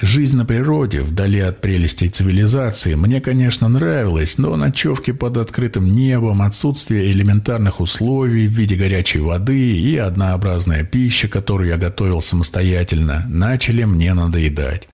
Жизнь на природе, вдали от прелестей цивилизации, мне, конечно, нравилась, но ночевки под открытым небом, отсутствие элементарных условий в виде горячей воды и однообразная пища, которую я готовил самостоятельно, начали мне надоедать.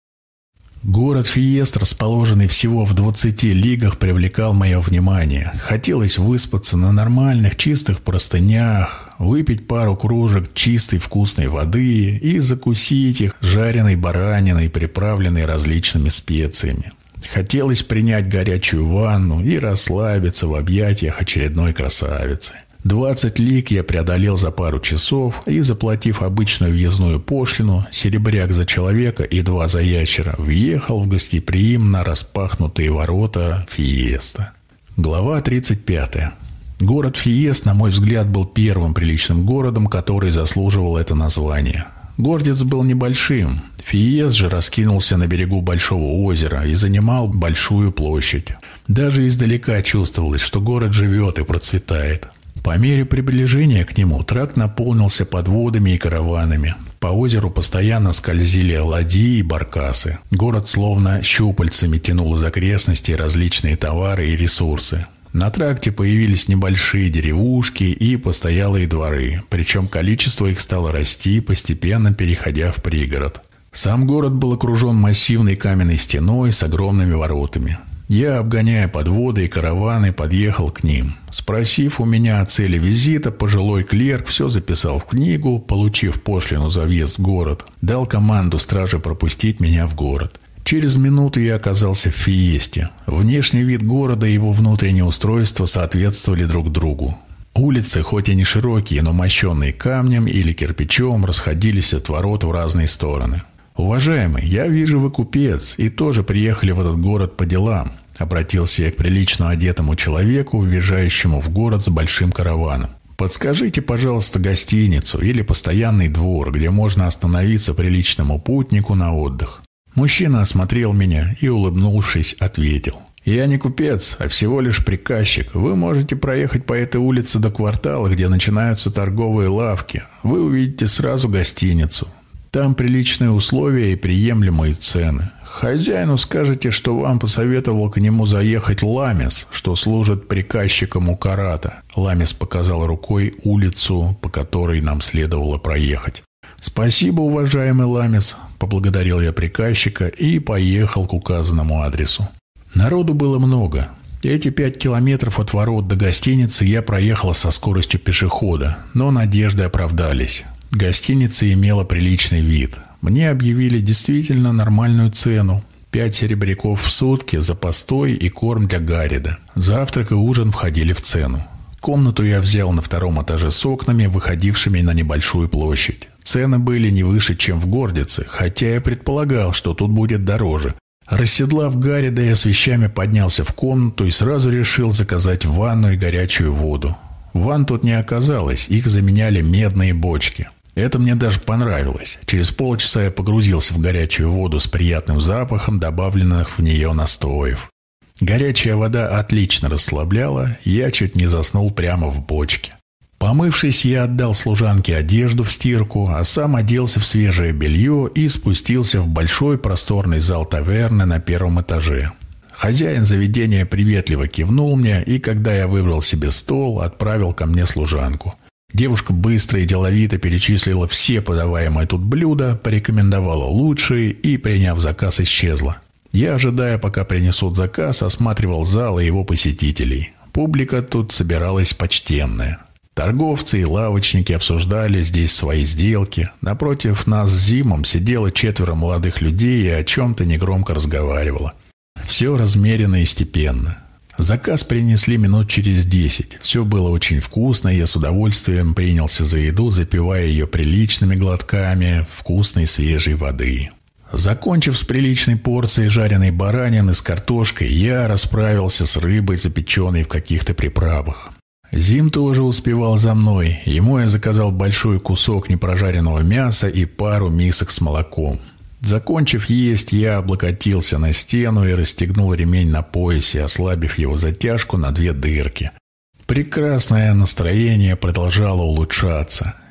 Город Фиест, расположенный всего в 20 лигах, привлекал мое внимание. Хотелось выспаться на нормальных чистых простынях, выпить пару кружек чистой вкусной воды и закусить их жареной бараниной, приправленной различными специями. Хотелось принять горячую ванну и расслабиться в объятиях очередной красавицы. 20 лиг я преодолел за пару часов и, заплатив обычную въездную пошлину, серебряк за человека и 2 за ящера, въехал в гостеприимно распахнутые ворота Фиеста. Глава 35. Город Фиест, на мой взгляд, был первым приличным городом, который заслуживал это название. Городец был небольшим. Фиест же раскинулся на берегу большого озера и занимал большую площадь. Даже издалека чувствовалось, что город живет и процветает. По мере приближения к нему тракт наполнился подводами и караванами. По озеру постоянно скользили ладьи и баркасы. Город словно щупальцами тянул из окрестностей различные товары и ресурсы. На тракте появились небольшие деревушки и постоялые дворы, причем количество их стало расти, постепенно переходя в пригород. Сам город был окружен массивной каменной стеной с огромными воротами. Я, обгоняя подводы и караваны, подъехал к ним. Спросив у меня о цели визита, пожилой клерк все записал в книгу, получив пошлину за въезд в город, дал команду страже пропустить меня в город. Через минуту я оказался в Фиесте. Внешний вид города и его внутреннее устройство соответствовали друг другу. Улицы, хоть и не широкие, но мощенные камнем или кирпичом, расходились от ворот в разные стороны. «Уважаемый, я вижу, вы купец, и тоже приехали в этот город по делам», — обратился я к прилично одетому человеку, въезжающему в город с большим караваном. «Подскажите, пожалуйста, гостиницу или постоянный двор, где можно остановиться приличному путнику на отдых». Мужчина осмотрел меня и, улыбнувшись, ответил: «Я не купец, а всего лишь приказчик. Вы можете проехать по этой улице до квартала, где начинаются торговые лавки. Вы увидите сразу гостиницу. Там приличные условия и приемлемые цены. Хозяину скажете, что вам посоветовал к нему заехать Ламес, что служит приказчиком у Карата». Ламес показал рукой улицу, по которой нам следовало проехать. «Спасибо, уважаемый Ламес», – поблагодарил я приказчика и поехал к указанному адресу. Народу было много. Эти 5 километров от ворот до гостиницы я проехал со скоростью пешехода, но надежды оправдались. Гостиница имела приличный вид. Мне объявили действительно нормальную цену. 5 серебряков в сутки за постой и корм для Гаррида. Завтрак и ужин входили в цену. Комнату я взял на 2-м этаже с окнами, выходившими на небольшую площадь. Цены были не выше, чем в Гордице, хотя я предполагал, что тут будет дороже. Расседлав Гаррида, я с вещами поднялся в комнату и сразу решил заказать ванну и горячую воду. Ванн тут не оказалось, их заменяли медные бочки. Это мне даже понравилось. Через полчаса я погрузился в горячую воду с приятным запахом добавленных в нее настоев. Горячая вода отлично расслабляла, я чуть не заснул прямо в бочке. Помывшись, я отдал служанке одежду в стирку, а сам оделся в свежее белье и спустился в большой просторный зал таверны на 1-м этаже. Хозяин заведения приветливо кивнул мне, и когда я выбрал себе стол, отправил ко мне служанку. Девушка быстро и деловито перечислила все подаваемые тут блюда, порекомендовала лучшие и, приняв заказ, исчезла. Я, ожидая, пока принесут заказ, осматривал зал и его посетителей. Публика тут собиралась почтенная. Торговцы и лавочники обсуждали здесь свои сделки. Напротив нас с Зимом сидело 4 молодых людей и о чем-то негромко разговаривало. Все размеренно и степенно. Заказ принесли минут через 10. Все было очень вкусно, и я с удовольствием принялся за еду, запивая ее приличными глотками вкусной свежей воды. Закончив с приличной порцией жареной баранины с картошкой, я расправился с рыбой, запеченной в каких-то приправах. Зим тоже успевал за мной. Ему я заказал большой кусок непрожаренного мяса и пару мисок с молоком. Закончив есть, я облокотился на стену и расстегнул ремень на поясе, ослабив его затяжку на 2 дырки. Прекрасное настроение продолжало улучшаться.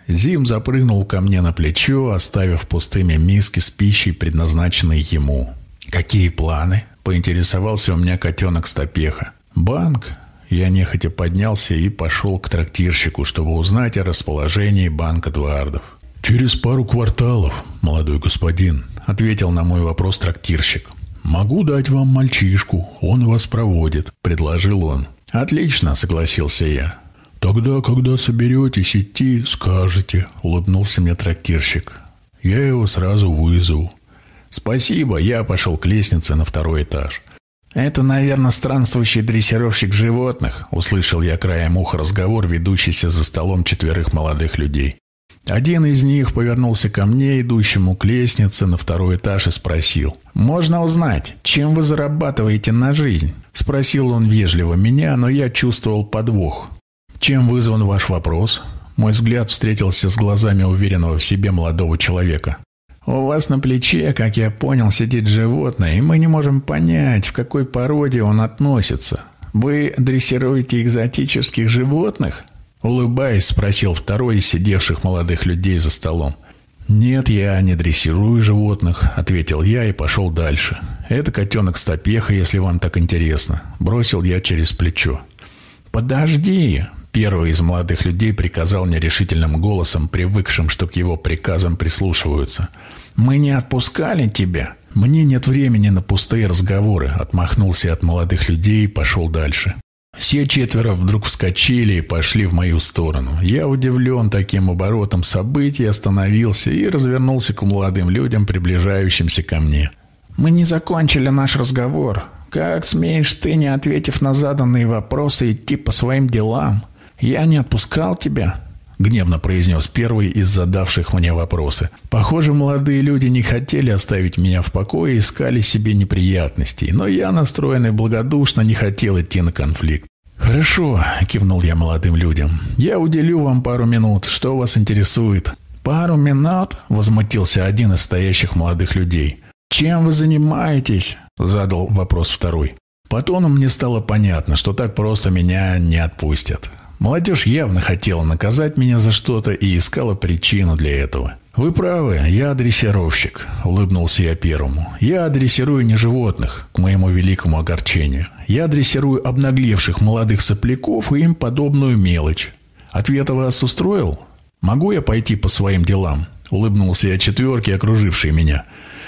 Зим запрыгнул ко мне на плечо, оставив пустыми миски с пищей, предназначенной ему. «Какие планы?» – поинтересовался у меня котенок Стопеха. «Банк?» Я нехотя поднялся и пошел к трактирщику, чтобы узнать о расположении банка Эдуардов. «Через пару кварталов, молодой господин», – ответил на мой вопрос трактирщик. «Могу дать вам мальчишку, он вас проводит», – предложил он. «Отлично», – согласился я. «Тогда, когда соберетесь идти, скажете», – улыбнулся мне трактирщик. «Я его сразу вызову». «Спасибо», я пошел к лестнице на 2-й этаж. «Это, наверное, странствующий дрессировщик животных», – услышал я краем уха разговор, ведущийся за столом 4 молодых людей. Один из них повернулся ко мне, идущему к лестнице на 2-й этаж, и спросил: «Можно узнать, чем вы зарабатываете на жизнь?» Спросил он вежливо меня, но я чувствовал подвох. «Чем вызван ваш вопрос?» Мой взгляд встретился с глазами уверенного в себе молодого человека. «У вас на плече, как я понял, сидит животное, и мы не можем понять, в какой породе он относится. Вы дрессируете экзотических животных?» Улыбаясь, спросил второй из сидевших молодых людей за столом. «Нет, я не дрессирую животных», — ответил я и пошел дальше. «Это котенок Стопеха, если вам так интересно», — бросил я через плечо. «Подожди», — первый из молодых людей приказал мне решительным голосом, привыкшим, что к его приказам прислушиваются. «Мы не отпускали тебя». «Мне нет времени на пустые разговоры», — отмахнулся от молодых людей и пошел дальше. Все 4 вдруг вскочили и пошли в мою сторону. Я, удивлен таким оборотом событий, остановился и развернулся к молодым людям, приближающимся ко мне. «Мы не закончили наш разговор. Как смеешь ты, не ответив на заданные вопросы, идти по своим делам? Я не отпускал тебя», — гневно произнес первый из задавших мне вопросы. Похоже, молодые люди не хотели оставить меня в покое и искали себе неприятностей, но я, настроенный благодушно, не хотел идти на конфликт. «Хорошо», — кивнул я молодым людям. «Я уделю вам пару минут. Что вас интересует?» «Пару минут?» — возмутился один из стоящих молодых людей. «Чем вы занимаетесь?» — задал вопрос второй. По тону мне стало понятно, что так просто меня не отпустят. Молодежь явно хотела наказать меня за что-то и искала причину для этого. «Вы правы, я дрессировщик», — улыбнулся я первому. «Я дрессирую не животных, к моему великому огорчению. Я дрессирую обнаглевших молодых сопляков и им подобную мелочь. Ответ вас устроил? Могу я пойти по своим делам?» — улыбнулся я 4, окружившей меня.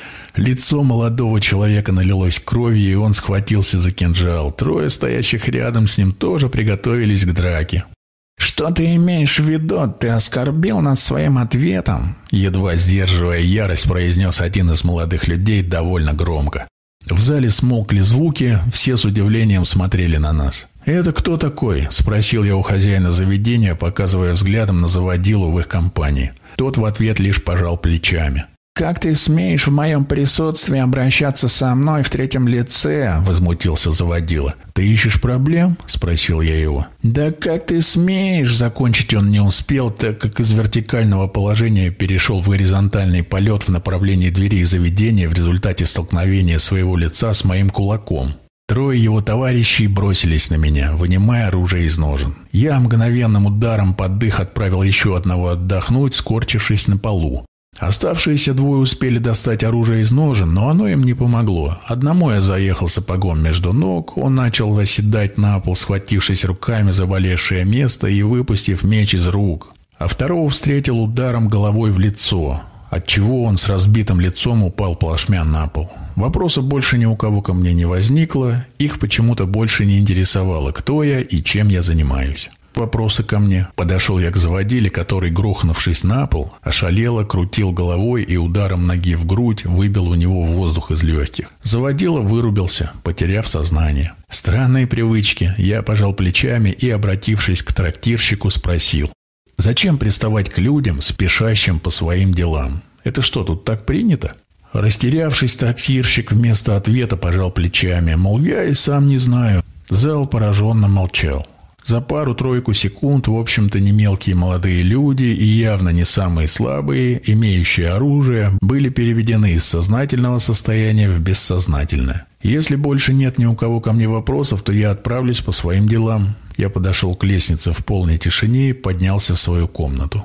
Лицо молодого человека налилось кровью, и он схватился за кинжал. 3 стоящих рядом с ним тоже приготовились к драке. «Что ты имеешь в виду? Ты оскорбил нас своим ответом?» Едва сдерживая ярость, произнес один из молодых людей довольно громко. В зале смолкли звуки, все с удивлением смотрели на нас. «Это кто такой?» – спросил я у хозяина заведения, показывая взглядом на заводилу в их компании. Тот в ответ лишь пожал плечами. «Как ты смеешь в моем присутствии обращаться со мной в 3-м лице?» – возмутился заводила. «Ты ищешь проблем?» – спросил я его. «Да как ты смеешь?» – закончить он не успел, так как из вертикального положения перешел в горизонтальный полет в направлении дверей заведения в результате столкновения своего лица с моим кулаком. 3 его товарищей бросились на меня, вынимая оружие из ножен. Я мгновенным ударом под дых отправил еще одного отдохнуть, скорчившись на полу. Оставшиеся 2 успели достать оружие из ножен, но оно им не помогло. Одному я заехал сапогом между ног, он начал оседать на пол, схватившись руками за болевшее место и выпустив меч из рук. А второго встретил ударом головой в лицо, отчего он с разбитым лицом упал плашмя на пол. Вопросов больше ни у кого ко мне не возникло, их почему-то больше не интересовало, кто я и чем я занимаюсь. «Вопросы ко мне». Подошел я к заводиле, который, грохнувшись на пол, ошалело крутил головой и ударом ноги в грудь выбил у него воздух из легких. Заводила вырубился, потеряв сознание. Странные привычки. Я пожал плечами и, обратившись к трактирщику, спросил: «Зачем приставать к людям, спешащим по своим делам? Это что, тут так принято?» Растерявшись, трактирщик вместо ответа пожал плечами, мол, я и сам не знаю. Зал пораженно молчал. За пару-тройку секунд, в общем-то, не мелкие молодые люди и явно не самые слабые, имеющие оружие, были переведены из сознательного состояния в бессознательное. Если больше нет ни у кого ко мне вопросов, то я отправлюсь по своим делам. Я подошел к лестнице в полной тишине и поднялся в свою комнату.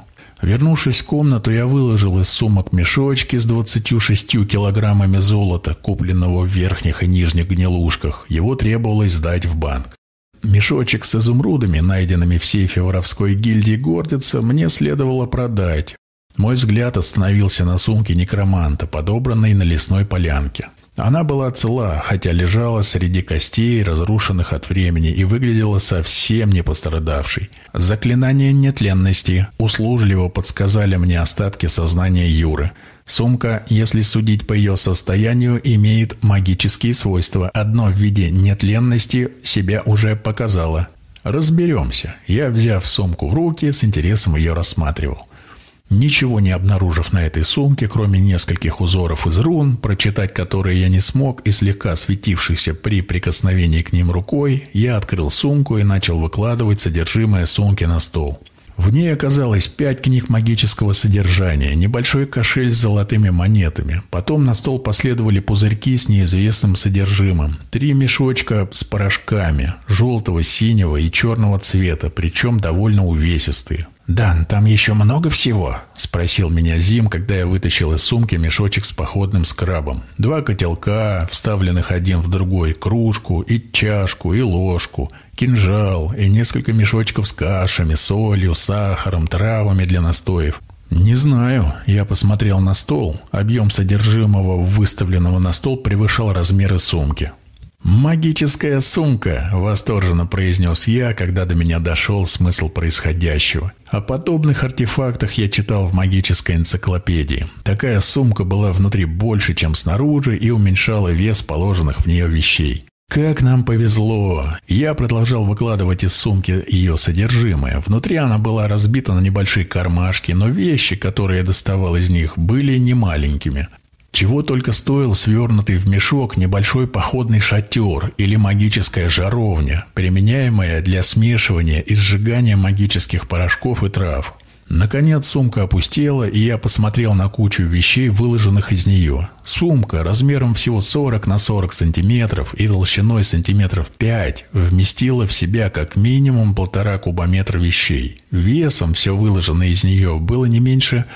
Вернувшись в комнату, я выложил из сумок мешочки с 26 килограммами золота, купленного в верхних и нижних гнилушках. Его требовалось сдать в банк. Мешочек с изумрудами, найденными в сейфе воровской гильдии Гордица, мне следовало продать. Мой взгляд остановился на сумке некроманта, подобранной на лесной полянке. Она была цела, хотя лежала среди костей, разрушенных от времени, и выглядела совсем не пострадавшей. Заклинание нетленности услужливо подсказали мне остатки сознания Юры. Сумка, если судить по ее состоянию, имеет магические свойства. Одно в виде нетленности себя уже показало. Разберемся. Я, взяв сумку в руки, с интересом ее рассматривал. Ничего не обнаружив на этой сумке, кроме нескольких узоров из рун, прочитать которые я не смог, и слегка светившихся при прикосновении к ним рукой, я открыл сумку и начал выкладывать содержимое сумки на стол. В ней оказалось 5 книг магического содержания, небольшой кошель с золотыми монетами. Потом на стол последовали пузырьки с неизвестным содержимым, 3 мешочка с порошками, желтого, синего и черного цвета, причем довольно увесистые. «Дан, там еще много всего?» – спросил меня Зим, когда я вытащил из сумки мешочек с походным скрабом. 2 котелка, вставленных один в другой, кружку и чашку и ложку, кинжал и несколько мешочков с кашами, солью, сахаром, травами для настоев. «Не знаю». Я посмотрел на стол. Объем содержимого, выставленного на стол, превышал размеры сумки. «Магическая сумка!» – восторженно произнес я, когда до меня дошел смысл происходящего. О подобных артефактах я читал в магической энциклопедии. Такая сумка была внутри больше, чем снаружи, и уменьшала вес положенных в нее вещей. Как нам повезло! Я продолжал выкладывать из сумки ее содержимое. Внутри она была разбита на небольшие кармашки, но вещи, которые я доставал из них, были немаленькими. Чего только стоил свернутый в мешок небольшой походный шатер или магическая жаровня, применяемая для смешивания и сжигания магических порошков и трав. Наконец сумка опустела, и я посмотрел на кучу вещей, выложенных из нее. Сумка размером всего 40 на 40 сантиметров и толщиной сантиметров 5 вместила в себя как минимум 1,5 кубометра вещей. Весом все выложенное из нее было не меньше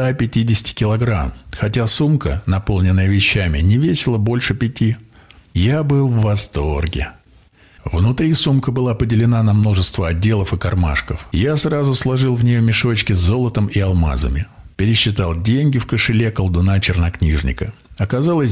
150 килограмм, хотя сумка, наполненная вещами, не весила больше 5. Я был в восторге. Внутри сумка была поделена на множество отделов и кармашков. Я сразу сложил в нее мешочки с золотом и алмазами. Пересчитал деньги в кошеле колдуна-чернокнижника. Оказалось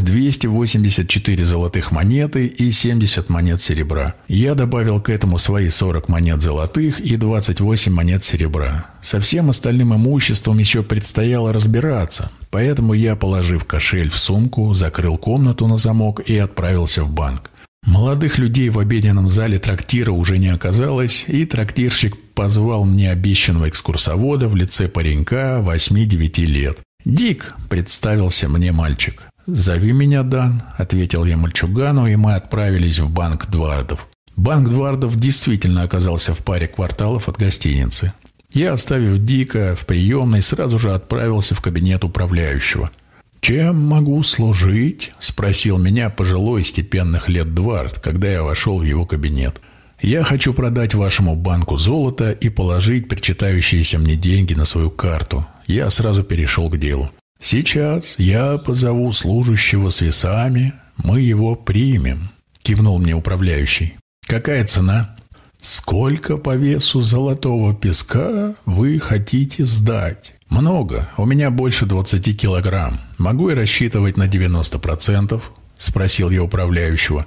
284 золотых монеты и 70 монет серебра. Я добавил к этому свои 40 монет золотых и 28 монет серебра. Со всем остальным имуществом еще предстояло разбираться. Поэтому я, положив кошель в сумку, закрыл комнату на замок и отправился в банк. Молодых людей в обеденном зале трактира уже не оказалось, и трактирщик позвал мне обещанного экскурсовода в лице паренька 8-9 лет. «Дик», — представился мне мальчик. «Зови меня Дан», — ответил я мальчугану, и мы отправились в банк Двардов. Банк Двардов действительно оказался в паре кварталов от гостиницы. Я, оставив Дика в приемной, сразу же отправился в кабинет управляющего. «Чем могу служить?» – спросил меня пожилой степенных лет Двард, когда я вошел в его кабинет. «Я хочу продать вашему банку золото и положить причитающиеся мне деньги на свою карту». Я сразу перешел к делу. «Сейчас я позову служащего с весами, мы его примем», – кивнул мне управляющий. «Какая цена?» «Сколько по весу золотого песка вы хотите сдать?» «Много. У меня больше 20 килограмм. Могу я рассчитывать на 90%?» – спросил я управляющего.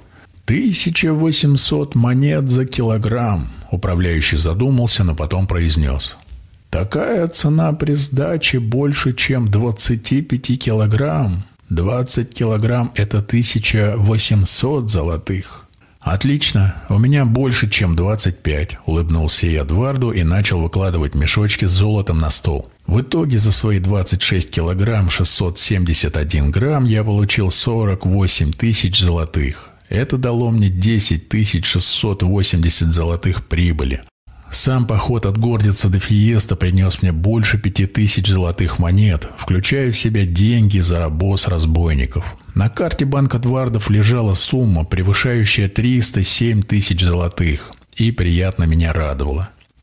1800 монет за килограмм. Управляющий задумался, но потом произнес. «Такая цена при сдаче больше, чем 25 килограмм. 20 килограмм – это 1800 золотых». «Отлично, у меня больше, чем 25», – улыбнулся я Дварду и начал выкладывать мешочки с золотом на стол. В итоге за свои 26 килограмм 671 грамм я получил 48 тысяч золотых. Это дало мне 10 680 золотых прибыли. Сам поход от Гордица до Фиеста принес мне больше 5000 золотых монет, включая в себя деньги за обоз разбойников. На карте банка Двардов лежала сумма, превышающая 307 тысяч золотых, и приятно меня радовала.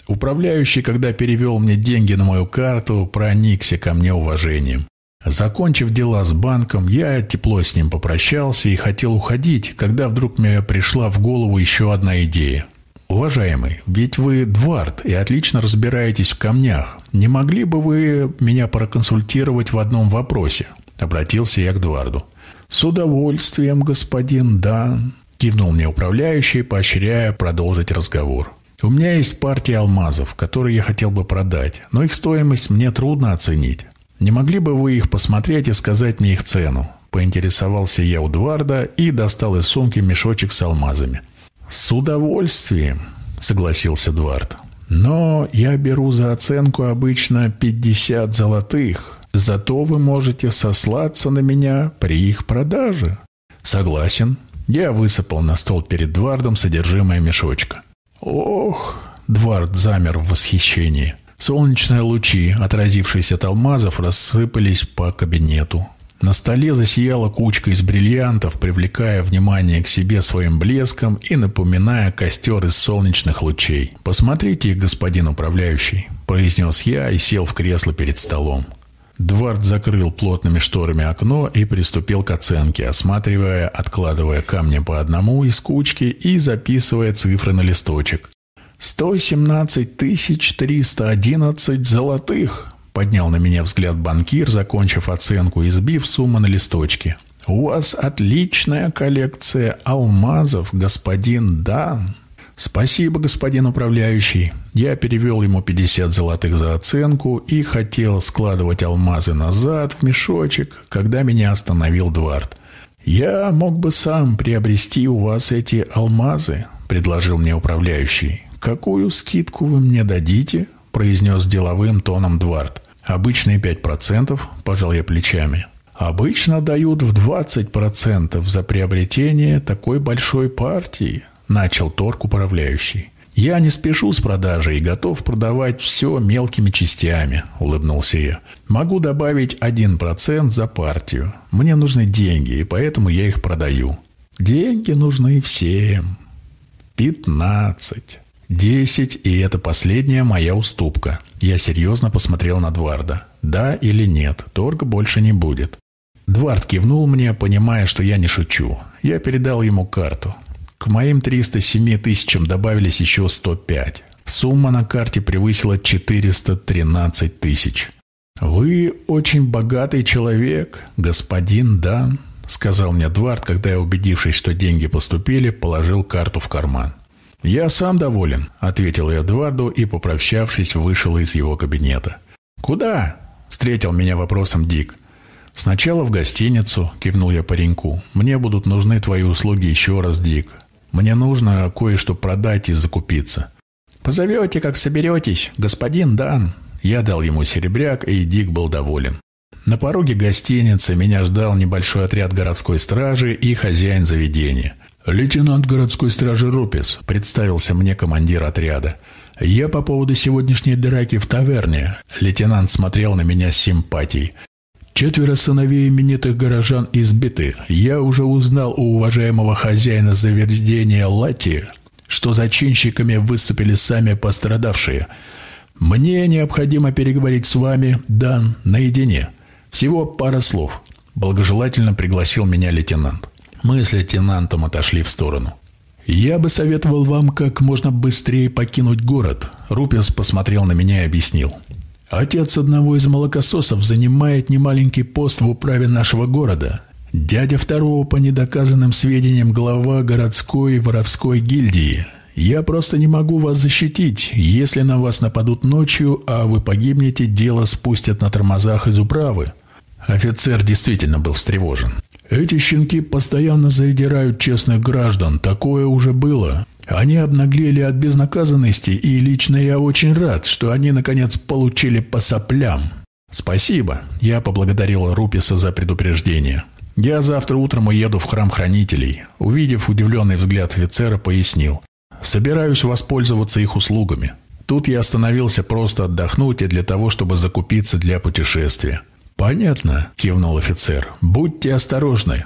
Управляющий, когда перевел мне деньги на мою карту, проникся ко мне уважением. Закончив дела с банком, я тепло с ним попрощался и хотел уходить, когда вдруг мне пришла в голову еще одна идея. «Уважаемый, ведь вы Двард и отлично разбираетесь в камнях. Не могли бы вы меня проконсультировать в одном вопросе?» Обратился я к Дварду. «С удовольствием, господин Дан», – кивнул мне управляющий, поощряя продолжить разговор. «У меня есть партия алмазов, которые я хотел бы продать, но их стоимость мне трудно оценить. Не могли бы вы их посмотреть и сказать мне их цену?» Поинтересовался я у Дварда и достал из сумки мешочек с алмазами. «С удовольствием», – согласился Двард. «Но я беру за оценку обычно 50 золотых. Зато вы можете сослаться на меня при их продаже». «Согласен». Я высыпал на стол перед Двардом содержимое мешочка. «Ох!» – Двард замер в восхищении. Солнечные лучи, отразившиеся от алмазов, рассыпались по кабинету. На столе засияла кучка из бриллиантов, привлекая внимание к себе своим блеском и напоминая костер из солнечных лучей. «Посмотрите, господин управляющий», – произнес я и сел в кресло перед столом. Двард закрыл плотными шторами окно и приступил к оценке, осматривая, откладывая камни по одному из кучки и записывая цифры на листочек. 117 311 золотых, поднял на меня взгляд банкир, закончив оценку и сбив сумму на листочке. «У вас отличная коллекция алмазов, господин Дан». «Спасибо, господин управляющий». Я перевел ему 50 золотых за оценку и хотел складывать алмазы назад в мешочек, когда меня остановил Двард. «Я мог бы сам приобрести у вас эти алмазы», – предложил мне управляющий. «Какую скидку вы мне дадите?» – произнес деловым тоном Двард. «Обычные 5%, – пожал я плечами. «Обычно дают в 20% за приобретение такой большой партии», – начал торг управляющий. «Я не спешу с продажей и готов продавать все мелкими частями», – улыбнулся я. «Могу добавить 1% за партию. Мне нужны деньги, и поэтому я их продаю». «Деньги нужны всем». 15. 10, и это последняя моя уступка. Я серьезно посмотрел на Дварда. Да или нет, торга больше не будет. Двард кивнул мне, понимая, что я не шучу. Я передал ему карту. К моим 307 тысячам добавились еще 105. Сумма на карте превысила 413 тысяч. «Вы очень богатый человек, господин Дан», — сказал мне Двард, когда я, убедившись, что деньги поступили, положил карту в карман. «Я сам доволен», — ответил я Дварду и, попрощавшись, вышел из его кабинета. «Куда?» — встретил меня вопросом Дик. «Сначала в гостиницу», — кивнул я пареньку. «Мне будут нужны твои услуги еще раз, Дик. Мне нужно кое-что продать и закупиться». «Позовете, как соберетесь, господин Дан». Я дал ему серебряк, и Дик был доволен. На пороге гостиницы меня ждал небольшой отряд городской стражи и хозяин заведения. «Лейтенант городской стражи Рупис», — представился мне командир отряда. «Я по поводу сегодняшней драки в таверне». Лейтенант смотрел на меня с симпатией. 4 сыновей именитых горожан избиты. Я уже узнал у уважаемого хозяина заведения Лати, что зачинщиками выступили сами пострадавшие. Мне необходимо переговорить с вами, Дан, наедине. Всего пара слов. Благожелательно пригласил меня лейтенант. Мы с лейтенантом отошли в сторону. «Я бы советовал вам как можно быстрее покинуть город», — Рупис посмотрел на меня и объяснил. «Отец одного из молокососов занимает немаленький пост в управе нашего города. Дядя второго, по недоказанным сведениям, глава городской воровской гильдии. Я просто не могу вас защитить. Если на вас нападут ночью, а вы погибнете, дело спустят на тормозах из управы». Офицер действительно был встревожен. «Эти щенки постоянно задирают честных граждан. Такое уже было. Они обнаглели от безнаказанности, и лично я очень рад, что они, наконец, получили по соплям». «Спасибо». Я поблагодарил Руписа за предупреждение. «Я завтра утром уеду в храм хранителей». Увидев удивленный взгляд офицера, пояснил. «Собираюсь воспользоваться их услугами. Тут я остановился просто отдохнуть и для того, чтобы закупиться для путешествия». «Понятно», – кивнул офицер. «Будьте осторожны».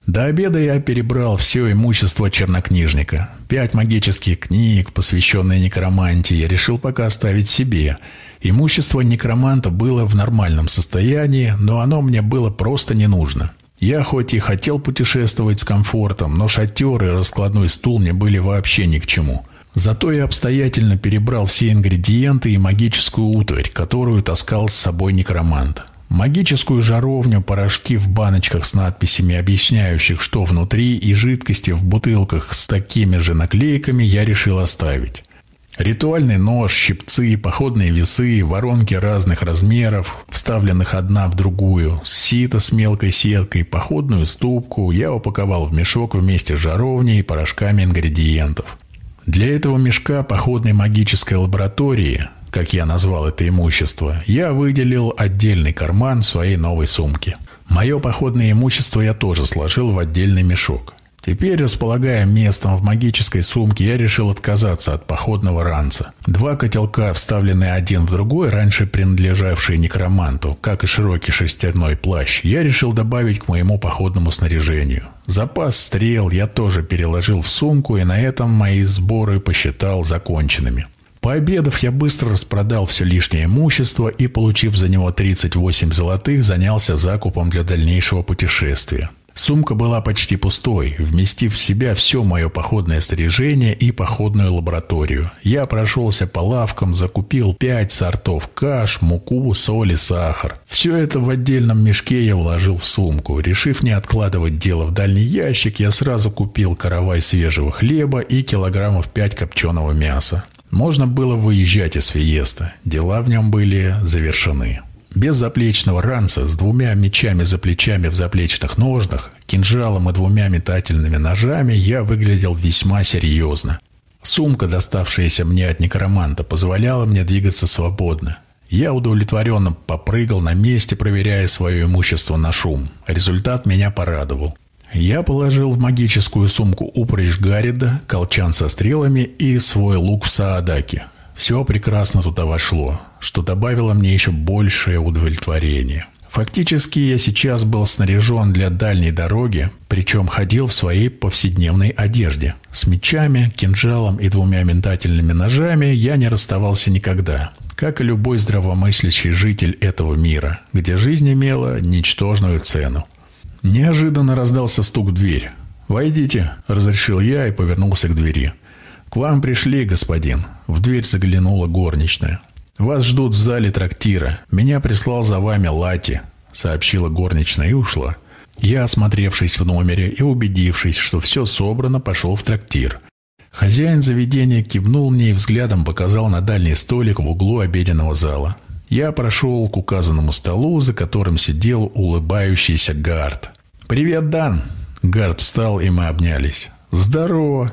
До обеда я перебрал все имущество чернокнижника. 5 магических книг, посвященные некромантии, я решил пока оставить себе. Имущество некроманта было в нормальном состоянии, но оно мне было просто не нужно. Я хоть и хотел путешествовать с комфортом, но шатер и раскладной стул мне были вообще ни к чему. Зато я обстоятельно перебрал все ингредиенты и магическую утварь, которую таскал с собой некромант. Магическую жаровню, порошки в баночках с надписями, объясняющих, что внутри, и жидкости в бутылках с такими же наклейками я решил оставить. Ритуальный нож, щипцы, походные весы, воронки разных размеров, вставленных одна в другую, сито с мелкой сеткой, походную ступку я упаковал в мешок вместе с жаровней и порошками ингредиентов. Для этого мешка походной магической лаборатории, как я назвал это имущество, я выделил отдельный карман в своей новой сумке. Мое походное имущество я тоже сложил в отдельный мешок. Теперь, располагая местом в магической сумке, я решил отказаться от походного ранца. 2 котелка, вставленные один в другой, раньше принадлежавшие некроманту, как и широкий шерстяной плащ, я решил добавить к моему походному снаряжению. Запас стрел я тоже переложил в сумку, и на этом мои сборы посчитал законченными. Пообедав, я быстро распродал все лишнее имущество и, получив за него 38 золотых, занялся закупом для дальнейшего путешествия. Сумка была почти пустой, вместив в себя все мое походное снаряжение и походную лабораторию. Я прошелся по лавкам, закупил 5 сортов каш, муку, соль и сахар. Все это в отдельном мешке я уложил в сумку. Решив не откладывать дело в дальний ящик, я сразу купил каравай свежего хлеба и килограммов 5 копченого мяса. Можно было выезжать из Фиеста. Дела в нем были завершены. Без заплечного ранца, с 2 мечами за плечами в заплечных ножнах, кинжалом и 2 метательными ножами я выглядел весьма серьезно. Сумка, доставшаяся мне от некроманта, позволяла мне двигаться свободно. Я удовлетворенно попрыгал на месте, проверяя свое имущество на шум. Результат меня порадовал. Я положил в магическую сумку упряжь Гаррида, колчан со стрелами и свой лук в Саадаке. Все прекрасно туда вошло, что добавило мне еще большее удовлетворение. Фактически я сейчас был снаряжен для дальней дороги, причем ходил в своей повседневной одежде. С мечами, кинжалом и 2 метательными ножами я не расставался никогда, как и любой здравомыслящий житель этого мира, где жизнь имела ничтожную цену. Неожиданно раздался стук в дверь. «Войдите», — разрешил я и повернулся к двери. «К вам пришли, господин». В дверь заглянула горничная. «Вас ждут в зале трактира. Меня прислал за вами Лати», — сообщила горничная и ушла. Я, осмотревшись в номере и убедившись, что все собрано, пошел в трактир. Хозяин заведения кивнул мне и взглядом показал на дальний столик в углу обеденного зала. Я прошел к указанному столу, за которым сидел улыбающийся Гард. «Привет, Дан!» Гард встал, и мы обнялись. «Здорово!»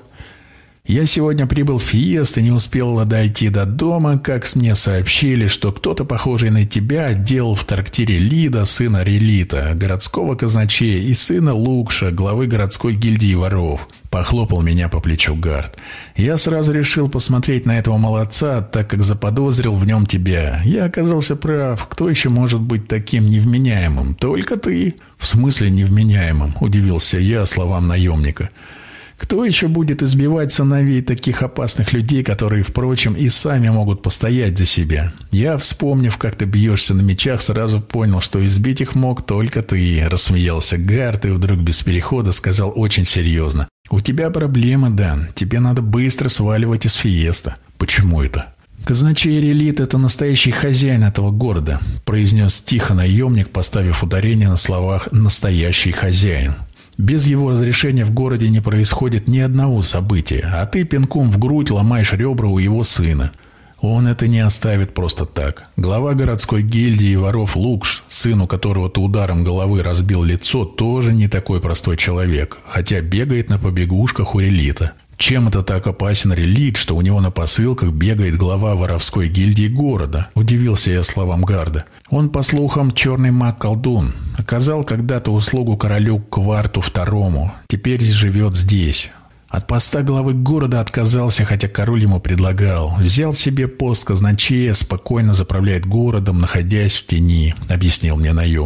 Я сегодня прибыл в Фиест и не успел дойти до дома, как мне сообщили, что кто-то, похожий на тебя, делал в трактире Лида, сына Релита, городского казначея, и сына Лукша, главы городской гильдии воров. Похлопал меня по плечу Гард. Я сразу решил посмотреть на этого молодца, так как заподозрил в нем тебя. Я оказался прав. Кто еще может быть таким невменяемым? Только ты. В смысле невменяемым? Удивился я словам наемника. Кто еще будет избивать сыновей таких опасных людей, которые, впрочем, и сами могут постоять за себя? Я, вспомнив, как ты бьешься на мечах, сразу понял, что избить их мог только ты. Рассмеялся Гард и вдруг без перехода сказал очень серьезно. У тебя проблема, Дан. Тебе надо быстро сваливать из Фиеста. Почему это? Казначей Релит – это настоящий хозяин этого города, произнес тихо наемник, поставив ударение на словах «настоящий хозяин». Без его разрешения в городе не происходит ни одного события, а ты пинком в грудь ломаешь ребра у его сына. Он это не оставит просто так. Глава городской гильдии воров Лукш, сыну которого ты ударом головы разбил лицо, тоже не такой простой человек, хотя бегает на побегушках у Релита. Чем это так опасен Релит, что у него на посылках бегает глава воровской гильдии города? Удивился я словам Гарда. Он, по слухам, черный маг-колдун. Оказал когда-то услугу королю Кварту II. Теперь живет здесь. От поста главы города отказался, хотя король ему предлагал. Взял себе пост казначея, спокойно заправляет городом, находясь в тени, объяснил мне наемник.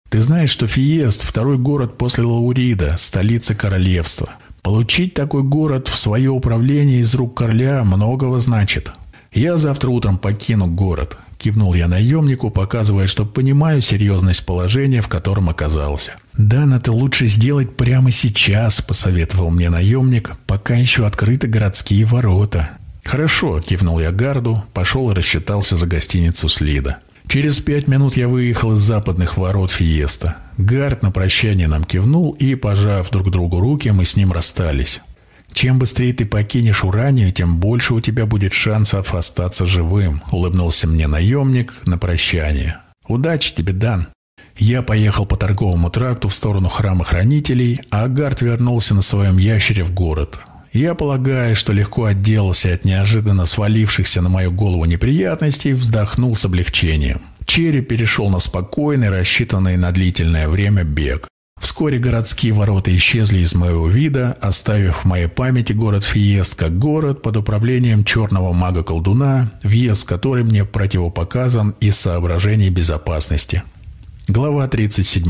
Ты знаешь, что Фиест – второй город после Лаурида, столица королевства. Получить такой город в свое управление из рук короля многого значит. Я завтра утром покину город, кивнул я наемнику, показывая, что понимаю серьезность положения, в котором оказался. «Дан, это лучше сделать прямо сейчас», – посоветовал мне наемник, – «пока еще открыты городские ворота». «Хорошо», – кивнул я гарду, пошел и рассчитался за гостиницу Слида. Через 5 минут я выехал из западных ворот Фиеста. Гард на прощание нам кивнул, и, пожав друг другу руки, мы с ним расстались. «Чем быстрее ты покинешь Уранию, тем больше у тебя будет шансов остаться живым», – улыбнулся мне наемник на прощание. «Удачи тебе, Дан». Я поехал по торговому тракту в сторону храма хранителей, а Гард вернулся на своем ящере в город. Я, полагая, что легко отделался от неожиданно свалившихся на мою голову неприятностей, вздохнул с облегчением. Черри перешел на спокойный, рассчитанный на длительное время бег. Вскоре городские ворота исчезли из моего вида, оставив в моей памяти город Фиест как город под управлением черного мага-колдуна, въезд в который мне противопоказан из соображений безопасности. Глава 37.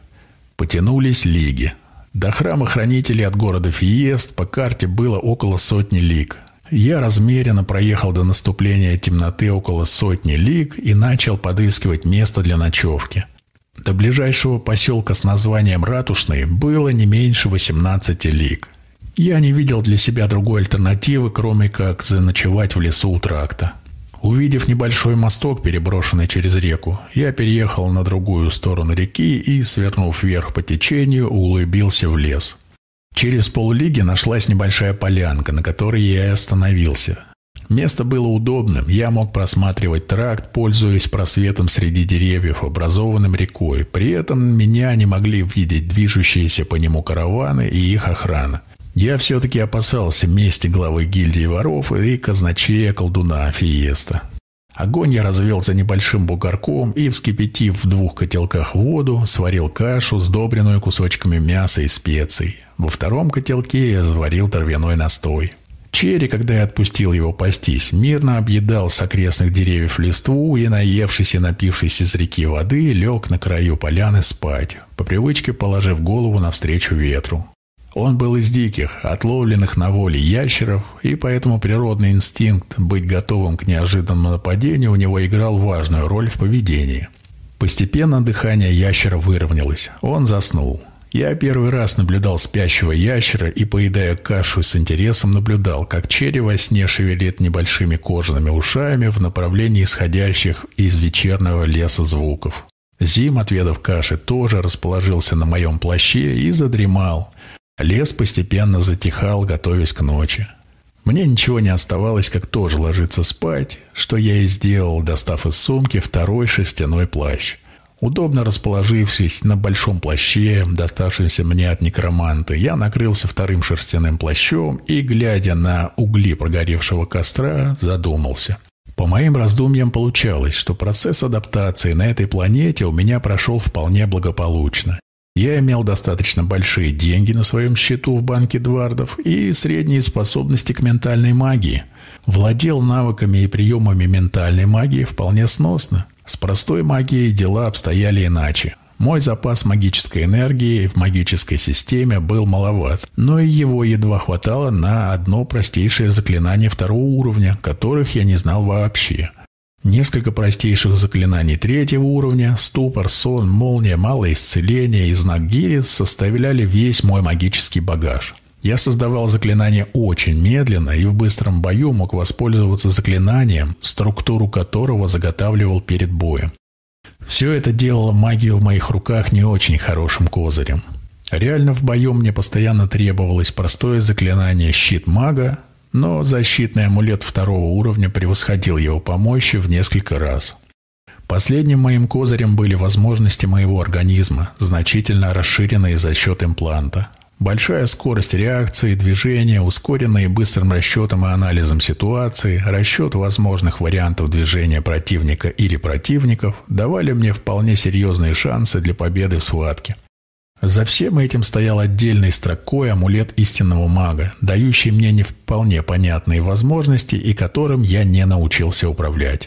Потянулись лиги. До храма хранителей от города Фиест по карте было около 100 лиг. Я размеренно проехал до наступления темноты около 100 лиг и начал подыскивать место для ночевки. До ближайшего поселка с названием Ратушный было не меньше 18 лиг. Я не видел для себя другой альтернативы, кроме как заночевать в лесу у тракта. Увидев небольшой мосток, переброшенный через реку, я переехал на другую сторону реки и, свернув вверх по течению, углубился в лес. Через поллиги нашлась небольшая полянка, на которой я и остановился. Место было удобным, я мог просматривать тракт, пользуясь просветом среди деревьев, образованным рекой. При этом меня не могли видеть движущиеся по нему караваны и их охрана. Я все-таки опасался мести главы гильдии воров и казначея колдуна Фиеста. Огонь я развел за небольшим бугорком и, вскипятив в 2 котелках воду, сварил кашу, сдобренную кусочками мяса и специй. Во втором котелке я заварил травяной настой. Черри, когда я отпустил его пастись, мирно объедал с окрестных деревьев листву и, наевшись и напившись из реки воды, лег на краю поляны спать, по привычке положив голову навстречу ветру. Он был из диких, отловленных на воле ящеров, и поэтому природный инстинкт быть готовым к неожиданному нападению у него играл важную роль в поведении. Постепенно дыхание ящера выровнялось, он заснул. Я первый раз наблюдал спящего ящера и, поедая кашу, с интересом наблюдал, как Черри во сне шевелит небольшими кожаными ушами в направлении исходящих из вечернего леса звуков. Зим, отведав каши, тоже расположился на моем плаще и задремал. Лес постепенно затихал, готовясь к ночи. Мне ничего не оставалось, как тоже ложиться спать, что я и сделал, достав из сумки второй шерстяной плащ. Удобно расположившись на большом плаще, доставшемся мне от некроманта, я накрылся вторым шерстяным плащом и, глядя на угли прогоревшего костра, задумался. По моим раздумьям получалось, что процесс адаптации на этой планете у меня прошел вполне благополучно. Я имел достаточно большие деньги на своем счету в банке Двардов и средние способности к ментальной магии. Владел навыками и приемами ментальной магии вполне сносно. С простой магией дела обстояли иначе. Мой запас магической энергии в магической системе был маловат, но и его едва хватало на одно простейшее заклинание 2-го уровня, которых я не знал вообще. Несколько простейших заклинаний 3-го уровня, ступор, сон, молния, малое исцеление и знак гири составляли весь мой магический багаж. Я создавал заклинания очень медленно и в быстром бою мог воспользоваться заклинанием, структуру которого заготавливал перед боем. Все это делало магию в моих руках не очень хорошим козырем. Реально в бою мне постоянно требовалось простое заклинание «Щит мага», но защитный амулет 2-го уровня превосходил его по мощи в несколько раз. Последним моим козырем были возможности моего организма, значительно расширенные за счет импланта. Большая скорость реакции, движения, ускоренные быстрым расчетом и анализом ситуации, расчет возможных вариантов движения противника или противников давали мне вполне серьезные шансы для победы в схватке. За всем этим стоял отдельной строкой амулет истинного мага, дающий мне не вполне понятные возможности и которым я не научился управлять.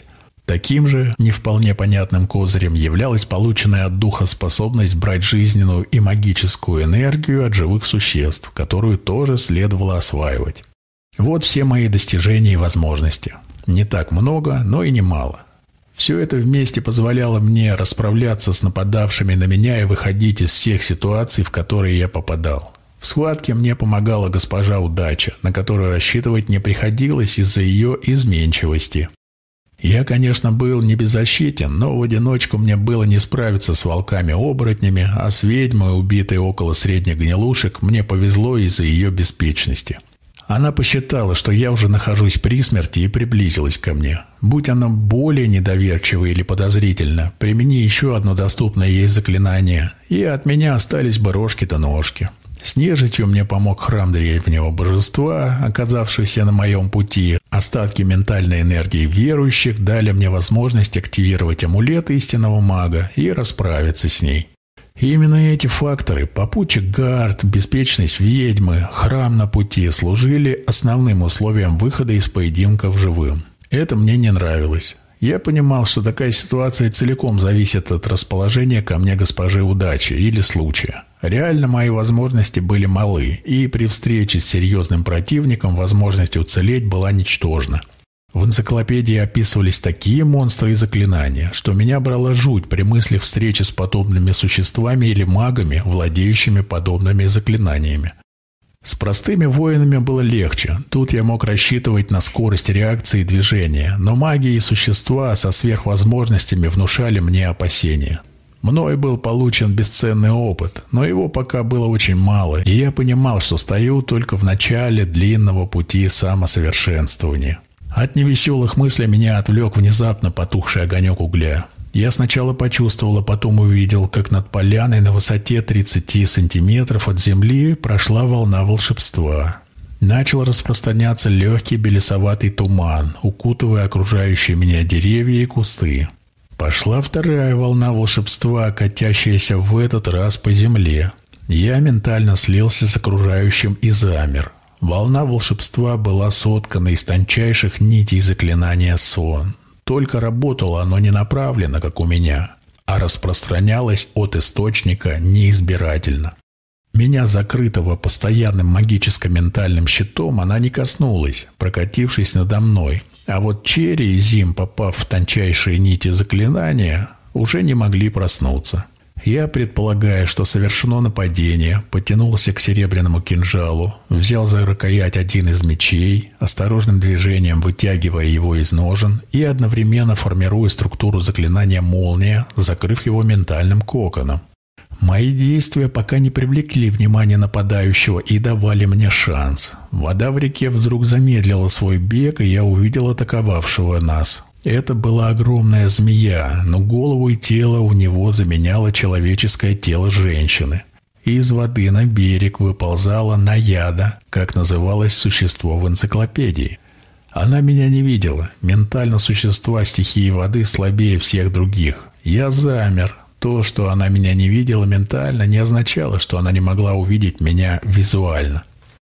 Таким же, не вполне понятным козырем являлась полученная от духа способность брать жизненную и магическую энергию от живых существ, которую тоже следовало осваивать. Вот все мои достижения и возможности. Не так много, но и не мало. Все это вместе позволяло мне расправляться с нападавшими на меня и выходить из всех ситуаций, в которые я попадал. В схватке мне помогала госпожа Удача, на которую рассчитывать не приходилось из-за ее изменчивости. Я, конечно, был не беззащитен, но в одиночку мне было не справиться с волками-оборотнями, а с ведьмой, убитой около средних гнилушек, мне повезло из-за ее беспечности. Она посчитала, что я уже нахожусь при смерти, и приблизилась ко мне. Будь она более недоверчива или подозрительна, примени еще одно доступное ей заклинание, и от меня остались бы рожки-то-ножки. С нежитью мне помог храм древнего божества, оказавшийся на моем пути. Остатки ментальной энергии верующих дали мне возможность активировать амулет истинного мага и расправиться с ней. И именно эти факторы – попутчик Гард, беспечность ведьмы, храм на пути – служили основным условием выхода из поединков живым. Это мне не нравилось. Я понимал, что такая ситуация целиком зависит от расположения ко мне госпожи Удачи или случая. Реально мои возможности были малы, и при встрече с серьезным противником возможность уцелеть была ничтожна. В энциклопедии описывались такие монстры и заклинания, что меня брала жуть при мысли встречи с подобными существами или магами, владеющими подобными заклинаниями. С простыми воинами было легче, тут я мог рассчитывать на скорость реакции и движения, но маги и существа со сверхвозможностями внушали мне опасения. Мной был получен бесценный опыт, но его пока было очень мало, и я понимал, что стою только в начале длинного пути самосовершенствования. От невеселых мыслей меня отвлек внезапно потухший огонек угля. Я сначала почувствовал, а потом увидел, как над поляной на высоте 30 сантиметров от земли прошла волна волшебства. Начал распространяться легкий белесоватый туман, укутывая окружающие меня деревья и кусты. Пошла вторая волна волшебства, катящаяся в этот раз по земле. Я ментально слился с окружающим и замер. Волна волшебства была соткана из тончайших нитей заклинания «Сон». Только работало оно не направленно, как у меня, а распространялось от источника неизбирательно. Меня, закрытого постоянным магическо-ментальным щитом, она не коснулась, прокатившись надо мной. А вот Черри и Зим, попав в тончайшие нити заклинания, уже не могли проснуться. Я, предполагая, что совершено нападение, потянулся к серебряному кинжалу, взял за рукоять один из мечей, осторожным движением вытягивая его из ножен и одновременно формируя структуру заклинания «Молния», закрыв его ментальным коконом. Мои действия пока не привлекли внимания нападающего и давали мне шанс. Вода в реке вдруг замедлила свой бег, и я увидел атаковавшего нас. Это была огромная змея, но голову и тело у него заменяло человеческое тело женщины. Из воды на берег выползала Наяда, как называлось существо в энциклопедии. Она меня не видела. Ментально существа стихии воды слабее всех других. Я замер. То, что она меня не видела ментально, не означало, что она не могла увидеть меня визуально.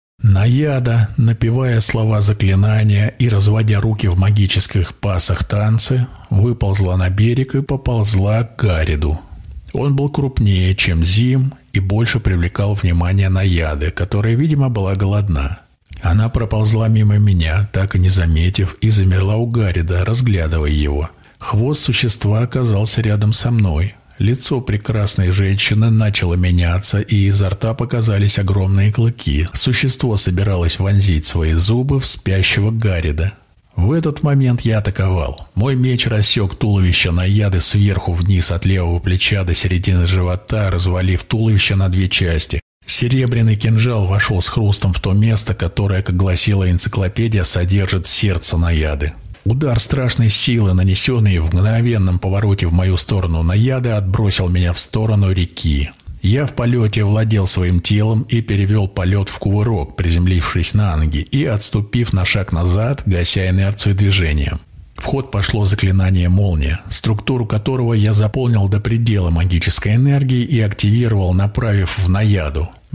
Наяда, напевая слова заклинания и разводя руки в магических пасах танцы, выползла на берег и поползла к Гариду. Он был крупнее, чем Зим, и больше привлекал внимание Наяды, которая, видимо, была голодна. Она проползла мимо меня, так и не заметив, и замерла у Гарида, разглядывая его. Хвост существа оказался рядом со мной. Лицо прекрасной женщины начало меняться, и изо рта показались огромные клыки. Существо собиралось вонзить свои зубы в спящего Гарида. В этот момент я атаковал. Мой меч рассек туловище Наяды сверху вниз от левого плеча до середины живота, развалив туловище на две части. Серебряный кинжал вошел с хрустом в то место, которое, как гласила энциклопедия, содержит сердце Наяды. Удар страшной силы, нанесенный в мгновенном повороте в мою сторону Наяды, отбросил меня в сторону реки. Я в полете владел своим телом и перевел полет в кувырок, приземлившись на ноги и отступив на шаг назад, гася инерцию движения. В ход пошло заклинание «Молния», структуру которого я заполнил до предела магической энергии и активировал, направив в Наяду.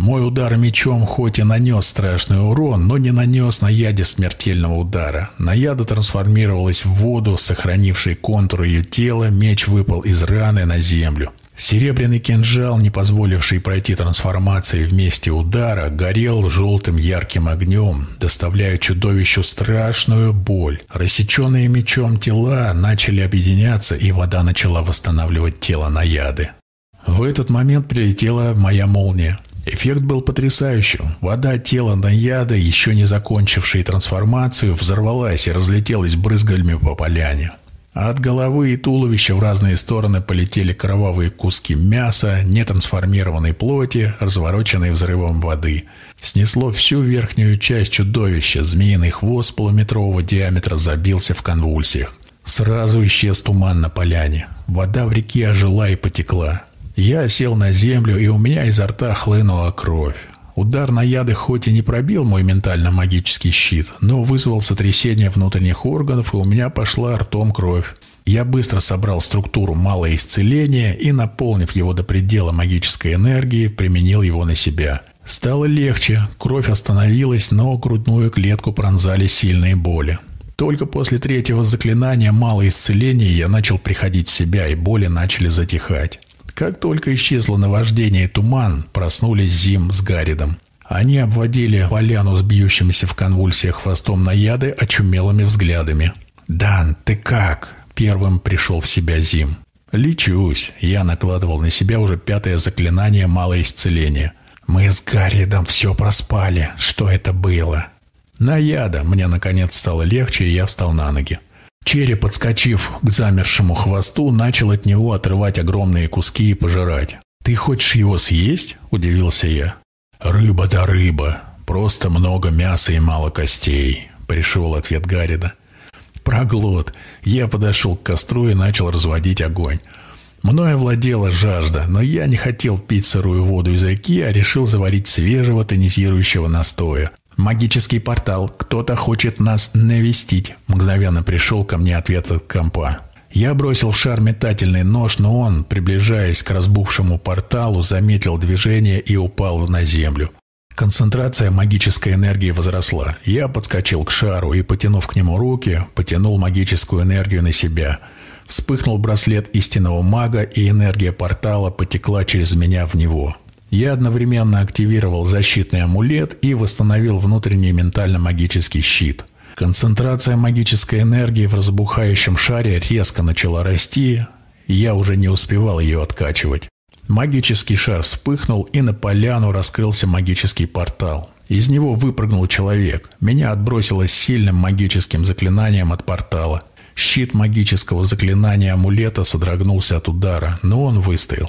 Мой удар мечом хоть и нанес страшный урон, но не нанес наяде смертельного удара. Наяда трансформировалась в воду, сохранившей контур ее тела, меч выпал из раны на землю. Серебряный кинжал, не позволивший пройти трансформации в месте удара, горел желтым ярким огнем, доставляя чудовищу страшную боль. Рассеченные мечом тела начали объединяться, и вода начала восстанавливать тело наяды. В этот момент прилетела моя молния. Эффект был потрясающим. Вода тела наяды, еще не закончившей трансформацию, взорвалась и разлетелась брызгами по поляне. От головы и туловища в разные стороны полетели кровавые куски мяса, нетрансформированной плоти, развороченной взрывом воды. Снесло всю верхнюю часть чудовища, змеиный хвост полуметрового диаметра забился в конвульсиях. Сразу исчез туман на поляне. Вода в реке ожила и потекла. Я сел на землю, и у меня изо рта хлынула кровь. Удар наяды хоть и не пробил мой ментально-магический щит, но вызвал сотрясение внутренних органов, и у меня пошла ртом кровь. Я быстро собрал структуру малое исцеление и, наполнив его до предела магической энергии, применил его на себя. Стало легче, кровь остановилась, но грудную клетку пронзали сильные боли. Только после третьего заклинания малое исцеление я начал приходить в себя, и боли начали затихать. Как только исчезло наваждение и туман, проснулись Зим с Гарридом. Они обводили поляну с бьющимися в конвульсиях хвостом наяды очумелыми взглядами. «Дан, ты как?» – первым пришел в себя Зим. «Лечусь». Я накладывал на себя уже 5-е заклинание малое исцеление. «Мы с Гарридом все проспали. Что это было?» «Наяда». Мне наконец стало легче, и я встал на ноги. Череп, подскочив к замершему хвосту, начал от него отрывать огромные куски и пожирать. «Ты хочешь его съесть?» – удивился я. «Рыба да рыба. Просто много мяса и мало костей», – пришел ответ Гаррида. «Проглот». Я подошел к костру и начал разводить огонь. Мною овладела жажда, но я не хотел пить сырую воду из реки, а решил заварить свежего тонизирующего настоя. «Магический портал. Кто-то хочет нас навестить», – мгновенно пришел ко мне ответ от компа. Я бросил в шар метательный нож, но он, приближаясь к разбухшему порталу, заметил движение и упал на землю. Концентрация магической энергии возросла. Я подскочил к шару и, потянув к нему руки, потянул магическую энергию на себя. Вспыхнул браслет истинного мага, и энергия портала потекла через меня в него. Я одновременно активировал защитный амулет и восстановил внутренний ментально-магический щит. Концентрация магической энергии в разбухающем шаре резко начала расти, и я уже не успевал ее откачивать. Магический шар вспыхнул, и на поляну раскрылся магический портал. Из него выпрыгнул человек. Меня отбросило сильным магическим заклинанием от портала. Щит магического заклинания амулета содрогнулся от удара, но он выстоял.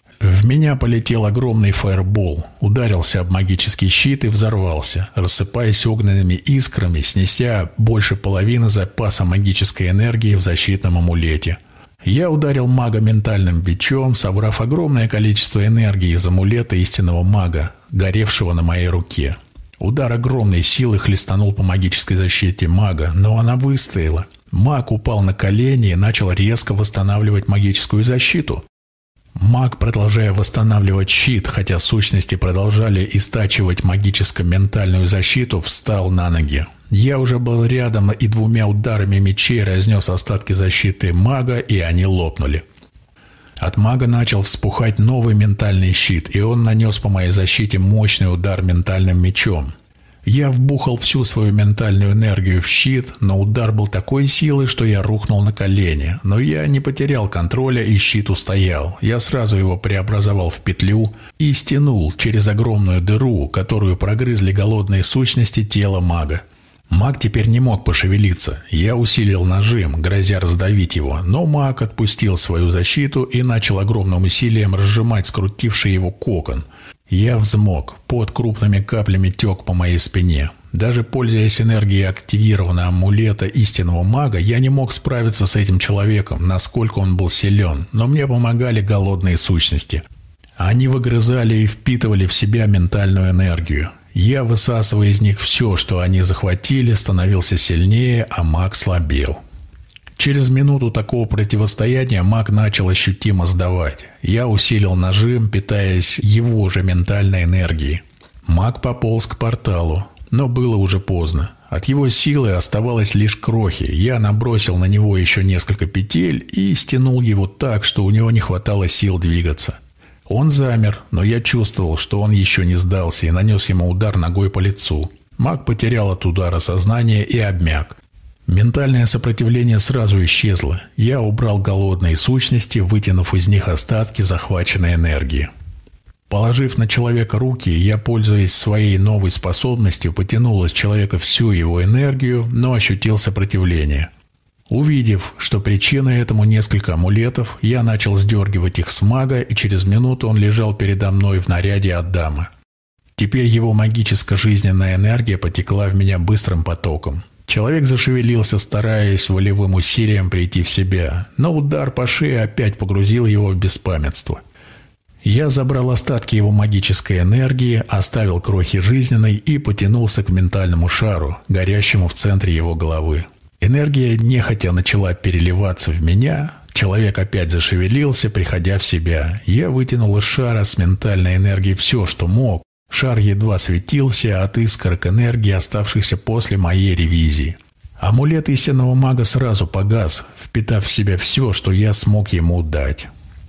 В меня полетел огромный фаербол, ударился об магический щит и взорвался, рассыпаясь огненными искрами, снеся больше половины запаса магической энергии в защитном амулете. Я ударил мага ментальным бичом, собрав огромное количество энергии из амулета истинного мага, горевшего на моей руке. Удар огромной силы хлестанул по магической защите мага, но она выстояла. Маг упал на колени и начал резко восстанавливать магическую защиту. Маг, продолжая восстанавливать щит, хотя сущности продолжали истачивать магическо-ментальную защиту, встал на ноги. Я уже был рядом и 2 ударами мечей разнес остатки защиты мага, и они лопнули. От мага начал вспухать новый ментальный щит, и он нанес по моей защите мощный удар ментальным мечом. Я вбухал всю свою ментальную энергию в щит, но удар был такой силы, что я рухнул на колени. Но я не потерял контроля, и щит устоял. Я сразу его преобразовал в петлю и стянул через огромную дыру, которую прогрызли голодные сущности тела мага. Маг теперь не мог пошевелиться. Я усилил нажим, грозя раздавить его, но маг отпустил свою защиту и начал огромным усилием разжимать скрутивший его кокон. Я взмок, пот крупными каплями тек по моей спине. Даже пользуясь энергией активированного амулета истинного мага, я не мог справиться с этим человеком, насколько он был силен, но мне помогали голодные сущности. Они выгрызали и впитывали в себя ментальную энергию. Я, высасывая из них все, что они захватили, становился сильнее, а маг слабел. Через минуту такого противостояния маг начал ощутимо сдавать. Я усилил нажим, питаясь его же ментальной энергией. Маг пополз к порталу, но было уже поздно. От его силы оставалось лишь крохи. Я набросил на него еще несколько петель и стянул его так, что у него не хватало сил двигаться. Он замер, но я чувствовал, что он еще не сдался, и нанес ему удар ногой по лицу. Маг потерял от удара сознание и обмяк. Ментальное сопротивление сразу исчезло. Я убрал голодные сущности, вытянув из них остатки захваченной энергии. Положив на человека руки, я, пользуясь своей новой способностью, потянул из человека всю его энергию, но ощутил сопротивление. Увидев, что причиной этому несколько амулетов, я начал сдергивать их с мага, и через минуту он лежал передо мной в наряде Аддама. Теперь его магическо-жизненная энергия потекла в меня быстрым потоком. Человек зашевелился, стараясь волевым усилием прийти в себя, но удар по шее опять погрузил его в беспамятство. Я забрал остатки его магической энергии, оставил крохи жизненной и потянулся к ментальному шару, горящему в центре его головы. Энергия нехотя начала переливаться в меня. Человек опять зашевелился, приходя в себя. Я вытянул из шара с ментальной энергией все, что мог. Шар едва светился от искорок энергии, оставшихся после моей ревизии. Амулет истинного мага сразу погас, впитав в себя все, что я смог ему дать.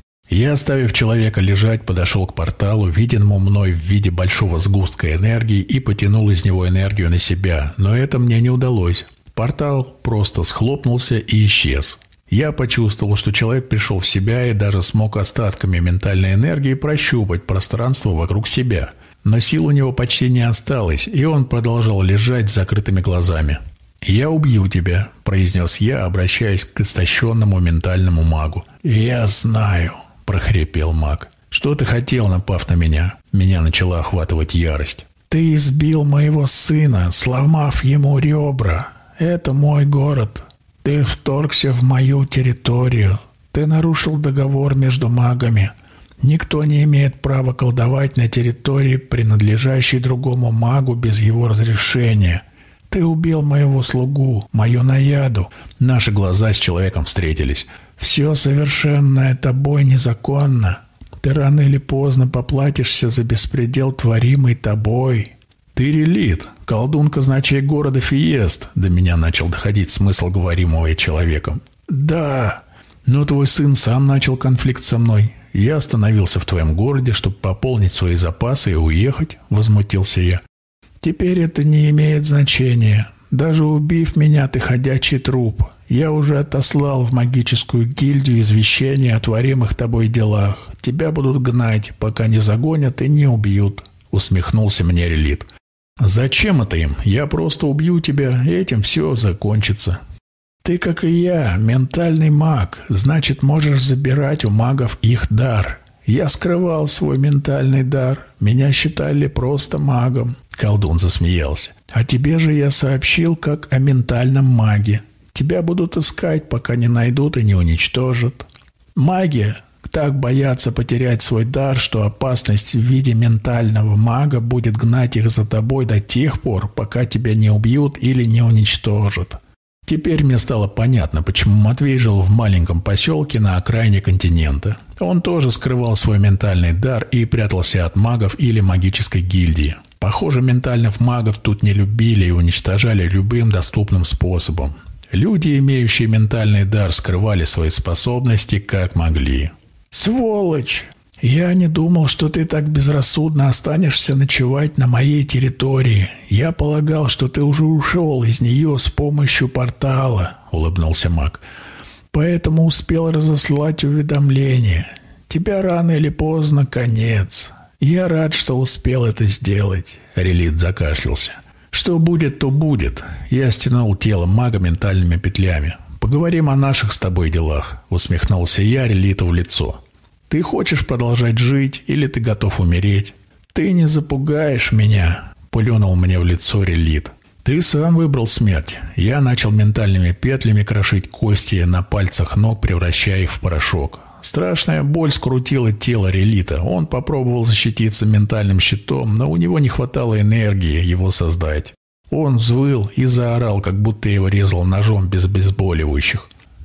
Я, оставив человека лежать, подошел к порталу, виденному мной в виде большого сгустка энергии, и потянул из него энергию на себя, но это мне не удалось. Портал просто схлопнулся и исчез. Я почувствовал, что человек пришел в себя и даже смог остатками ментальной энергии прощупать пространство вокруг себя. Но сил у него почти не осталось, и он продолжал лежать с закрытыми глазами. «Я убью тебя», – произнес я, обращаясь к истощенному ментальному магу. «Я знаю», – прохрипел маг. «Что ты хотел, напав на меня?» Меня начала охватывать ярость. «Ты избил моего сына, сломав ему ребра. Это мой город. Ты вторгся в мою территорию. Ты нарушил договор между магами. Никто не имеет права колдовать на территории, принадлежащей другому магу, без его разрешения. Ты убил моего слугу, мою наяду». Наши глаза с человеком встретились. «Все совершенное тобой незаконно. Ты рано или поздно поплатишься за беспредел, творимый тобой». «Ты Релит, колдун казначей города Фиест», — до меня начал доходить смысл говоримого человеком. «Да, но твой сын сам начал конфликт со мной. Я остановился в твоем городе, чтобы пополнить свои запасы и уехать», — возмутился я. «Теперь это не имеет значения. Даже убив меня, ты ходячий труп. Я уже отослал в магическую гильдию извещения о творимых тобой делах. Тебя будут гнать, пока не загонят и не убьют», — усмехнулся мне Релит. «Зачем это им? Я просто убью тебя, и этим все закончится». «Ты, как и я, ментальный маг, значит, можешь забирать у магов их дар. Я скрывал свой ментальный дар, меня считали просто магом», — колдун засмеялся. «А тебе же я сообщил, как о ментальном маге. Тебя будут искать, пока не найдут и не уничтожат. Маги так боятся потерять свой дар, что опасность в виде ментального мага будет гнать их за тобой до тех пор, пока тебя не убьют или не уничтожат». Теперь мне стало понятно, почему Матвей жил в маленьком поселке на окраине континента. Он тоже скрывал свой ментальный дар и прятался от магов или магической гильдии. Похоже, ментальных магов тут не любили и уничтожали любым доступным способом. Люди, имеющие ментальный дар, скрывали свои способности как могли. «Сволочь! Я не думал, что ты так безрассудно останешься ночевать на моей территории. Я полагал, что ты уже ушел из нее с помощью портала», — улыбнулся маг. «Поэтому успел разослать уведомление. Тебя рано или поздно конец. Я рад, что успел это сделать», — Релит закашлялся. «Что будет, то будет». Я стянул тело мага ментальными петлями. «Поговорим о наших с тобой делах», — усмехнулся я Релиту в лицо. «Ты хочешь продолжать жить или ты готов умереть?» «Ты не запугаешь меня», — плюнул мне в лицо Релит. «Ты сам выбрал смерть». Я начал ментальными петлями крошить кости на пальцах ног, превращая их в порошок. Страшная боль скрутила тело Релита. Он попробовал защититься ментальным щитом, но у него не хватало энергии его создать. Он взвыл и заорал, как будто его резал ножом без обезболивающих.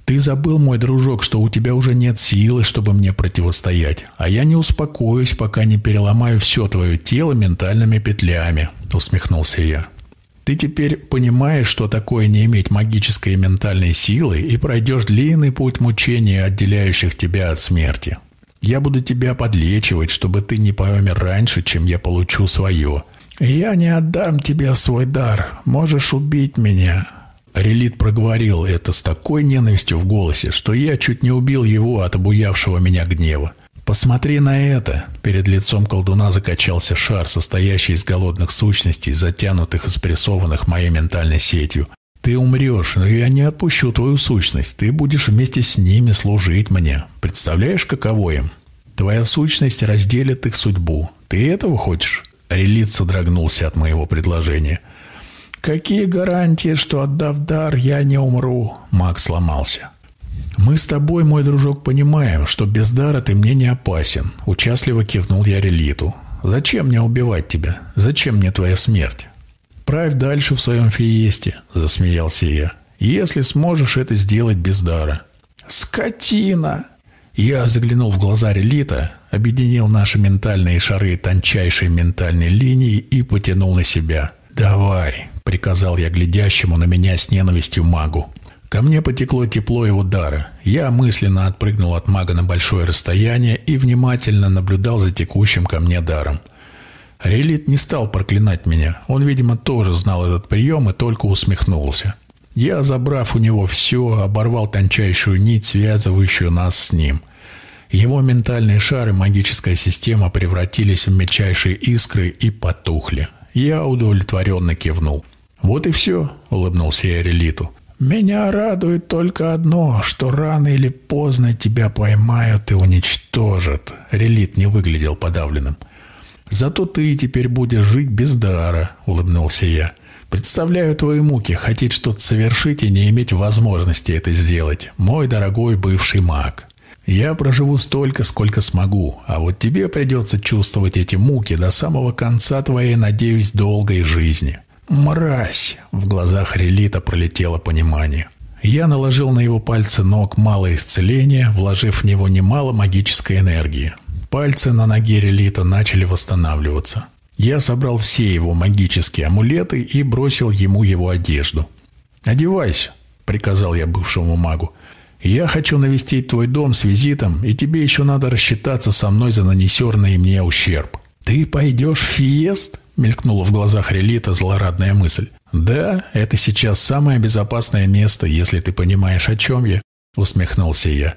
Ты забыл, мой дружок, что у тебя уже нет силы, чтобы мне противостоять, а я не успокоюсь, пока не переломаю все твое тело ментальными петлями», — усмехнулся я. «Ты теперь понимаешь, что такое не иметь магической и ментальной силы, и пройдешь длинный путь мучений, отделяющих тебя от смерти. Я буду тебя подлечивать, чтобы ты не помер раньше, чем я получу свое. Я не отдам тебе свой дар, можешь убить меня». Релит проговорил это с такой ненавистью в голосе, что я чуть не убил его от обуявшего меня гнева. «Посмотри на это!» Перед лицом колдуна закачался шар, состоящий из голодных сущностей, затянутых и спрессованных моей ментальной сетью. «Ты умрешь, но я не отпущу твою сущность. Ты будешь вместе с ними служить мне. Представляешь, каково им? Твоя сущность разделит их судьбу. Ты этого хочешь?» Релит содрогнулся от моего предложения. «Какие гарантии, что, отдав дар, я не умру?» Маг сломался. «Мы с тобой, мой дружок, понимаем, что без дара ты мне не опасен», — участливо кивнул я Релиту. «Зачем мне убивать тебя? Зачем мне твоя смерть?» «Правь дальше в своем фиесте», — засмеялся я, «если сможешь это сделать без дара». «Скотина!» Я заглянул в глаза Релита, объединил наши ментальные шары тончайшей ментальной линией и потянул на себя. «Давай», — приказал я глядящему на меня с ненавистью магу. Ко мне потекло тепло его дара. Я мысленно отпрыгнул от мага на большое расстояние и внимательно наблюдал за текущим ко мне даром. Релит не стал проклинать меня. Он, видимо, тоже знал этот прием и только усмехнулся. Я, забрав у него все, оборвал тончайшую нить, связывающую нас с ним. Его ментальные шары, магическая система превратились в мельчайшие искры и потухли. Я удовлетворенно кивнул. «Вот и все», — улыбнулся я Релиту. «Меня радует только одно, что рано или поздно тебя поймают и уничтожат». Релит не выглядел подавленным. «Зато ты теперь будешь жить без дара», — улыбнулся я. «Представляю твои муки, хотеть что-то совершить и не иметь возможности это сделать, мой дорогой бывший маг. Я проживу столько, сколько смогу, а вот тебе придется чувствовать эти муки до самого конца твоей, надеюсь, долгой жизни». «Мразь!» — в глазах Релита пролетело понимание. Я наложил на его пальцы ног малое исцеление, вложив в него немало магической энергии. Пальцы на ноге Релита начали восстанавливаться. Я собрал все его магические амулеты и бросил ему его одежду. «Одевайся», — приказал я бывшему магу. «Я хочу навестить твой дом с визитом, и тебе еще надо рассчитаться со мной за нанесенный мне ущерб». «Ты пойдешь в Фиест?» — мелькнула в глазах Релита злорадная мысль. «Да, это сейчас самое безопасное место, если ты понимаешь, о чем я», — усмехнулся я.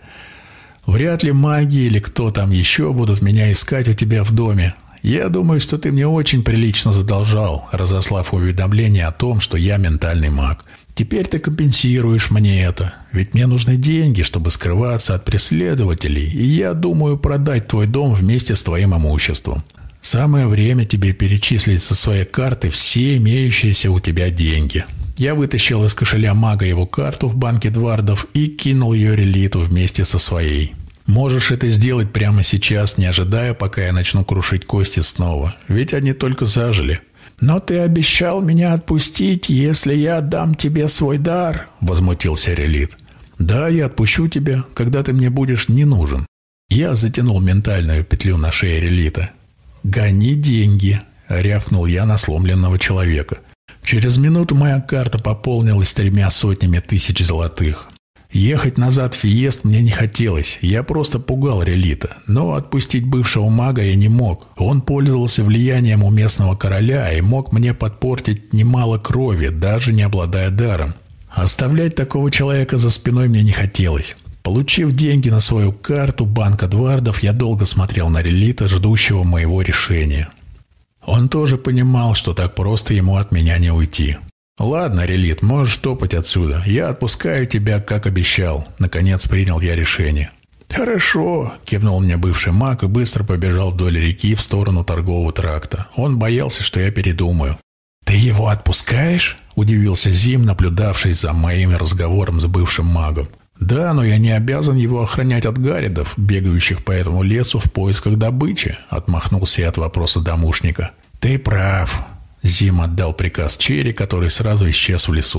«Вряд ли маги или кто там еще будут меня искать у тебя в доме. Я думаю, что ты мне очень прилично задолжал, разослав уведомление о том, что я ментальный маг. Теперь ты компенсируешь мне это, ведь мне нужны деньги, чтобы скрываться от преследователей, и я думаю продать твой дом вместе с твоим имуществом. Самое время тебе перечислить со своей карты все имеющиеся у тебя деньги». Я вытащил из кошеля мага его карту в банке Двардов и кинул ее Релиту вместе со своей. «Можешь это сделать прямо сейчас, не ожидая, пока я начну крушить кости снова, ведь они только зажили». «Но ты обещал меня отпустить, если я отдам тебе свой дар», — возмутился Релит. «Да, я отпущу тебя, когда ты мне будешь не нужен». Я затянул ментальную петлю на шее Релита. «Гони деньги», — рявкнул я на сломленного человека. Через минуту моя карта пополнилась 300 000 золотых. Ехать назад в Фиест мне не хотелось, я просто пугал Релита, но отпустить бывшего мага я не мог. Он пользовался влиянием у местного короля и мог мне подпортить немало крови, даже не обладая даром. Оставлять такого человека за спиной мне не хотелось. Получив деньги на свою карту банка Двардов, я долго смотрел на Релита, ждущего моего решения. Он тоже понимал, что так просто ему от меня не уйти. «Ладно, Релит, можешь топать отсюда. Я отпускаю тебя, как обещал». Наконец принял я решение. «Хорошо», — кивнул мне бывший маг и быстро побежал вдоль реки в сторону торгового тракта. Он боялся, что я передумаю. «Ты его отпускаешь?» — удивился Зим, наблюдавший за моим разговором с бывшим магом. «Да, но я не обязан его охранять от гаридов, бегающих по этому лесу в поисках добычи», — отмахнулся я от вопроса домушника. «Ты прав». Зим отдал приказ Черри, который сразу исчез в лесу.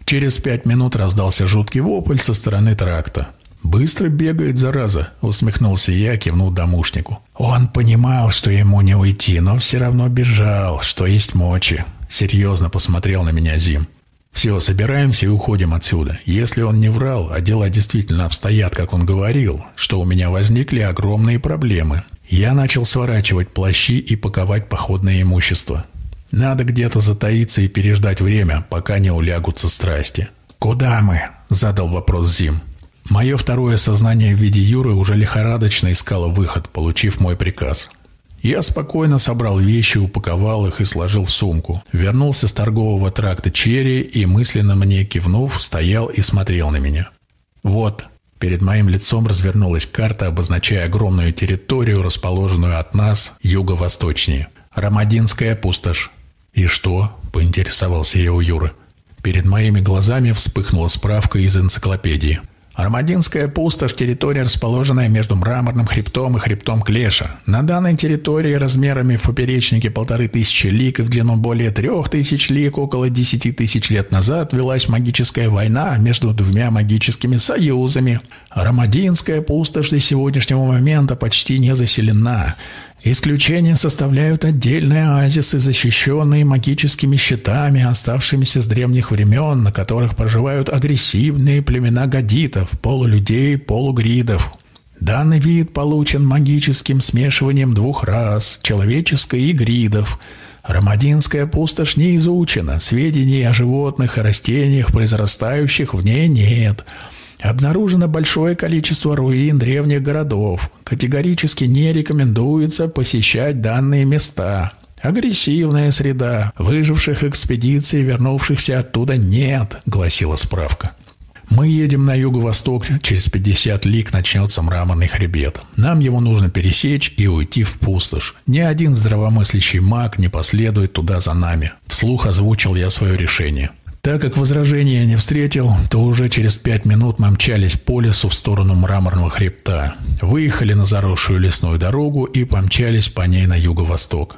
Через 5 минут раздался жуткий вопль со стороны тракта. «Быстро бегает, зараза», — усмехнулся я, кивнул домушнику. «Он понимал, что ему не уйти, но все равно бежал, что есть мочи», — серьезно посмотрел на меня Зим. «Все, собираемся и уходим отсюда. Если он не врал, а дела действительно обстоят, как он говорил, что у меня возникли огромные проблемы. Я начал сворачивать плащи и паковать походное имущество. Надо где-то затаиться и переждать время, пока не улягутся страсти». «Куда мы?» — задал вопрос Зим. Мое второе сознание в виде Юры уже лихорадочно искало выход, получив мой приказ. Я спокойно собрал вещи, упаковал их и сложил в сумку. Вернулся с торгового тракта Черри и, мысленно мне кивнув, стоял и смотрел на меня. Вот, перед моим лицом развернулась карта, обозначая огромную территорию, расположенную от нас юго-восточнее. Рамадинская пустошь. «И что?» – поинтересовался я у Юры. Перед моими глазами вспыхнула справка из энциклопедии. Рамадинская пустошь – территория, расположенная между Мраморным хребтом и хребтом Клеша. На данной территории размерами в поперечнике 1500 лиг и в длину более 3000 лиг около 10 тысяч лет назад велась магическая война между двумя магическими союзами. Рамадинская пустошь до сегодняшнего момента почти не заселена. Исключение составляют отдельные оазисы, защищенные магическими щитами, оставшимися с древних времен, на которых проживают агрессивные племена гадитов, полулюдей, полугридов. Данный вид получен магическим смешиванием двух рас – человеческой и гридов. Рамадинская пустошь не изучена, сведений о животных и растениях, произрастающих в ней, нет. Обнаружено большое количество руин древних городов. Категорически не рекомендуется посещать данные места. Агрессивная среда. Выживших экспедиций, вернувшихся оттуда, нет, гласила справка. Мы едем на юго-восток, через 50 лиг начнется Мраморный хребет. Нам его нужно пересечь и уйти в пустошь. Ни один здравомыслящий маг не последует туда за нами. Вслух озвучил я свое решение. Так как возражения я не встретил, то уже через 5 минут мы мчались по лесу в сторону Мраморного хребта. Выехали на заросшую лесную дорогу и помчались по ней на юго-восток.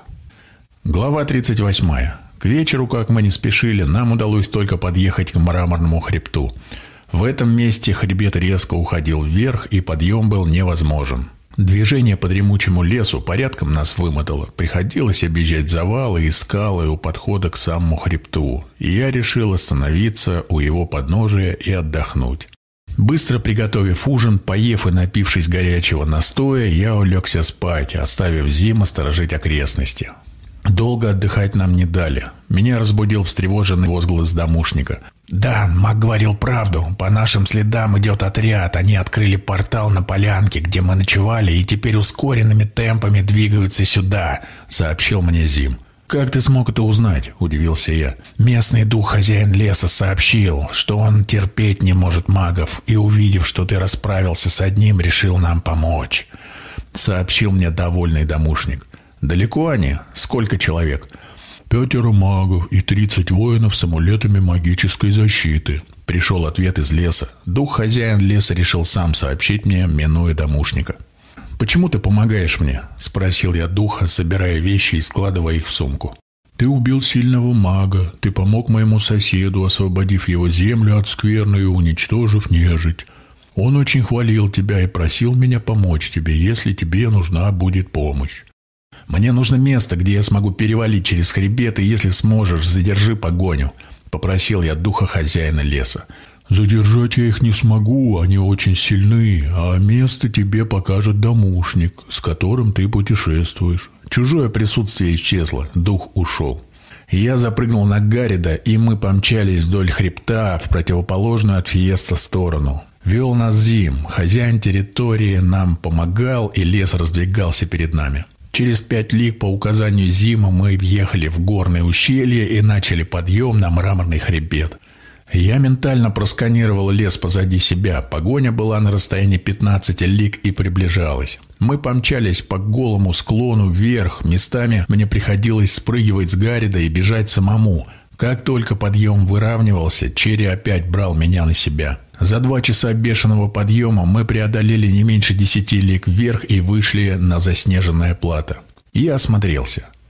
Глава 38. К вечеру, как мы не спешили, нам удалось только подъехать к Мраморному хребту. В этом месте хребет резко уходил вверх, и подъем был невозможен. Движение по дремучему лесу порядком нас вымотало. Приходилось объезжать завалы и скалы у подхода к самому хребту. И я решил остановиться у его подножия и отдохнуть. Быстро приготовив ужин, поев и напившись горячего настоя, я улегся спать, оставив Зима сторожить окрестности. Долго отдыхать нам не дали. Меня разбудил встревоженный возглас домушника. «Да, маг говорил правду. По нашим следам идет отряд. Они открыли портал на полянке, где мы ночевали, и теперь ускоренными темпами двигаются сюда», — сообщил мне Зим. «Как ты смог это узнать?» — удивился я. «Местный дух, хозяин леса, сообщил, что он терпеть не может магов, и, увидев, что ты расправился с одним, решил нам помочь», — сообщил мне довольный домушник. «Далеко они? Сколько человек?» 5 магов и 30 воинов с амулетами магической защиты. Пришел ответ из леса. Дух-хозяин леса решил сам сообщить мне, минуя домушника. «Почему ты помогаешь мне?» – спросил я духа, собирая вещи и складывая их в сумку. «Ты убил сильного мага. Ты помог моему соседу, освободив его землю от скверны и уничтожив нежить. Он очень хвалил тебя и просил меня помочь тебе, если тебе нужна будет помощь. Мне нужно место, где я смогу перевалить через хребет, и если сможешь, задержи погоню», — попросил я духа хозяина леса. «Задержать я их не смогу, они очень сильны, а место тебе покажет домушник, с которым ты путешествуешь». Чужое присутствие исчезло, дух ушел. Я запрыгнул на Гаррида, и мы помчались вдоль хребта в противоположную от Фиеста сторону. Вел нас Зим, хозяин территории нам помогал, и лес раздвигался перед нами. Через 5 лиг по указанию Зима мы въехали в горное ущелье и начали подъем на Мраморный хребет. Я ментально просканировал лес позади себя. Погоня была на расстоянии 15 лиг и приближалась. Мы помчались по голому склону вверх. Местами мне приходилось спрыгивать с Гаррида и бежать самому. Как только подъем выравнивался, Черри опять брал меня на себя. За 2 часа бешеного подъема мы преодолели не меньше 10 лиг вверх и вышли на заснеженное плато. Я осмотрелся.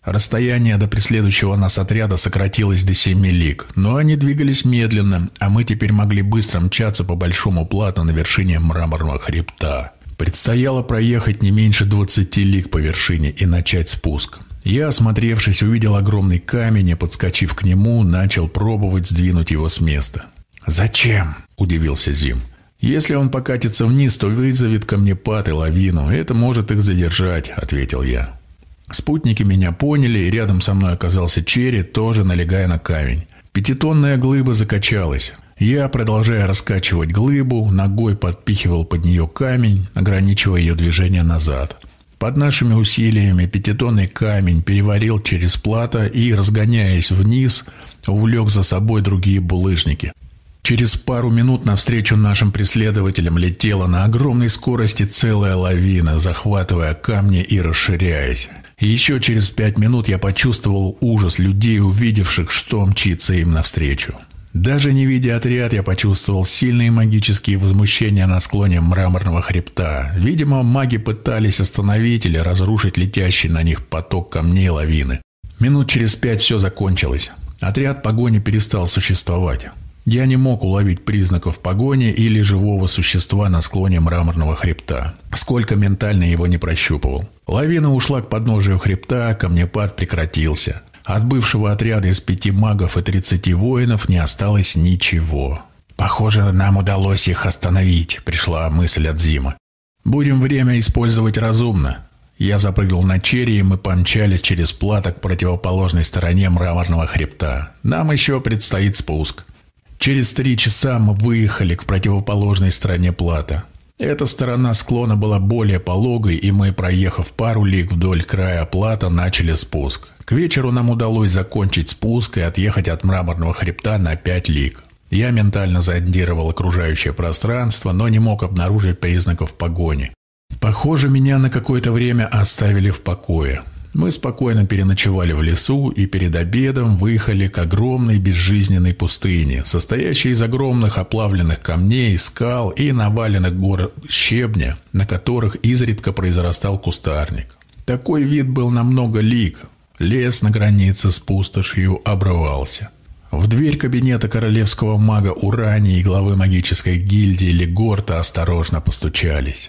Расстояние до преследующего нас отряда сократилось до 7 лиг, но они двигались медленно, а мы теперь могли быстро мчаться по большому плато на вершине мраморного хребта. Предстояло проехать не меньше 20 лиг по вершине и начать спуск. Я, осмотревшись, увидел огромный камень и, подскочив к нему, начал пробовать сдвинуть его с места. «Зачем?» – удивился Зим. «Если он покатится вниз, то вызовет камнепад и лавину. Это может их задержать», – ответил я. Спутники меня поняли, и рядом со мной оказался Черри, тоже налегая на камень. 5-тонная глыба закачалась. Я, продолжая раскачивать глыбу, ногой подпихивал под нее камень, ограничивая ее движение назад. Под нашими усилиями 5-тонный камень переварил через плато и, разгоняясь вниз, увлек за собой другие булыжники. Через пару минут навстречу нашим преследователям летела на огромной скорости целая лавина, захватывая камни и расширяясь. И еще через 5 минут я почувствовал ужас людей, увидевших, что мчится им навстречу. Даже не видя отряд, я почувствовал сильные магические возмущения на склоне мраморного хребта. Видимо, маги пытались остановить или разрушить летящий на них поток камней лавины. Минут через 5 все закончилось. Отряд погони перестал существовать. Я не мог уловить признаков погони или живого существа на склоне мраморного хребта, сколько ментально его не прощупывал. Лавина ушла к подножию хребта, камнепад прекратился. От бывшего отряда из 5 магов и 30 воинов не осталось ничего. «Похоже, нам удалось их остановить», – пришла мысль от Зима. «Будем время использовать разумно». Я запрыгнул на Черри, и мы помчались через плато к противоположной стороне мраморного хребта. Нам еще предстоит спуск. Через 3 часа мы выехали к противоположной стороне плато. Эта сторона склона была более пологой, и мы, проехав пару лиг вдоль края плато, начали спуск. К вечеру нам удалось закончить спуск и отъехать от мраморного хребта на 5 лиг. Я ментально зондировал окружающее пространство, но не мог обнаружить признаков погони. Похоже, меня на какое-то время оставили в покое. Мы спокойно переночевали в лесу и перед обедом выехали к огромной безжизненной пустыне, состоящей из огромных оплавленных камней, скал и наваленных гор щебня, на которых изредка произрастал кустарник. Такой вид был на много лиг. Лес на границе с пустошью обрывался. В дверь кабинета королевского мага Урании и главы магической гильдии Легорта осторожно постучались.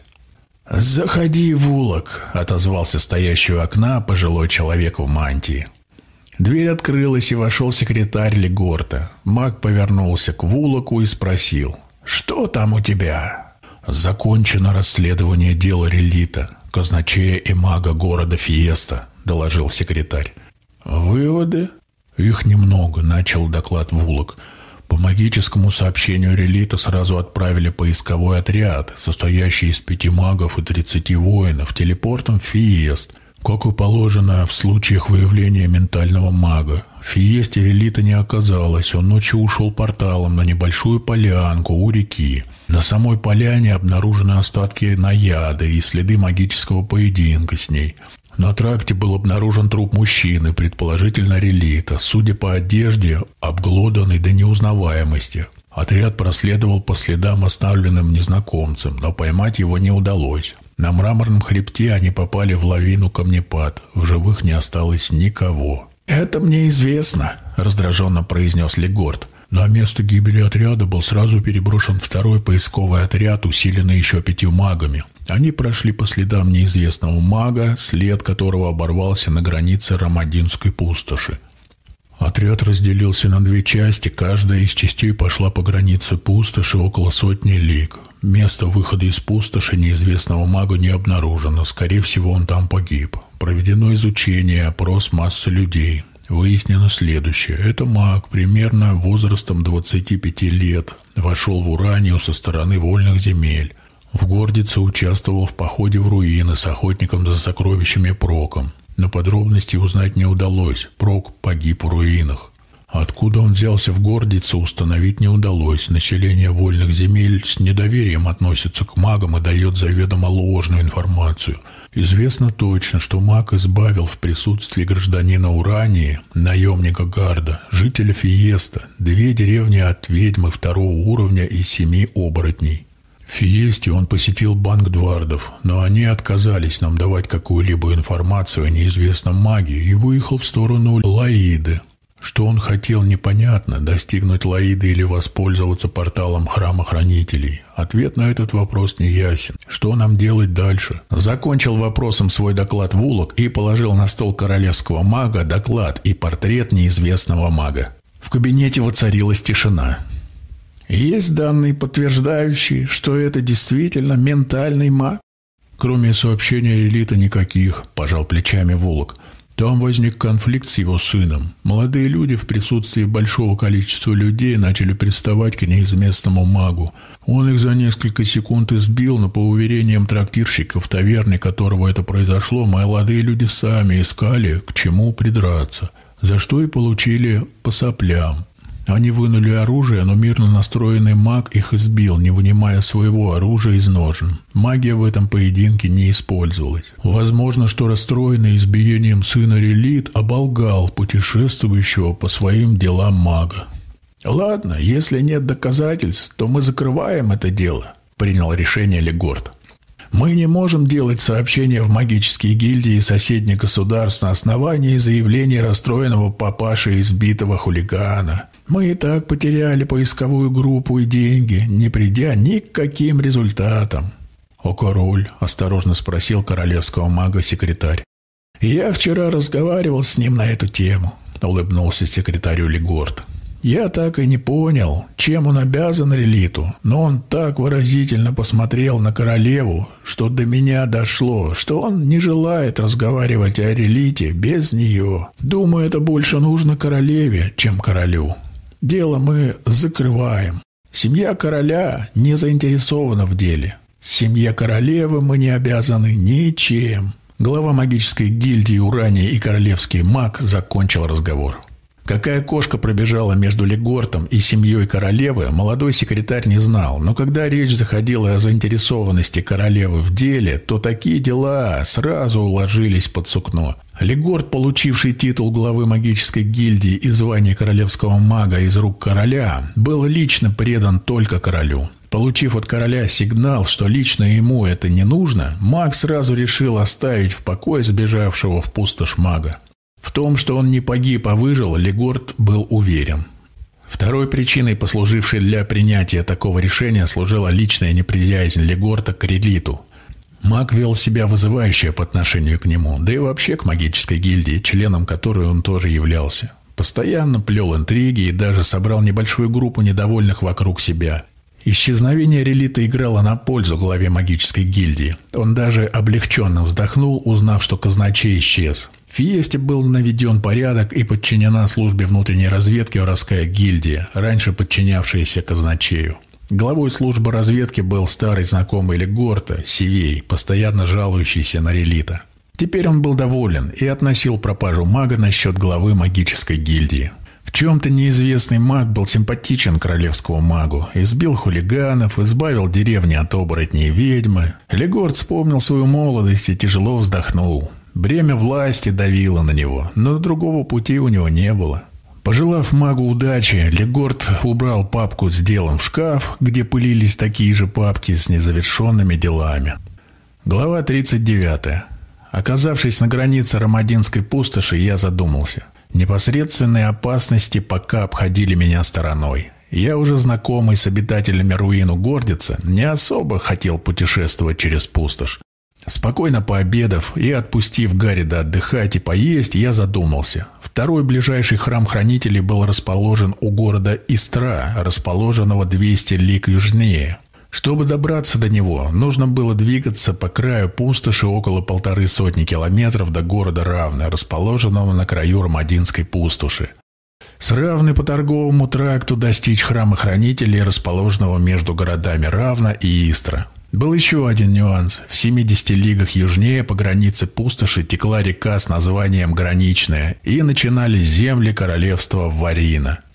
«Заходи, Вулок», — отозвался стоящий у окна пожилой человек в мантии. Дверь открылась, и вошел секретарь Легорта. Маг повернулся к Вулоку и спросил: «Что там у тебя?» «Закончено расследование дела Релита, казначея и мага города Фиеста», — доложил секретарь. «Выводы?» «Их немного», — начал доклад Вулок. По магическому сообщению Релита сразу отправили поисковой отряд, состоящий из 5 магов и 30 воинов, телепортом в Фиест, как и положено в случаях выявления ментального мага. В Фиесте Релита не оказалось, он ночью ушел порталом на небольшую полянку у реки. На самой поляне обнаружены остатки наяды и следы магического поединка с ней. На тракте был обнаружен труп мужчины, предположительно Релита, судя по одежде, обглоданный до неузнаваемости. Отряд проследовал по следам, оставленным незнакомцем, но поймать его не удалось. На мраморном хребте они попали в лавину камнепад, в живых не осталось никого. «Это мне известно», – раздраженно произнес Легорт. На место гибели отряда был сразу переброшен 2-й поисковый отряд, усиленный еще 5 магами. Они прошли по следам неизвестного мага, след которого оборвался на границе Рамадинской пустоши. Отряд разделился на 2 части, каждая из частей пошла по границе пустоши около 100 лиг. Место выхода из пустоши неизвестного мага не обнаружено, скорее всего, он там погиб. Проведено изучение и опрос массы людей. Выяснено следующее. Это маг, примерно возрастом 25 лет, вошел в Уранию со стороны вольных земель. В Гордице участвовал в походе в руины с охотником за сокровищами Проком. Но подробностей узнать не удалось. Прок погиб в руинах. Откуда он взялся в Гордице, установить не удалось. Население вольных земель с недоверием относится к магам и дает заведомо ложную информацию. Известно точно, что маг избавил в присутствии гражданина Урании, наемника Гарда, жителя Фиеста, 2 деревни от ведьмы 2-го уровня и 7 оборотней. В Фиесте он посетил банк двардов, но они отказались нам давать какую-либо информацию о неизвестном маге и выехал в сторону Лаиды. Что он хотел, непонятно, достигнуть Лаиды или воспользоваться порталом храма хранителей. Ответ на этот вопрос не ясен. Что нам делать дальше? Закончил вопросом свой доклад Вулок и положил на стол королевского мага доклад и портрет неизвестного мага. В кабинете воцарилась тишина. Есть данные, подтверждающие, что это действительно ментальный маг? Кроме сообщения Релита никаких, пожал плечами Вулок. Там возник конфликт с его сыном. Молодые люди в присутствии большого количества людей начали приставать к неизвестному магу. Он их за несколько секунд избил, но по уверениям трактирщика в таверне, которого это произошло, молодые люди сами искали, к чему придраться. За что и получили по соплям. Они вынули оружие, но мирно настроенный маг их избил, не вынимая своего оружия из ножен. Магия в этом поединке не использовалась. Возможно, что расстроенный избиением сына Релит оболгал путешествующего по своим делам мага. «Ладно, если нет доказательств, то мы закрываем это дело», — принял решение Легорд. «Мы не можем делать сообщения в магические гильдии соседних государств на основании заявлений расстроенного папаши избитого хулигана. Мы и так потеряли поисковую группу и деньги, не придя ни к каким результатам». «О, король?» – осторожно спросил королевского мага секретарь. «Я вчера разговаривал с ним на эту тему», – улыбнулся секретарю Легорд. «Я так и не понял, чем он обязан Релиту, но он так выразительно посмотрел на королеву, что до меня дошло, что он не желает разговаривать о Релите без нее. Думаю, это больше нужно королеве, чем королю. Дело мы закрываем. Семья короля не заинтересована в деле. Семье королевы мы не обязаны ничем». Глава магической гильдии Урания и королевский маг закончил разговор. Какая кошка пробежала между Легортом и семьей королевы, молодой секретарь не знал, но когда речь заходила о заинтересованности королевы в деле, то такие дела сразу уложились под сукно. Легорт, получивший титул главы магической гильдии и звание королевского мага из рук короля, был лично предан только королю. Получив от короля сигнал, что лично ему это не нужно, маг сразу решил оставить в покое сбежавшего в пустошь мага. В том, что он не погиб, а выжил, Легорд был уверен. Второй причиной, послужившей для принятия такого решения, служила личная неприязнь Легорта к Релиту. Маг вел себя вызывающе по отношению к нему, да и вообще к магической гильдии, членом которой он тоже являлся. Постоянно плел интриги и даже собрал небольшую группу недовольных вокруг себя. Исчезновение Релита играло на пользу главе магической гильдии. Он даже облегченно вздохнул, узнав, что казначей исчез. В Фиесте был наведен порядок и подчинена службе внутренней разведки Оросская гильдия, раньше подчинявшаяся казначею. Главой службы разведки был старый знакомый Легорта, Сивей, постоянно жалующийся на Релита. Теперь он был доволен и относил пропажу мага на счет главы магической гильдии. В чем-то неизвестный маг был симпатичен королевскому магу, избил хулиганов, избавил деревни от оборотней и ведьмы. Легорд вспомнил свою молодость и тяжело вздохнул. Бремя власти давило на него, но другого пути у него не было. Пожелав магу удачи, Легорд убрал папку с делом в шкаф, где пылились такие же папки с незавершенными делами. Глава 39. Оказавшись на границе Ромадинской пустоши, я задумался. Непосредственные опасности пока обходили меня стороной. Я, уже знакомый с обитателями руин Гордица, не особо хотел путешествовать через пустошь. Спокойно пообедав и отпустив Гаррида отдыхать и поесть, я задумался. Второй ближайший храм хранителей был расположен у города Истра, расположенного 200 лиг южнее. Чтобы добраться до него, нужно было двигаться по краю пустоши около 150 километров до города Равны, расположенного на краю Ромадинской пустоши. С Равны по торговому тракту достичь храма хранителей, расположенного между городами Равна и Истра. Был еще один нюанс. В 70 лигах южнее по границе пустоши текла река с названием Граничная, и начинались земли королевства Варина.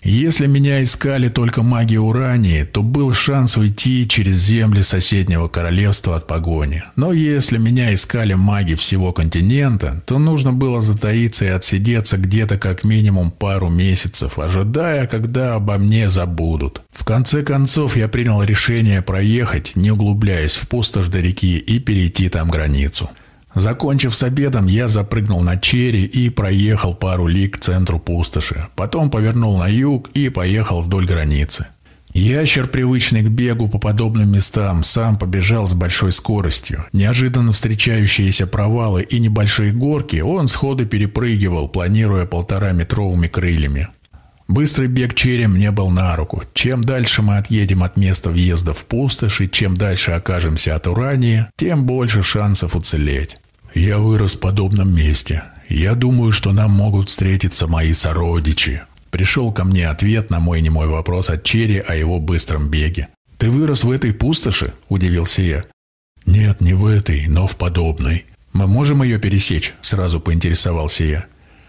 Если меня искали только маги Урании, то был шанс уйти через земли соседнего королевства от погони. Но если меня искали маги всего континента, то нужно было затаиться и отсидеться где-то как минимум пару месяцев, ожидая, когда обо мне забудут. В конце концов, я принял решение проехать, не углубляясь в пустошь до реки, и перейти там границу. Закончив с обедом, я запрыгнул на черри и проехал пару лиг к центру пустоши. Потом повернул на юг и поехал вдоль границы. Ящер, привычный к бегу по подобным местам, сам побежал с большой скоростью. Неожиданно встречающиеся провалы и небольшие горки он сходу перепрыгивал, планируя 1,5-метровыми крыльями. Быстрый бег черри мне был на руку. Чем дальше мы отъедем от места въезда в пустошь и чем дальше окажемся от Урании, тем больше шансов уцелеть. Я вырос в подобном месте. Я думаю, что нам могут встретиться мои сородичи. Пришел ко мне ответ на мой немой вопрос от черри о его быстром беге. Ты вырос в этой пустоши? Удивился я. Нет, не в этой, но в подобной. Мы можем ее пересечь? Сразу поинтересовался я.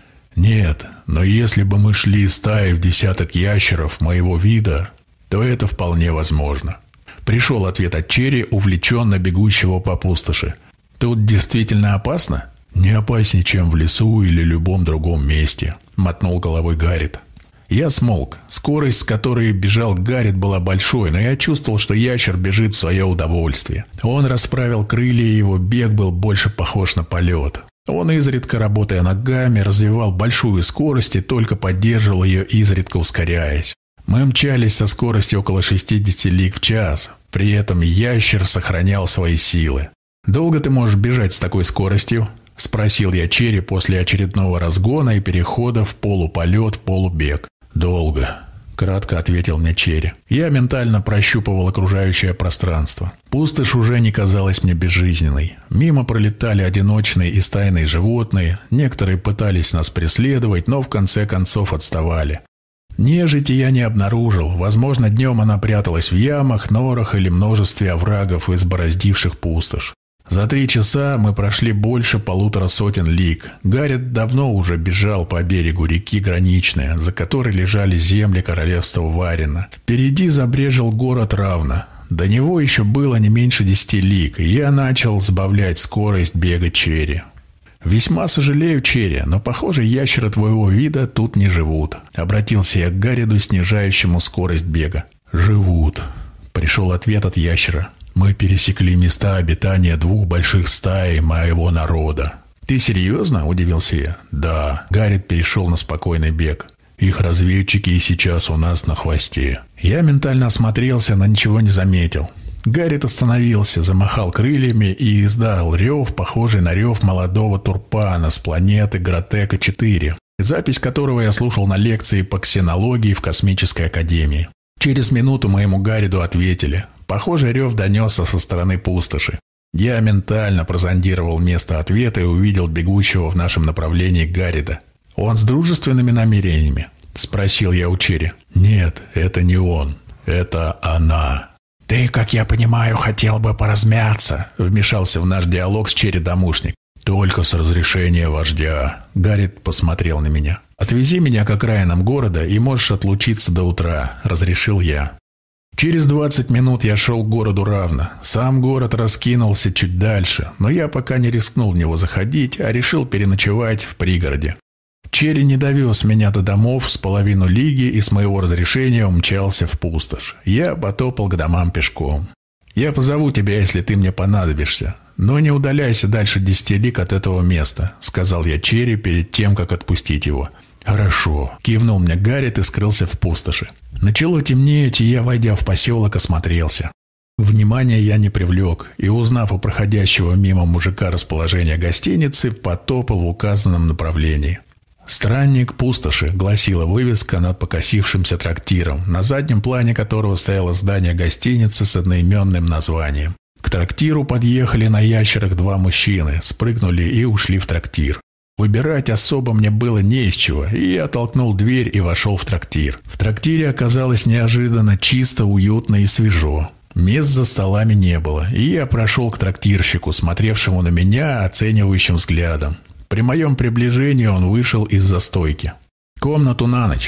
Нет, но если бы мы шли стаей в десяток ящеров моего вида, то это вполне возможно. Пришел ответ от черри, увлеченно бегущего по пустоши. Тут действительно опасно? Не опаснее, чем в лесу или любом другом месте, мотнул головой Гаррет. Я смолк. Скорость, с которой бежал Гаррет, была большой, но я чувствовал, что ящер бежит в свое удовольствие. Он расправил крылья, и его бег был больше похож на полет. Он, изредка работая ногами, развивал большую скорость и только поддерживал ее, изредка ускоряясь. Мы мчались со скоростью около 60 лиг в час, при этом ящер сохранял свои силы. «Долго ты можешь бежать с такой скоростью?» – спросил я черри после очередного разгона и перехода в полуполет, полубег. «Долго», – кратко ответил мне черри. Я ментально прощупывал окружающее пространство. Пустошь уже не казалась мне безжизненной. Мимо пролетали одиночные и стайные животные, некоторые пытались нас преследовать, но в конце концов отставали. Нежити я не обнаружил. Возможно, днем она пряталась в ямах, норах или множестве оврагов, избороздивших пустошь. За 3 часа мы прошли больше 150 лиг. Гаррет давно уже бежал по берегу реки Граничная, за которой лежали земли королевства Варина. Впереди забрежил город Равна. До него еще было не меньше 10 лиг, и я начал сбавлять скорость бега черри. «Весьма сожалею, черри, но, похоже, ящеры твоего вида тут не живут», — обратился я к Гарриду, снижающему скорость бега. «Живут», — пришел ответ от ящера. «Мы пересекли места обитания 2 больших стай моего народа». «Ты серьезно?» – удивился я. «Да». Гаррет перешел на спокойный бег. «Их разведчики и сейчас у нас на хвосте». Я ментально осмотрелся, но ничего не заметил. Гаррет остановился, замахал крыльями и издал рев, похожий на рев молодого турпана с планеты Гратека-4, запись которого я слушал на лекции по ксенологии в Космической академии. Через минуту моему Гарриду ответили. Похоже, рев донесся со стороны пустоши. Я ментально прозондировал место ответа и увидел бегущего в нашем направлении Гаррида. «Он с дружественными намерениями?» – спросил я у черри. «Нет, это не он. Это она». «Ты, как я понимаю, хотел бы поразмяться», – вмешался в наш диалог с черри домушник. «Только с разрешения вождя». Гаррет посмотрел на меня. «Отвези меня к окраинам города и можешь отлучиться до утра», – разрешил я. Через 20 минут я шел к городу Равна. Сам город раскинулся чуть дальше, но я пока не рискнул в него заходить, а решил переночевать в пригороде. Черри не довез меня до домов с половину лиги и с моего разрешения умчался в пустошь. Я потопал к домам пешком. «Я позову тебя, если ты мне понадобишься, но не удаляйся дальше 10 лиг от этого места», — сказал я черри перед тем, как отпустить его. «Хорошо», — кивнул мне Гаррет и скрылся в пустоши. Начало темнеть, и я, войдя в поселок, осмотрелся. Внимания я не привлек, и, узнав у проходящего мимо мужика расположение гостиницы, потопал в указанном направлении. «Странник пустоши», — гласила вывеска над покосившимся трактиром, на заднем плане которого стояло здание гостиницы с одноименным названием. К трактиру подъехали на ящерах 2 мужчины, спрыгнули и ушли в трактир. Выбирать особо мне было не из чего, и я толкнул дверь и вошел в трактир. В трактире оказалось неожиданно чисто, уютно и свежо. Мест за столами не было, и я прошел к трактирщику, смотревшему на меня оценивающим взглядом. При моем приближении он вышел из-за стойки. «Комнату на ночь».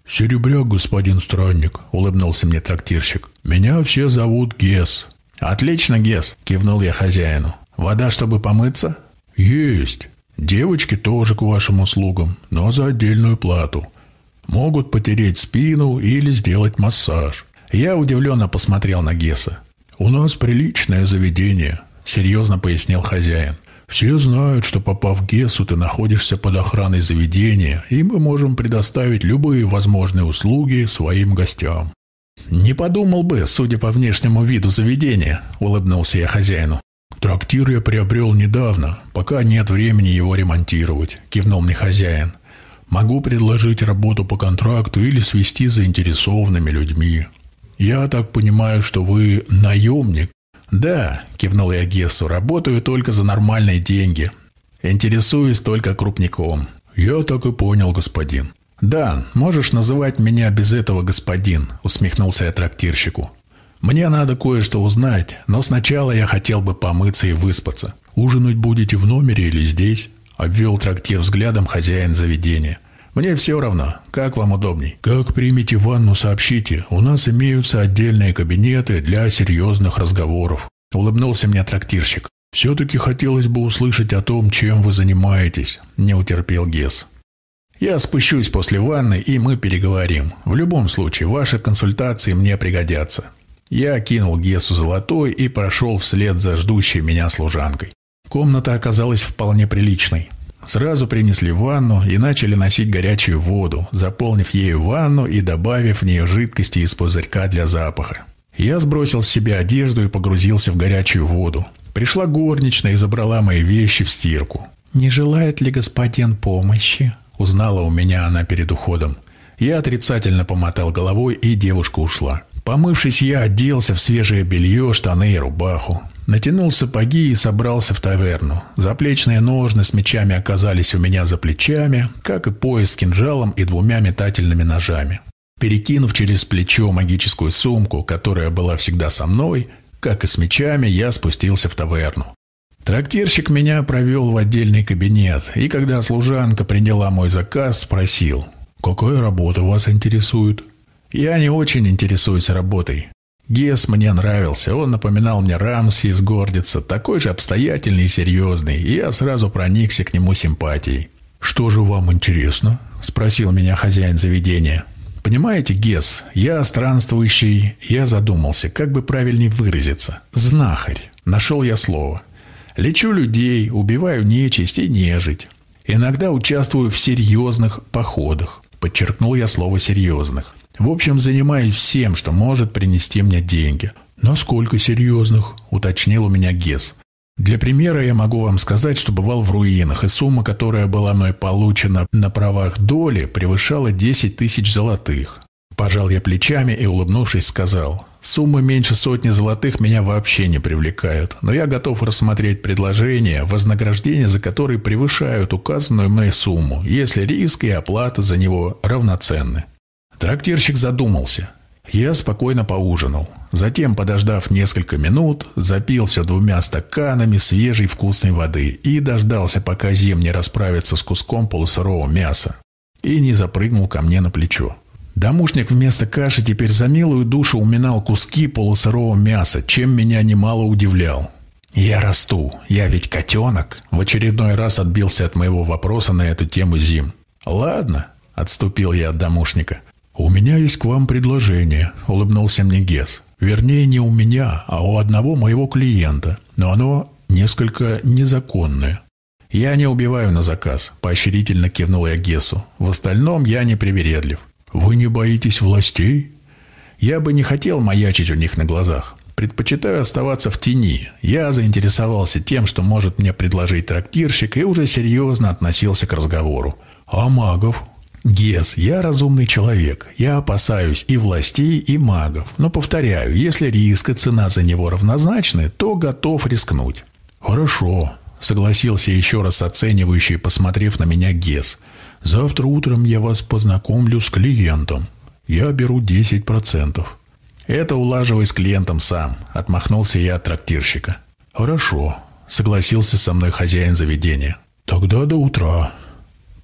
«Серебряк, господин странник», — улыбнулся мне трактирщик. «Меня все зовут Гес». «Отлично, Гес», — кивнул я хозяину. «Вода, чтобы помыться?» «Есть. Девочки тоже к вашим услугам, но за отдельную плату. Могут потереть спину или сделать массаж». Я удивленно посмотрел на Геса. «У нас приличное заведение», — серьезно пояснил хозяин. «Все знают, что, попав к Гесу, ты находишься под охраной заведения, и мы можем предоставить любые возможные услуги своим гостям». «Не подумал бы, судя по внешнему виду заведения», — улыбнулся я хозяину. «Трактир я приобрел недавно, пока нет времени его ремонтировать», — кивнул мне хозяин. «Могу предложить работу по контракту или свести с заинтересованными людьми. Я так понимаю, что вы наемник?» «Да», — кивнул я Гессу, — «работаю только за нормальные деньги. Интересуюсь только крупником». «Я так и понял, господин». «Да, можешь называть меня без этого господин», — усмехнулся я трактирщику. «Мне надо кое-что узнать, но сначала я хотел бы помыться и выспаться». «Ужинать будете в номере или здесь?» — обвел трактир взглядом хозяин заведения. «Мне все равно. Как вам удобней?» «Как примете ванну, сообщите. У нас имеются отдельные кабинеты для серьезных разговоров», — улыбнулся мне трактирщик. «Все-таки хотелось бы услышать о том, чем вы занимаетесь», — не утерпел Гес. «Я спущусь после ванны, и мы переговорим. В любом случае, ваши консультации мне пригодятся». Я кинул Гесу золотой и прошел вслед за ждущей меня служанкой. Комната оказалась вполне приличной. Сразу принесли ванну и начали носить горячую воду, заполнив ею ванну и добавив в нее жидкости из пузырька для запаха. Я сбросил с себя одежду и погрузился в горячую воду. Пришла горничная и забрала мои вещи в стирку. «Не желает ли господин помощи?» — узнала у меня она перед уходом. Я отрицательно помотал головой, и девушка ушла. Помывшись, я оделся в свежее белье, штаны и рубаху. Натянул сапоги и собрался в таверну. Заплечные ножны с мечами оказались у меня за плечами, как и пояс с кинжалом и 2 метательными ножами. Перекинув через плечо магическую сумку, которая была всегда со мной, как и с мечами, я спустился в таверну. Трактирщик меня провел в отдельный кабинет, и когда служанка приняла мой заказ, спросил: «Какая работа вас интересует?» «Я не очень интересуюсь работой. Гес мне нравился, он напоминал мне Рамси из Гордица, такой же обстоятельный и серьезный, и я сразу проникся к нему симпатией». «Что же вам интересно?» – спросил меня хозяин заведения. «Понимаете, Гес, я странствующий», я задумался, как бы правильнее выразиться. «Знахарь». Нашел я слово. Лечу людей, убиваю нечисть и нежить. Иногда участвую в серьезных походах. Подчеркнул я слово «серьезных». В общем, занимаюсь всем, что может принести мне деньги. «Насколько серьезных?» – уточнил у меня Гес. Для примера я могу вам сказать, что бывал в руинах, и сумма, которая была мной получена на правах доли, превышала 10 тысяч золотых. Пожал я плечами и, улыбнувшись, сказал: «Суммы меньше 100 золотых меня вообще не привлекают, но я готов рассмотреть предложения, вознаграждения за которые превышают указанную мной сумму, если риск и оплата за него равноценны». Трактирщик задумался. Я спокойно поужинал. Затем, подождав несколько минут, запил все 2 стаканами свежей вкусной воды и дождался, пока Зим не расправится с куском полусырого мяса, и не запрыгнул ко мне на плечо. Домушник вместо каши теперь за милую душу уминал куски полусырого мяса, чем меня немало удивлял. «Я расту, я ведь котенок», — в очередной раз отбился от моего вопроса на эту тему Зим. «Ладно», — отступил я от домушника. «У меня есть к вам предложение», — улыбнулся мне Гес. «Вернее, не у меня, а у одного моего клиента, но оно несколько незаконное». «Я не убиваю на заказ», — поощрительно кивнул я Гесу. «В остальном я не привередлив». «Вы не боитесь властей?» «Я бы не хотел маячить у них на глазах. Предпочитаю оставаться в тени. Я заинтересовался тем, что может мне предложить трактирщик, и уже серьезно относился к разговору». «А магов?» «Гес, я разумный человек. Я опасаюсь и властей, и магов. Но, повторяю, если риск и цена за него равнозначны, то готов рискнуть». «Хорошо», — согласился еще раз оценивающий, посмотрев на меня Гес. «Завтра утром я вас познакомлю с клиентом. Я беру 10%. «Это улаживай с клиентом сам», — отмахнулся я от трактирщика. «Хорошо», — согласился со мной хозяин заведения. «Тогда до утра».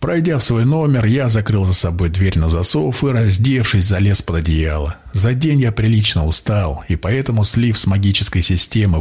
Пройдя в свой номер, я закрыл за собой дверь на засов и, раздевшись, залез под одеяло. За день я прилично устал, и поэтому, слив с магической системы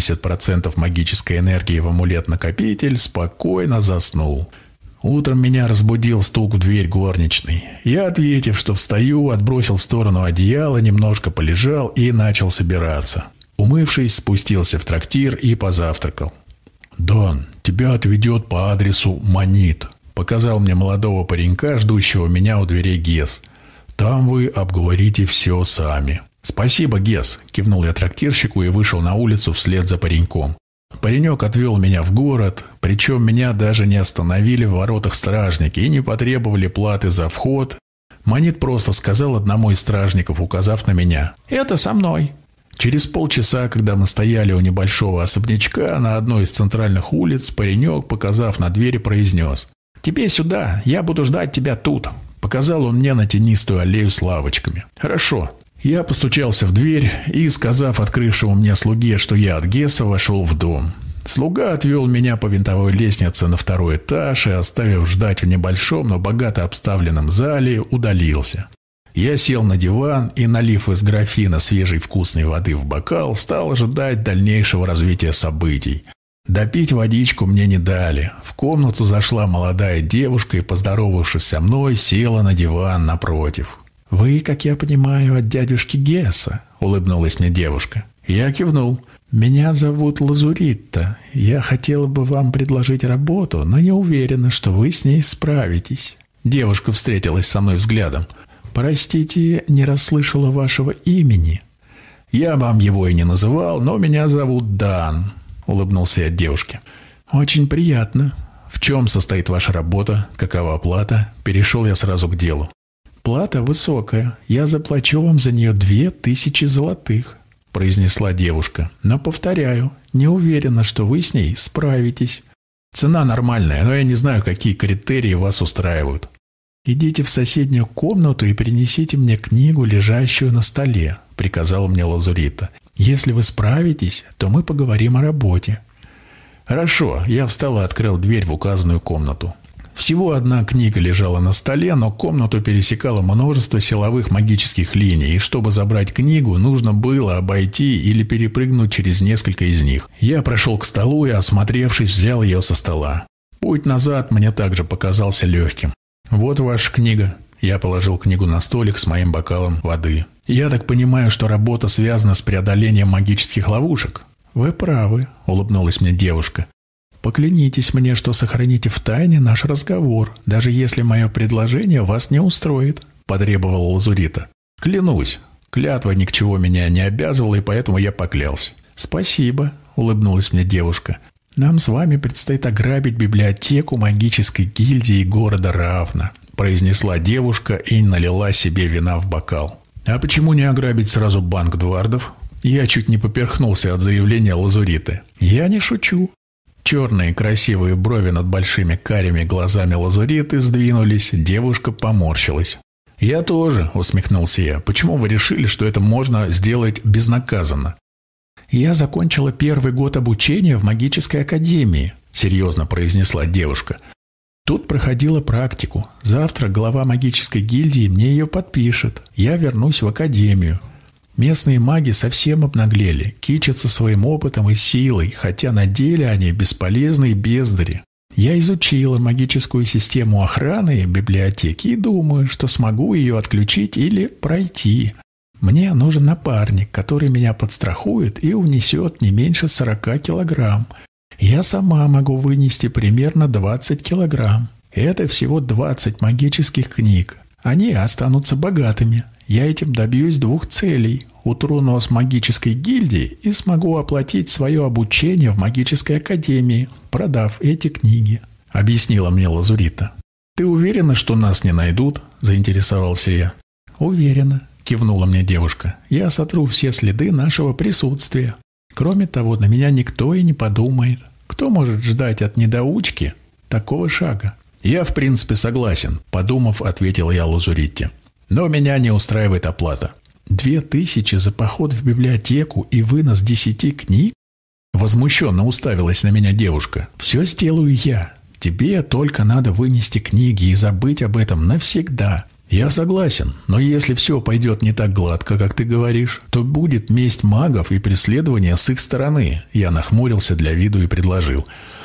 80% магической энергии в амулет-накопитель, спокойно заснул. Утром меня разбудил стук в дверь горничной. Я, ответив, что встаю, отбросил в сторону одеяло, немножко полежал и начал собираться. Умывшись, спустился в трактир и позавтракал. «Дан, тебя отведет по адресу Манит», — показал мне молодого паренька, ждущего меня у дверей Гес. «Там вы обговорите все сами». «Спасибо, Гес», — кивнул я трактирщику и вышел на улицу вслед за пареньком. Паренек отвел меня в город, причем меня даже не остановили в воротах стражники и не потребовали платы за вход. Манит просто сказал одному из стражников, указав на меня: «Это со мной». Через полчаса, когда мы стояли у небольшого особнячка на одной из центральных улиц, паренек, показав на двери, произнес: «Тебе сюда, я буду ждать тебя тут». Показал он мне на тенистую аллею с лавочками. «Хорошо». Я постучался в дверь и, сказав открывшему мне слуге, что я от Геса, вошел в дом. Слуга отвел меня по винтовой лестнице на второй этаж и, оставив ждать в небольшом, но богато обставленном зале, удалился. Я сел на диван и, налив из графина свежей вкусной воды в бокал, стал ожидать дальнейшего развития событий. Допить водичку мне не дали. В комнату зашла молодая девушка и, поздоровавшись со мной, села на диван напротив. «Вы, как я понимаю, от дядюшки Геса», — улыбнулась мне девушка. Я кивнул. «Меня зовут Лазуритта. Я хотела бы вам предложить работу, но не уверена, что вы с ней справитесь». Девушка встретилась со мной взглядом. «Простите, не расслышала вашего имени». «Я вам его и не называл, но меня зовут Дан», — улыбнулся я девушке. «Очень приятно. В чем состоит ваша работа? Какова оплата?» Перешел я сразу к делу. «Плата высокая. Я заплачу вам за нее 2000 золотых», — произнесла девушка. «Но, повторяю, не уверена, что вы с ней справитесь. Цена нормальная, но я не знаю, какие критерии вас устраивают». «Идите в соседнюю комнату и принесите мне книгу, лежащую на столе», — приказала мне Лазуритта. «Если вы справитесь, то мы поговорим о работе». «Хорошо». Я встал и открыл дверь в указанную комнату. Всего одна книга лежала на столе, но комнату пересекало множество силовых магических линий, и чтобы забрать книгу, нужно было обойти или перепрыгнуть через несколько из них. Я прошел к столу и, осмотревшись, взял ее со стола. Путь назад мне также показался легким. «Вот ваша книга». Я положил книгу на столик с моим бокалом воды. «Я так понимаю, что работа связана с преодолением магических ловушек?» «Вы правы», — улыбнулась мне девушка. «Поклянитесь мне, что сохраните в тайне наш разговор, даже если мое предложение вас не устроит», — потребовала Лазуритта. «Клянусь». Клятва ни к чему меня не обязывала, и поэтому я поклялся. «Спасибо», — улыбнулась мне девушка. «Нам с вами предстоит ограбить библиотеку магической гильдии города Равна», — произнесла девушка и налила себе вина в бокал. «А почему не ограбить сразу банк Двардов?» Я чуть не поперхнулся от заявления Лазуритты. «Я не шучу». Черные красивые брови над большими карими глазами Лазуритты сдвинулись, девушка поморщилась. «Я тоже», — усмехнулся я. «Почему вы решили, что это можно сделать безнаказанно?» «Я закончила первый год обучения в магической академии», — серьезно произнесла девушка. «Тут проходила практику. Завтра глава магической гильдии мне ее подпишет. Я вернусь в академию. Местные маги совсем обнаглели, кичатся своим опытом и силой, хотя на деле они бесполезные бездари. Я изучила магическую систему охраны библиотеки и думаю, что смогу ее отключить или пройти. Мне нужен напарник, который меня подстрахует и унесет не меньше 40 килограмм. Я сама могу вынести примерно 20 килограмм. Это всего 20 магических книг. Они останутся богатыми. Я этим добьюсь 2 целей. Утру нос магической гильдии и смогу оплатить свое обучение в магической академии, продав эти книги», — объяснила мне Лазуритта. «Ты уверена, что нас не найдут?» — заинтересовался я. «Уверена», — кивнула мне девушка. «Я сотру все следы нашего присутствия. Кроме того, на меня никто и не подумает. Кто может ждать от недоучки такого шага?» «Я, в принципе, согласен», — подумав, ответил я Лазуритте. «Но меня не устраивает оплата». 2000 за поход в библиотеку и вынос 10 книг? Возмущенно уставилась на меня девушка. «Все сделаю я. Тебе только надо вынести книги и забыть об этом навсегда. Я согласен, но если все пойдет не так гладко, как ты говоришь, то будет месть магов и преследование с их стороны. Я нахмурился для виду и предложил.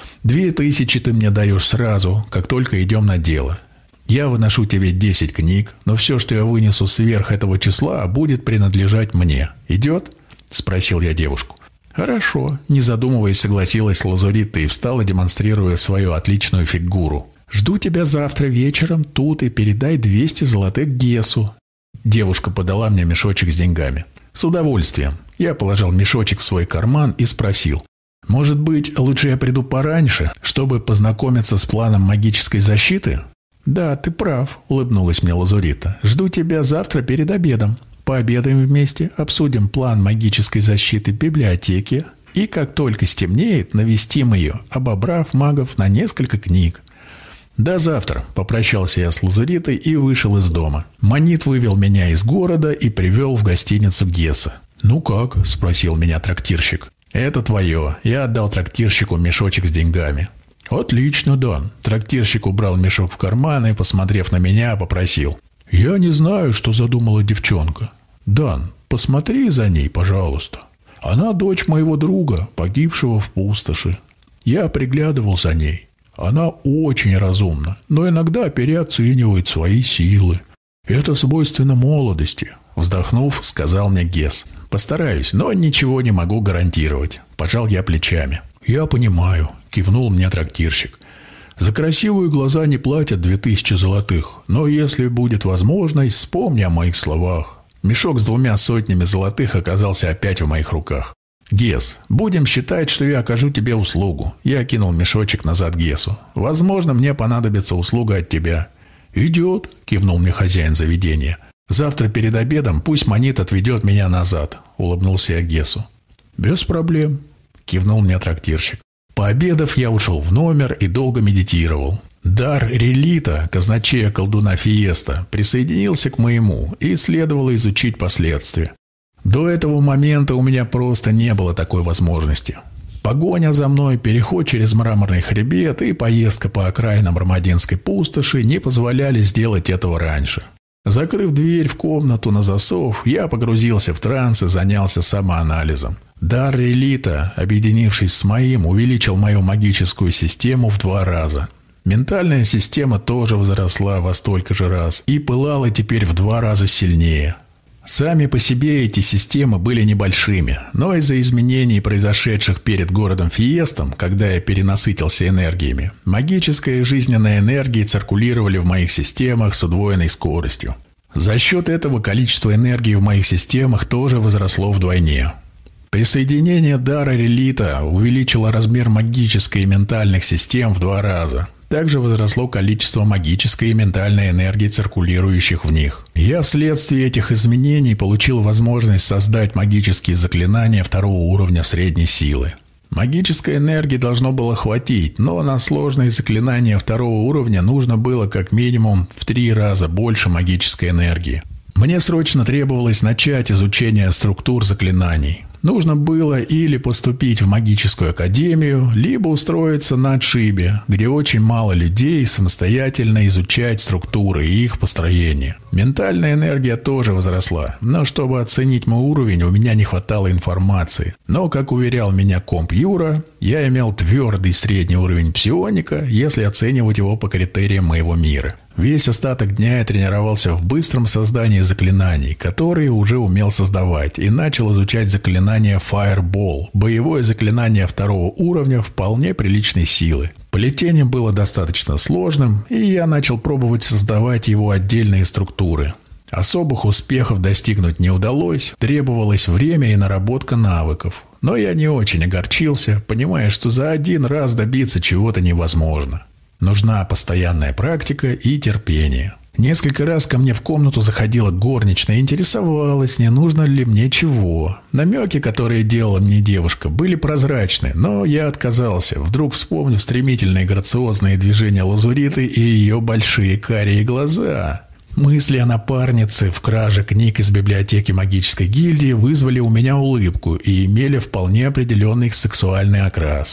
2000 ты мне даешь сразу, как только идем на дело. Я выношу тебе 10 книг, но все, что я вынесу сверх этого числа, будет принадлежать мне. Идет? Спросил я девушку. Хорошо, не задумываясь, согласилась Лазурита и встала, демонстрируя свою отличную фигуру. «Жду тебя завтра вечером тут и передай 200 золотых Гесу». Девушка подала мне мешочек с деньгами. «С удовольствием». Я положил мешочек в свой карман и спросил. «Может быть, лучше я приду пораньше, чтобы познакомиться с планом магической защиты?» «Да, ты прав», — улыбнулась мне Лазурита. «Жду тебя завтра перед обедом. Пообедаем вместе, обсудим план магической защиты библиотеки и, как только стемнеет, навестим ее, обобрав магов на несколько книг». «До завтра», – попрощался я с Лазуритой и вышел из дома. Манит вывел меня из города и привел в гостиницу Геса. «Ну как?» – спросил меня трактирщик. «Это твое». Я отдал трактирщику мешочек с деньгами. «Отлично, Дан». Трактирщик убрал мешок в карман и, посмотрев на меня, попросил. «Я не знаю, что задумала девчонка. Дан, посмотри за ней, пожалуйста. Она дочь моего друга, погибшего в пустоши. Я приглядывал за ней. Она очень разумна, но иногда переоценивает свои силы. Это свойственно молодости», — вздохнув, сказал мне Гес. «Постараюсь, но ничего не могу гарантировать», — пожал я плечами. «Я понимаю», — кивнул мне трактирщик. «За красивые глаза не платят 2000 золотых, но если будет возможность, вспомни о моих словах». Мешок с 200 золотых оказался опять в моих руках. «Гес, будем считать, что я окажу тебе услугу». Я кинул мешочек назад Гесу. «Возможно, мне понадобится услуга от тебя». «Идет», – кивнул мне хозяин заведения. «Завтра перед обедом пусть Манит отведет меня назад», – улыбнулся я Гесу. «Без проблем», – кивнул мне трактирщик. Пообедав, я ушел в номер и долго медитировал. Дар Релита, казначея колдуна Фиеста, присоединился к моему, и следовало изучить последствия. До этого момента у меня просто не было такой возможности. Погоня за мной, переход через мраморный хребет и поездка по окраинам Ромадинской пустоши не позволяли сделать этого раньше. Закрыв дверь в комнату на засов, я погрузился в транс и занялся самоанализом. Дар Релита, объединившись с моим, увеличил мою магическую систему в 2 раза. Ментальная система тоже возросла во столько же раз и пылала теперь в 2 раза сильнее. Сами по себе эти системы были небольшими, но из-за изменений, произошедших перед городом Фиестом, когда я перенасытился энергиями, магическая и жизненная энергии циркулировали в моих системах с удвоенной скоростью. За счет этого количество энергии в моих системах тоже возросло вдвойне. Присоединение дара Релита увеличило размер магической и ментальных систем в 2 раза. Также возросло количество магической и ментальной энергии, циркулирующих в них. Я вследствие этих изменений получил возможность создать магические заклинания 2-го уровня средней силы. Магической энергии должно было хватить, но на сложные заклинания 2-го уровня нужно было как минимум в 3 раза больше магической энергии. Мне срочно требовалось начать изучение структур заклинаний. Нужно было или поступить в магическую академию, либо устроиться на отшибе, где очень мало людей, самостоятельно изучать структуры и их построение. Ментальная энергия тоже возросла, но чтобы оценить мой уровень, у меня не хватало информации. Но, как уверял меня комп Юра, я имел твердый средний уровень псионика, если оценивать его по критериям моего мира. Весь остаток дня я тренировался в быстром создании заклинаний, которые уже умел создавать, и начал изучать заклинание Fireball, боевое заклинание 2-го уровня вполне приличной силы. Плетение было достаточно сложным, и я начал пробовать создавать его отдельные структуры. Особых успехов достигнуть не удалось, требовалось время и наработка навыков. Но я не очень огорчился, понимая, что за один раз добиться чего-то невозможно. Нужна постоянная практика и терпение. Несколько раз ко мне в комнату заходила горничная и интересовалась, не нужно ли мне чего. Намеки, которые делала мне девушка, были прозрачны, но я отказался, вдруг вспомнив стремительные грациозные движения Лазуриты и ее большие карие глаза. Мысли о напарнице в краже книг из библиотеки магической гильдии вызвали у меня улыбку и имели вполне определенный сексуальный окрас.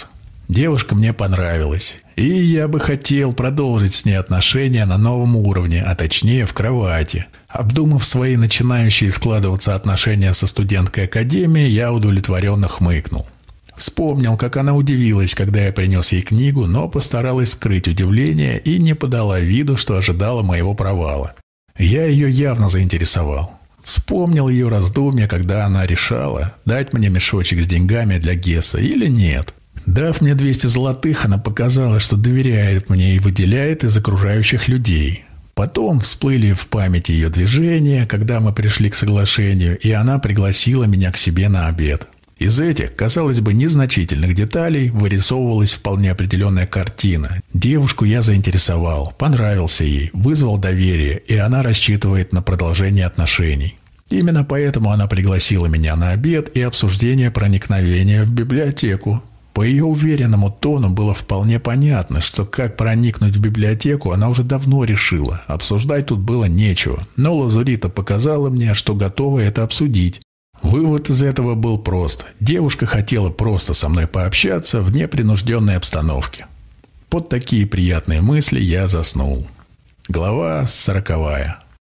Девушка мне понравилась, и я бы хотел продолжить с ней отношения на новом уровне, а точнее в кровати. Обдумав свои начинающие складываться отношения со студенткой академии, я удовлетворенно хмыкнул. Вспомнил, как она удивилась, когда я принес ей книгу, но постаралась скрыть удивление и не подала виду, что ожидала моего провала. Я ее явно заинтересовал. Вспомнил ее раздумья, когда она решала, дать мне мешочек с деньгами для Гесса или нет. Дав мне 200 золотых, она показала, что доверяет мне и выделяет из окружающих людей. Потом всплыли в памяти ее движения, когда мы пришли к соглашению, и она пригласила меня к себе на обед. Из этих, казалось бы, незначительных деталей вырисовывалась вполне определенная картина. Девушку я заинтересовал, понравился ей, вызвал доверие, и она рассчитывает на продолжение отношений. Именно поэтому она пригласила меня на обед и обсуждение проникновения в библиотеку. По ее уверенному тону было вполне понятно, что как проникнуть в библиотеку она уже давно решила. Обсуждать тут было нечего, но Лазурита показала мне, что готова это обсудить. Вывод из этого был прост. Девушка хотела просто со мной пообщаться в непринужденной обстановке. Под такие приятные мысли я заснул. Глава 40.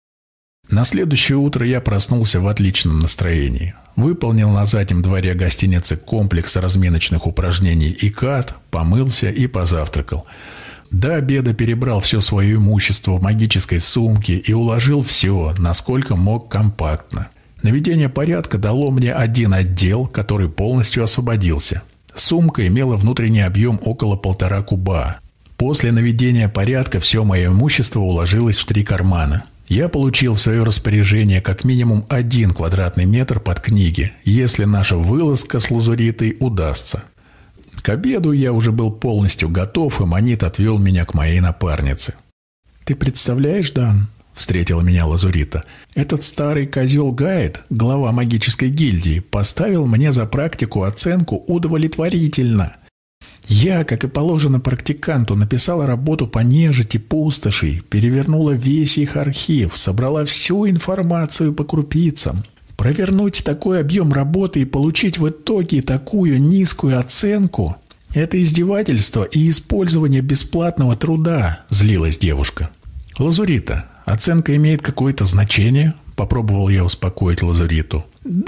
На следующее утро я проснулся в отличном настроении. Выполнил на заднем дворе гостиницы комплекс разминочных упражнений ИКАТ, помылся и позавтракал. До обеда перебрал все свое имущество в магической сумке и уложил все, насколько мог, компактно. Наведение порядка дало мне один отдел, который полностью освободился. Сумка имела внутренний объем около 1,5 куба. После наведения порядка все мое имущество уложилось в 3 кармана. Я получил в свое распоряжение как минимум 1 квадратный метр под книги, если наша вылазка с Лазуритой удастся. К обеду я уже был полностью готов, и Манит отвел меня к моей напарнице. «Ты представляешь, Дан?» — встретила меня Лазурита. «Этот старый козел Гайд, глава магической гильдии, поставил мне за практику оценку удовлетворительно. Я, как и положено практиканту, написала работу по нежити пустошей, перевернула весь их архив, собрала всю информацию по крупицам. Провернуть такой объем работы и получить в итоге такую низкую оценку – это издевательство и использование бесплатного труда», – злилась девушка. «Лазурита, оценка имеет какое-то значение?» – попробовал я успокоить Лазуриту.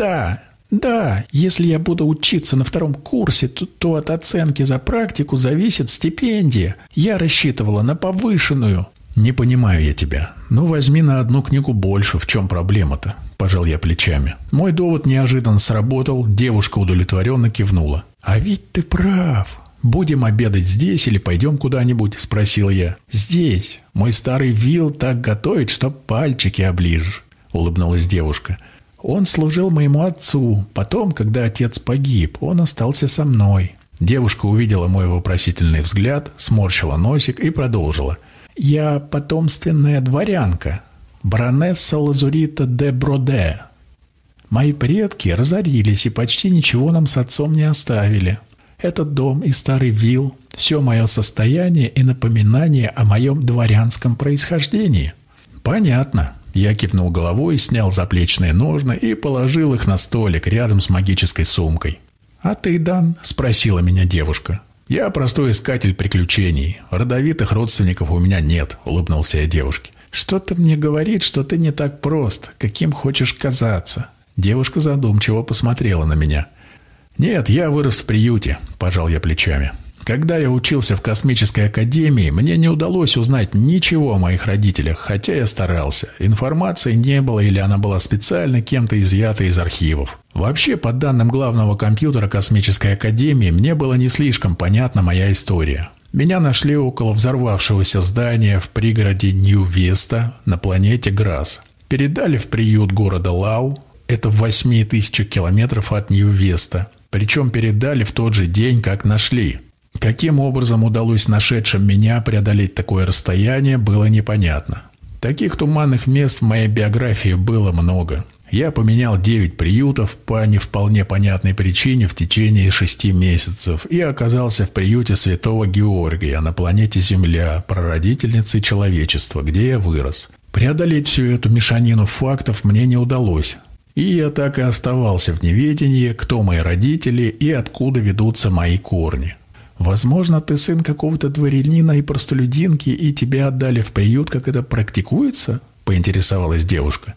«Да, если я буду учиться на 2 курсе, то от оценки за практику зависит стипендия. Я рассчитывала на повышенную». «Не понимаю я тебя. Ну, возьми на 1 книгу больше, в чем проблема-то?» – пожал я плечами. Мой довод неожиданно сработал, девушка удовлетворенно кивнула. «А ведь ты прав. Будем обедать здесь или пойдем куда-нибудь?» – спросил я. «Здесь. Мой старый Вилл так готовит, что пальчики оближешь», – улыбнулась девушка. «Он служил моему отцу. Потом, когда отец погиб, он остался со мной». Девушка увидела мой вопросительный взгляд, сморщила носик и продолжила. «Я потомственная дворянка, баронесса Лазурита де Броде. Мои предки разорились и почти ничего нам с отцом не оставили. Этот дом и старый Вилл – все мое состояние и напоминание о моем дворянском происхождении». «Понятно». Я кивнул головой, снял заплечные ножны и положил их на столик рядом с магической сумкой. «А ты, Дан?» – спросила меня девушка. «Я простой искатель приключений. Родовитых родственников у меня нет», – улыбнулся я девушке. «Что-то мне говорит, что ты не так прост, каким хочешь казаться». Девушка задумчиво посмотрела на меня. «Нет, я вырос в приюте», – пожал я плечами. «Когда я учился в космической академии, мне не удалось узнать ничего о моих родителях, хотя я старался. Информации не было или она была специально кем-то изъята из архивов. Вообще, по данным главного компьютера космической академии, мне была не слишком понятна моя история. Меня нашли около взорвавшегося здания в пригороде Нью-Веста на планете Грасс. Передали в приют города Лау, это в 8000 километров от Нью-Веста. Причем передали в тот же день, как нашли. Каким образом удалось нашедшим меня преодолеть такое расстояние, было непонятно. Таких туманных мест в моей биографии было много. Я поменял 9 приютов по не вполне понятной причине в течение 6 месяцев и оказался в приюте Святого Георгия на планете Земля, прародительницы человечества, где я вырос. Преодолеть всю эту мешанину фактов мне не удалось. И я так и оставался в неведении, кто мои родители и откуда ведутся мои корни. Возможно, ты сын какого-то дворянина и простолюдинки, и тебя отдали в приют, как это практикуется?» – поинтересовалась девушка.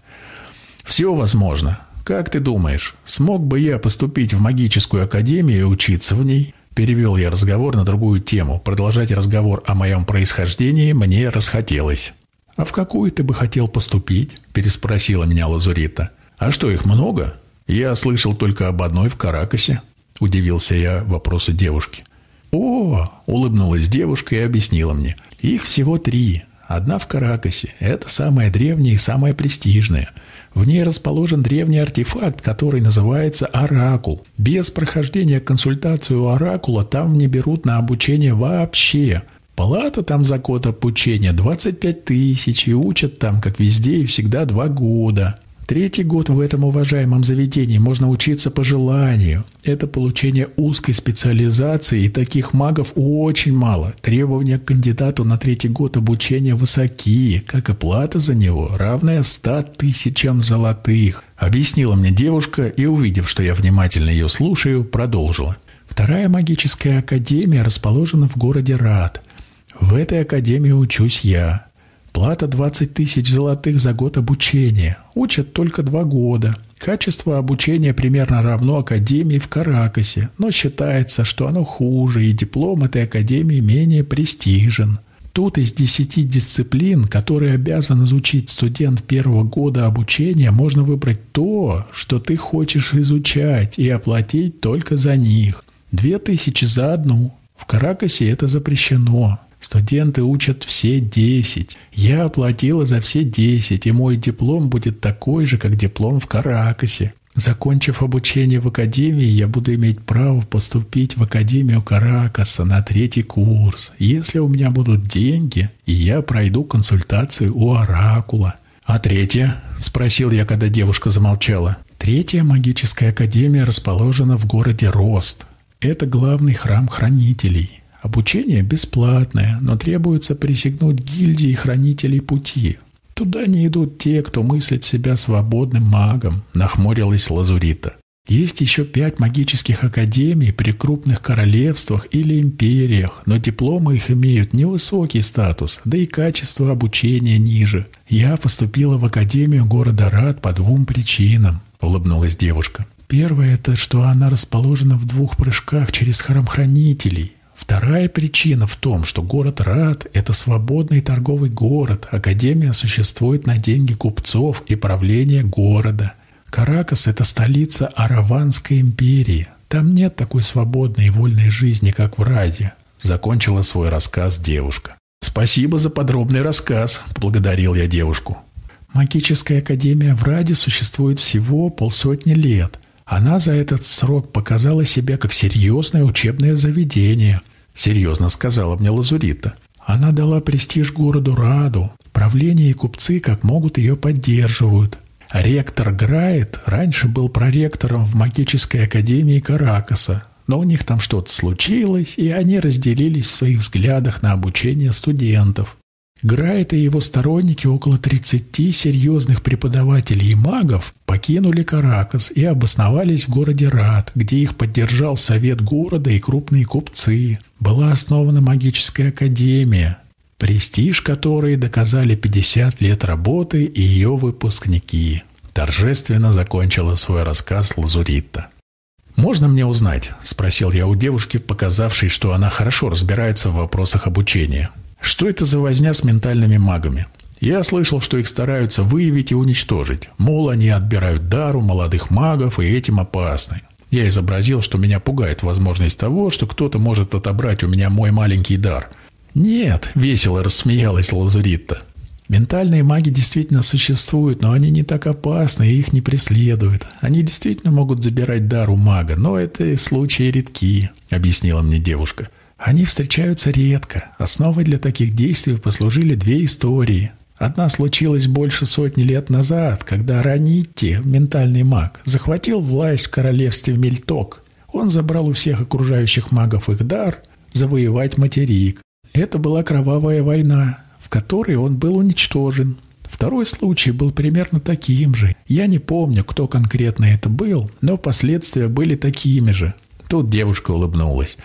«Все возможно. Как ты думаешь, смог бы я поступить в магическую академию и учиться в ней?» Перевел я разговор на другую тему. Продолжать разговор о моем происхождении мне расхотелось. «А в какую ты бы хотел поступить?» – переспросила меня Лазурита. «А что, их много? Я слышал только об одной в Каракасе», – удивился я вопросу девушки. «О!» – улыбнулась девушка и объяснила мне. «Их всего 3. Одна в Каракасе. Это самая древняя и самая престижная. В ней расположен древний артефакт, который называется Оракул. Без прохождения консультации у Оракула там не берут на обучение вообще. Плата там за год обучения 25 тысяч, и учат там, как везде и всегда, 2 года. 3-й год в этом уважаемом заведении можно учиться по желанию. Это получение узкой специализации, и таких магов очень мало. Требования к кандидату на 3-й год обучения высокие, как и плата за него, равная 100 тысячам золотых. Объяснила мне девушка и, увидев, что я внимательно ее слушаю, продолжила. 2-я магическая академия расположена в городе Рад. В этой академии учусь я. Плата 20 тысяч золотых за год обучения. Учат только 2 года. Качество обучения примерно равно академии в Каракасе, но считается, что оно хуже, и диплом этой академии менее престижен. Тут из 10 дисциплин, которые обязан изучить студент 1-го года обучения, можно выбрать то, что ты хочешь изучать, и оплатить только за них. 2000 за одну. В Каракасе это запрещено. Студенты учат все 10. Я оплатила за все 10, и мой диплом будет такой же, как диплом в Каракасе. Закончив обучение в академии, я буду иметь право поступить в Академию Каракаса на 3-й курс, если у меня будут деньги, и я пройду консультацию у Оракула. «А 3-я?» – спросил я, когда девушка замолчала. 3-я магическая академия расположена в городе Рост. Это главный храм хранителей. Обучение бесплатное, но требуется присягнуть гильдии хранителей пути. Туда не идут те, кто мыслит себя свободным магом», – нахмурилась Лазурита. «Есть еще 5 магических академий при крупных королевствах или империях, но дипломы их имеют невысокий статус, да и качество обучения ниже. Я поступила в академию города Рад по 2 причинам», – улыбнулась девушка. «Первое – это что она расположена в 2 прыжках через храм хранителей. 2-я причина в том, что город Рад – это свободный торговый город, академия существует на деньги купцов и правления города. Каракас – это столица Араванской империи. Там нет такой свободной и вольной жизни, как в Раде», – закончила свой рассказ девушка. «Спасибо за подробный рассказ», – поблагодарил я девушку. «Магическая академия в Раде существует всего 50 лет. Она за этот срок показала себя как серьезное учебное заведение», – серьезно сказала мне Лазурита. «Она дала престиж городу Раду. Правление и купцы как могут ее поддерживают. Ректор Грайт раньше был проректором в магической академии Каракаса, но у них там что-то случилось, и они разделились в своих взглядах на обучение студентов. Грайт и его сторонники, около 30 серьезных преподавателей и магов, покинули Каракас и обосновались в городе Рад, где их поддержал совет города и крупные купцы. Была основана магическая академия, престиж которой доказали 50 лет работы и ее выпускники», – торжественно закончила свой рассказ Лазурита. «Можно мне узнать?» – спросил я у девушки, показавшей, что она хорошо разбирается в вопросах обучения. «Что это за возня с ментальными магами? Я слышал, что их стараются выявить и уничтожить. Мол, они отбирают дар у молодых магов и этим опасны. Я изобразил, что меня пугает возможность того, что кто-то может отобрать у меня мой маленький дар». «Нет», – весело рассмеялась Лазурита. «Ментальные маги действительно существуют, но они не так опасны и их не преследуют. Они действительно могут забирать дар у мага, но это случаи редки», – объяснила мне девушка. «Они встречаются редко. Основой для таких действий послужили 2 истории. Одна случилась больше 100 лет назад, когда Ранитти, ментальный маг, захватил власть в королевстве Мельток. Он забрал у всех окружающих магов их дар завоевать материк. Это была кровавая война, в которой он был уничтожен. Второй случай был примерно таким же. Я не помню, кто конкретно это был, но последствия были такими же». Тут девушка улыбнулась.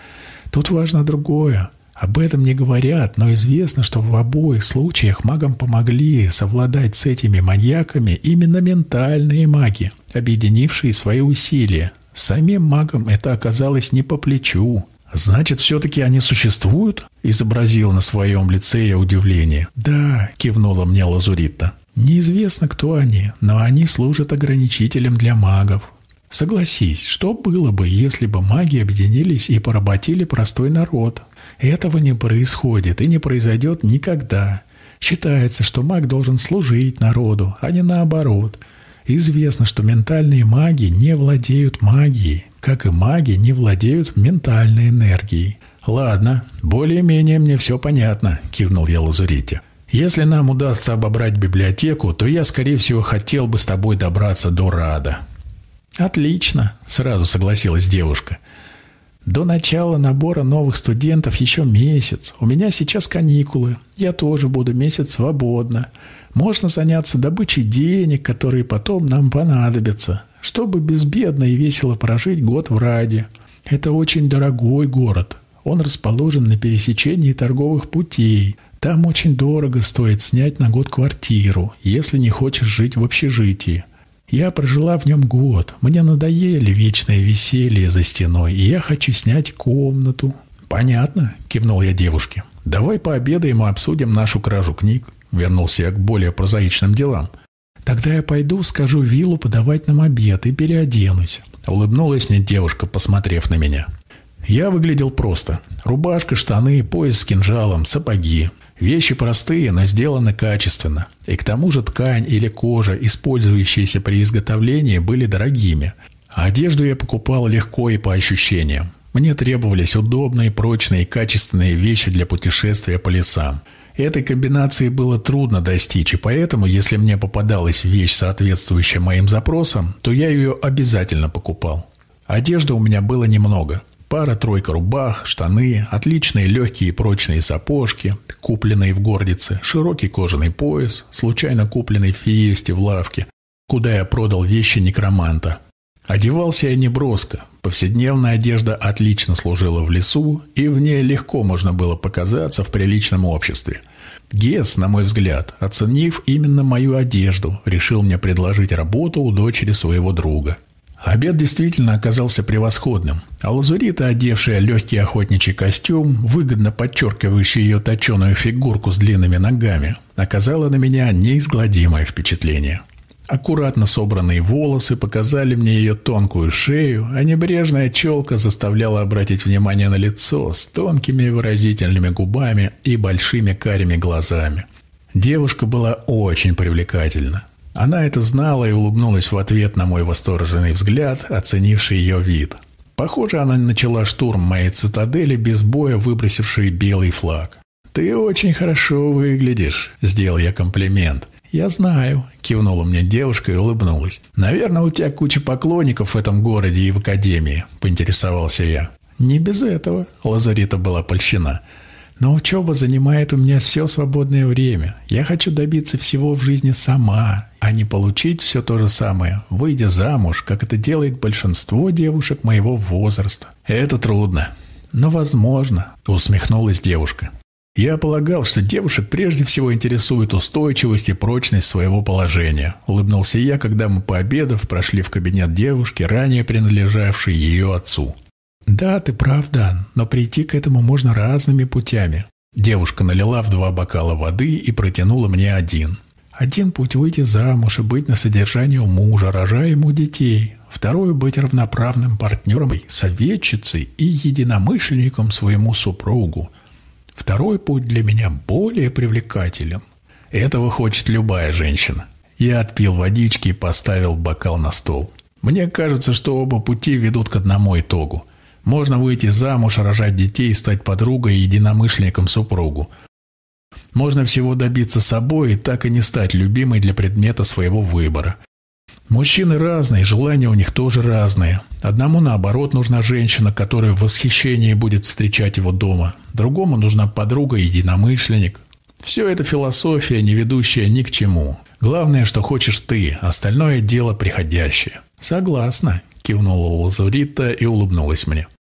Тут важно другое. Об этом не говорят, но известно, что в обоих случаях магам помогли совладать с этими маньяками именно ментальные маги, объединившие свои усилия. Самим магам это оказалось не по плечу. «Значит, все-таки они существуют?» – изобразил на своем лице я удивление. «Да», – кивнула мне Лазуритта. «Неизвестно, кто они, но они служат ограничителем для магов. Согласись, что было бы, если бы маги объединились и поработили простой народ? Этого не происходит и не произойдет никогда. Считается, что маг должен служить народу, а не наоборот. Известно, что ментальные маги не владеют магией, как и маги не владеют ментальной энергией». «Ладно, более-менее мне все понятно», – кивнул я Лазурите. «Если нам удастся обобрать библиотеку, то я, скорее всего, хотел бы с тобой добраться до Рада». «Отлично», – сразу согласилась девушка. «До начала набора новых студентов еще месяц. У меня сейчас каникулы. Я тоже буду месяц свободна. Можно заняться добычей денег, которые потом нам понадобятся, чтобы безбедно и весело прожить год в Раде. Это очень дорогой город. Он расположен на пересечении торговых путей. Там очень дорого стоит снять на год квартиру, если не хочешь жить в общежитии. Я прожила в нем год. Мне надоели вечное веселье за стеной, и я хочу снять комнату». «Понятно», – кивнул я девушке. «Давай пообедаем и обсудим нашу кражу книг». Вернулся я к более прозаичным делам. «Тогда я пойду, скажу Виллу подавать нам обед и переоденусь». Улыбнулась мне девушка, посмотрев на меня. Я выглядел просто. Рубашка, штаны, пояс с кинжалом, сапоги. Вещи простые, но сделаны качественно. И к тому же ткань или кожа, использующиеся при изготовлении, были дорогими. А одежду я покупал легко и по ощущениям. Мне требовались удобные, прочные и качественные вещи для путешествия по лесам. Этой комбинации было трудно достичь, и поэтому, если мне попадалась вещь, соответствующая моим запросам, то я ее обязательно покупал. Одежды у меня было немного. Пара-тройка рубах, штаны, отличные легкие и прочные сапожки, купленные в Гордице, широкий кожаный пояс, случайно купленный в Фиесте в лавке, куда я продал вещи некроманта. Одевался я неброско. Повседневная одежда отлично служила в лесу, и в ней легко можно было показаться в приличном обществе. Гес, на мой взгляд, оценив именно мою одежду, решил мне предложить работу у дочери своего друга. Обед действительно оказался превосходным, а Лазурита, одевшая легкий охотничий костюм, выгодно подчеркивающий ее точеную фигурку с длинными ногами, оказала на меня неизгладимое впечатление. Аккуратно собранные волосы показали мне ее тонкую шею, а небрежная челка заставляла обратить внимание на лицо с тонкими выразительными губами и большими карими глазами. Девушка была очень привлекательна. Она это знала и улыбнулась в ответ на мой восторженный взгляд, оценивший ее вид. Похоже, она начала штурм моей цитадели без боя, выбросившей белый флаг. «Ты очень хорошо выглядишь», – сделал я комплимент. «Я знаю», – кивнула мне девушка и улыбнулась. «Наверное, у тебя куча поклонников в этом городе и в академии», – поинтересовался я. «Не без этого», – Лазурита была польщена. «Но учеба занимает у меня все свободное время. Я хочу добиться всего в жизни сама, а не получить все то же самое, выйдя замуж, как это делает большинство девушек моего возраста». «Это трудно». «Но возможно», – усмехнулась девушка. «Я полагал, что девушек прежде всего интересует устойчивость и прочность своего положения», – улыбнулся я, когда мы, пообедав, прошли в кабинет девушки, ранее принадлежавшей ее отцу. «Да, ты прав, Дан, но прийти к этому можно разными путями». Девушка налила в 2 бокала воды и протянула мне один. «Один путь – выйти замуж и быть на содержании у мужа, рожая ему детей. Второй – быть равноправным партнером, советчицей и единомышленником своему супругу. Второй путь для меня более привлекателен. Этого хочет любая женщина». Я отпил водички и поставил бокал на стол. Мне кажется, что оба пути ведут к одному итогу. Можно выйти замуж, рожать детей и стать подругой и единомышленником супругу. Можно всего добиться собой и так и не стать любимой для предмета своего выбора. Мужчины разные, желания у них тоже разные. Одному, наоборот, нужна женщина, которая в восхищении будет встречать его дома. Другому нужна подруга и единомышленник. Все это философия, не ведущая ни к чему. Главное, что хочешь ты, остальное дело приходящее. «Согласна», – кивнула Лазурита и улыбнулась мне.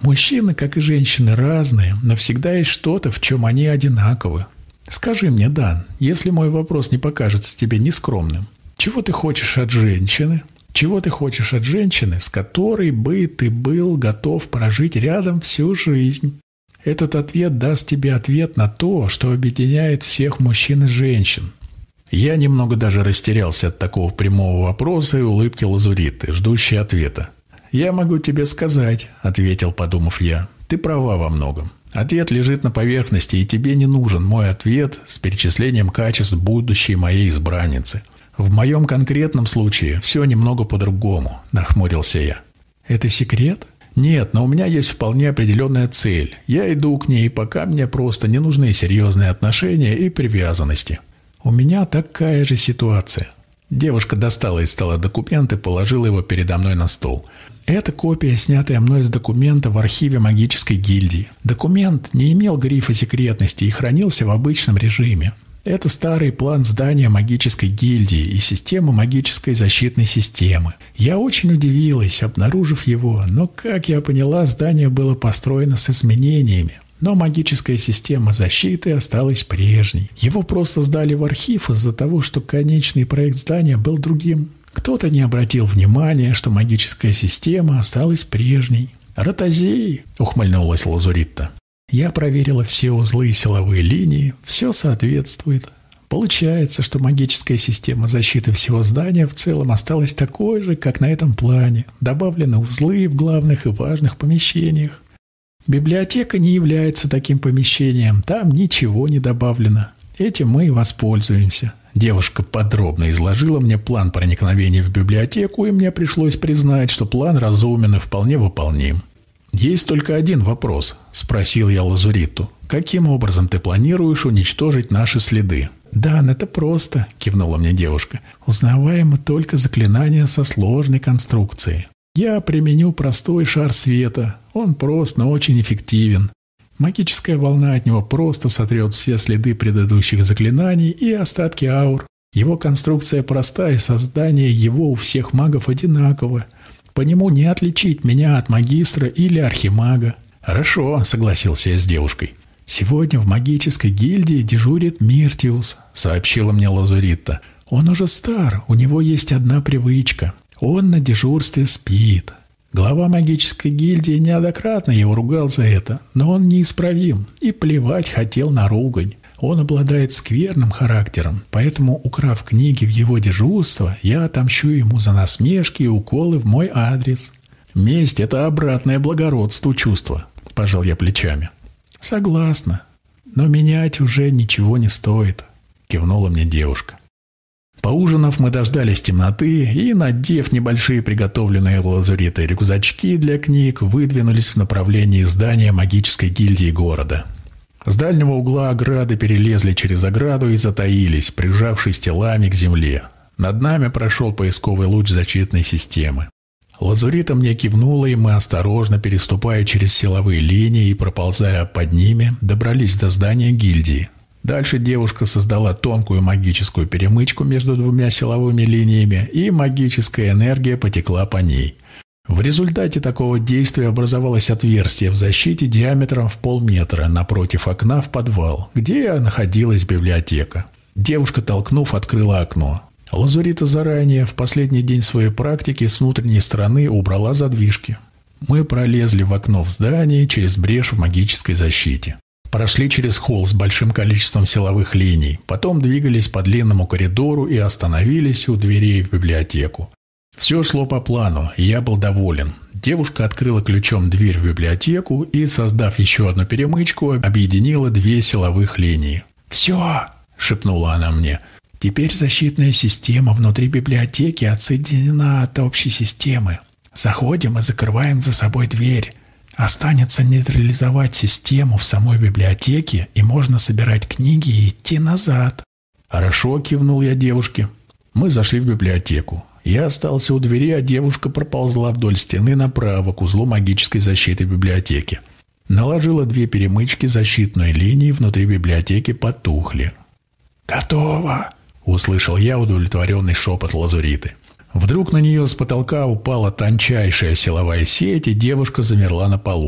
Мужчины, как и женщины, разные, но всегда есть что-то, в чем они одинаковы. Скажи мне, Дан, если мой вопрос не покажется тебе нескромным, чего ты хочешь от женщины? Чего ты хочешь от женщины, с которой бы ты был готов прожить рядом всю жизнь? Этот ответ даст тебе ответ на то, что объединяет всех мужчин и женщин. Я немного даже растерялся от такого прямого вопроса и улыбки Лазуриты, ждущей ответа. «Я могу тебе сказать», — ответил, подумав я. «Ты права во многом. Ответ лежит на поверхности, и тебе не нужен мой ответ с перечислением качеств будущей моей избранницы. В моем конкретном случае все немного по-другому», — нахмурился я. «Это секрет?» «Нет, но у меня есть вполне определенная цель. Я иду к ней, пока мне просто не нужны серьезные отношения и привязанности». «У меня такая же ситуация». Девушка достала из стола документ и положила его передо мной на стол. Это копия, снятая мной с документа в архиве магической гильдии. Документ не имел грифа секретности и хранился в обычном режиме. Это старый план здания магической гильдии и системы магической защитной системы. Я очень удивилась, обнаружив его, но, как я поняла, здание было построено с изменениями. Но магическая система защиты осталась прежней. Его просто сдали в архив из-за того, что конечный проект здания был другим. Кто-то не обратил внимания, что магическая система осталась прежней. «Ротозеи!» — ухмыльнулась Лазуритта. Я проверила все узлы и силовые линии, все соответствует. Получается, что магическая система защиты всего здания в целом осталась такой же, как на этом плане. Добавлены узлы в главных и важных помещениях. Библиотека не является таким помещением, там ничего не добавлено. Этим мы и воспользуемся. Девушка подробно изложила мне план проникновения в библиотеку, и мне пришлось признать, что план разумен и вполне выполним. «Есть только один вопрос», – спросил я Лазуритту. «Каким образом ты планируешь уничтожить наши следы?» «Дан, это просто», – кивнула мне девушка. «Узнаваемо только заклинания со сложной конструкцией. Я применю простой шар света. Он прост, но очень эффективен. Магическая волна от него просто сотрет все следы предыдущих заклинаний и остатки аур. Его конструкция проста, и создание его у всех магов одинаково. По нему не отличить меня от магистра или архимага». «Хорошо», — согласился я с девушкой. «Сегодня в магической гильдии дежурит Миртиус», — сообщила мне Лазуритта. «Он уже стар, у него есть одна привычка. Он на дежурстве спит. Глава магической гильдии неоднократно его ругал за это, но он неисправим и плевать хотел на ругань. Он обладает скверным характером, поэтому, украв книги в его дежурство, я отомщу ему за насмешки и уколы в мой адрес». «Месть – это обратное благородству чувства», – пожал я плечами. «Согласна, но менять уже ничего не стоит», – кивнула мне девушка. Поужинав, мы дождались темноты и, надев небольшие приготовленные Лазуритой рюкзачки для книг, выдвинулись в направлении здания магической гильдии города. С дальнего угла ограды перелезли через ограду и затаились, прижавшись телами к земле. Над нами прошел поисковый луч защитной системы. Лазурита мне кивнула, и мы, осторожно переступая через силовые линии и проползая под ними, добрались до здания гильдии. Дальше девушка создала тонкую магическую перемычку между двумя силовыми линиями, и магическая энергия потекла по ней. В результате такого действия образовалось отверстие в защите диаметром в полметра напротив окна в подвал, где находилась библиотека. Девушка, толкнув, открыла окно. Лазурита заранее, в последний день своей практики, с внутренней стороны убрала задвижки. Мы пролезли в окно в здании через брешь в магической защите. Прошли через холл с большим количеством силовых линий, потом двигались по длинному коридору и остановились у дверей в библиотеку. Все шло по плану, и я был доволен. Девушка открыла ключом дверь в библиотеку и, создав еще одну перемычку, объединила две силовых линии. «Все!» – шепнула она мне. «Теперь защитная система внутри библиотеки отсоединена от общей системы. Заходим и закрываем за собой дверь. Останется нейтрализовать систему в самой библиотеке, и можно собирать книги и идти назад». «Хорошо», – кивнул я девушке. Мы зашли в библиотеку. Я остался у двери, а девушка проползла вдоль стены направо к узлу магической защиты библиотеки. Наложила две перемычки, защитной линии внутри библиотеки потухли. «Готово!» – услышал я удовлетворенный шепот Лазуриты. Вдруг на нее с потолка упала тончайшая силовая сеть, и девушка замерла на полу.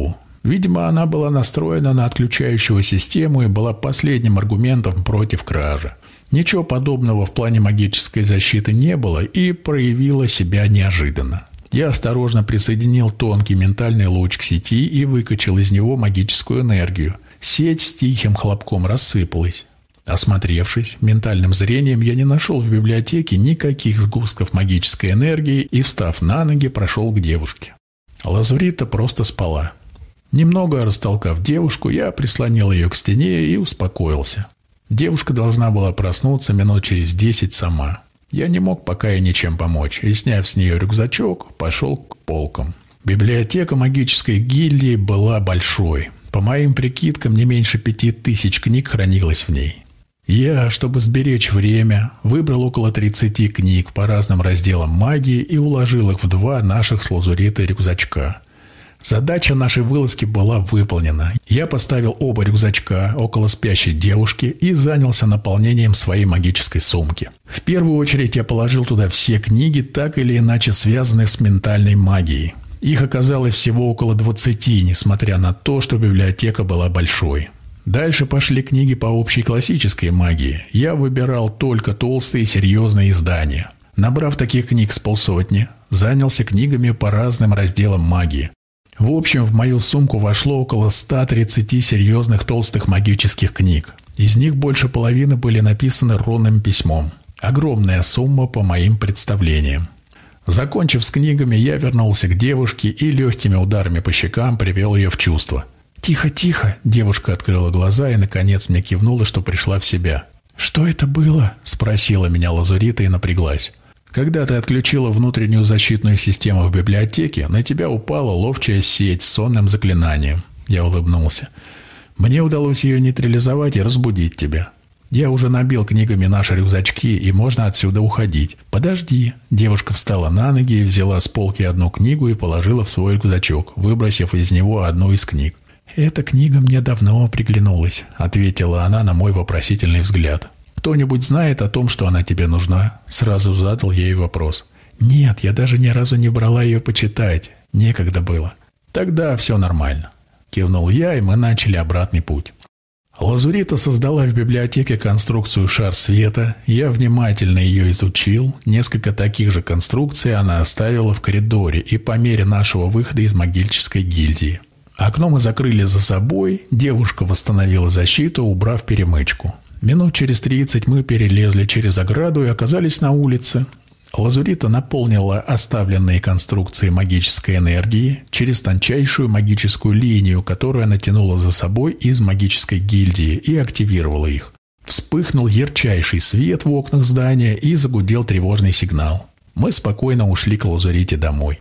Видимо, она была настроена на отключающую систему и была последним аргументом против кражи. Ничего подобного в плане магической защиты не было и проявила себя неожиданно. Я осторожно присоединил тонкий ментальный луч к сети и выкачал из него магическую энергию. Сеть с тихим хлопком рассыпалась. Осмотревшись ментальным зрением, я не нашел в библиотеке никаких сгустков магической энергии и, встав на ноги, прошел к девушке. Лазурита просто спала. Немного растолкав девушку, я прислонил ее к стене и успокоился. Девушка должна была проснуться минут через 10 сама. Я не мог пока ей ничем помочь, и, сняв с нее рюкзачок, пошел к полкам. Библиотека магической гильдии была большой. По моим прикидкам, не меньше 5000 книг хранилось в ней. Я, чтобы сберечь время, выбрал около 30 книг по разным разделам магии и уложил их в 2 наших с Лазуритой рюкзачка. Задача нашей вылазки была выполнена. Я поставил оба рюкзачка около спящей девушки и занялся наполнением своей магической сумки. В первую очередь я положил туда все книги, так или иначе связанные с ментальной магией. Их оказалось всего около 20, несмотря на то, что библиотека была большой. Дальше пошли книги по общей классической магии. Я выбирал только толстые и серьезные издания. Набрав таких книг с полсотни, занялся книгами по разным разделам магии. В общем, в мою сумку вошло около 130 серьезных толстых магических книг. Из них больше половины были написаны рунным письмом. Огромная сумма по моим представлениям. Закончив с книгами, я вернулся к девушке и легкими ударами по щекам привел ее в чувство. «Тихо, тихо!» – девушка открыла глаза и, наконец, мне кивнула, что пришла в себя. «Что это было?» – спросила меня Лазурита и напряглась. «Когда ты отключила внутреннюю защитную систему в библиотеке, на тебя упала ловчая сеть с сонным заклинанием». Я улыбнулся. «Мне удалось ее нейтрализовать и разбудить тебя. Я уже набил книгами наши рюкзачки, и можно отсюда уходить. Подожди». Девушка встала на ноги, взяла с полки одну книгу и положила в свой рюкзачок, выбросив из него одну из книг. «Эта книга мне давно приглянулась», — ответила она на мой вопросительный взгляд. «Кто-нибудь знает о том, что она тебе нужна?» Сразу задал ей вопрос. «Нет, я даже ни разу не брала ее почитать. Некогда было». «Тогда все нормально», — кивнул я, и мы начали обратный путь. Лазурита создала в библиотеке конструкцию «Шар света». Я внимательно ее изучил. Несколько таких же конструкций она оставила в коридоре и по мере нашего выхода из магической гильдии. Окно мы закрыли за собой, девушка восстановила защиту, убрав перемычку. Минут через 30 мы перелезли через ограду и оказались на улице. Лазурита наполнила оставленные конструкции магической энергии через тончайшую магическую линию, которую она тянула за собой из магической гильдии, и активировала их. Вспыхнул ярчайший свет в окнах здания и загудел тревожный сигнал. Мы спокойно ушли к Лазурите домой.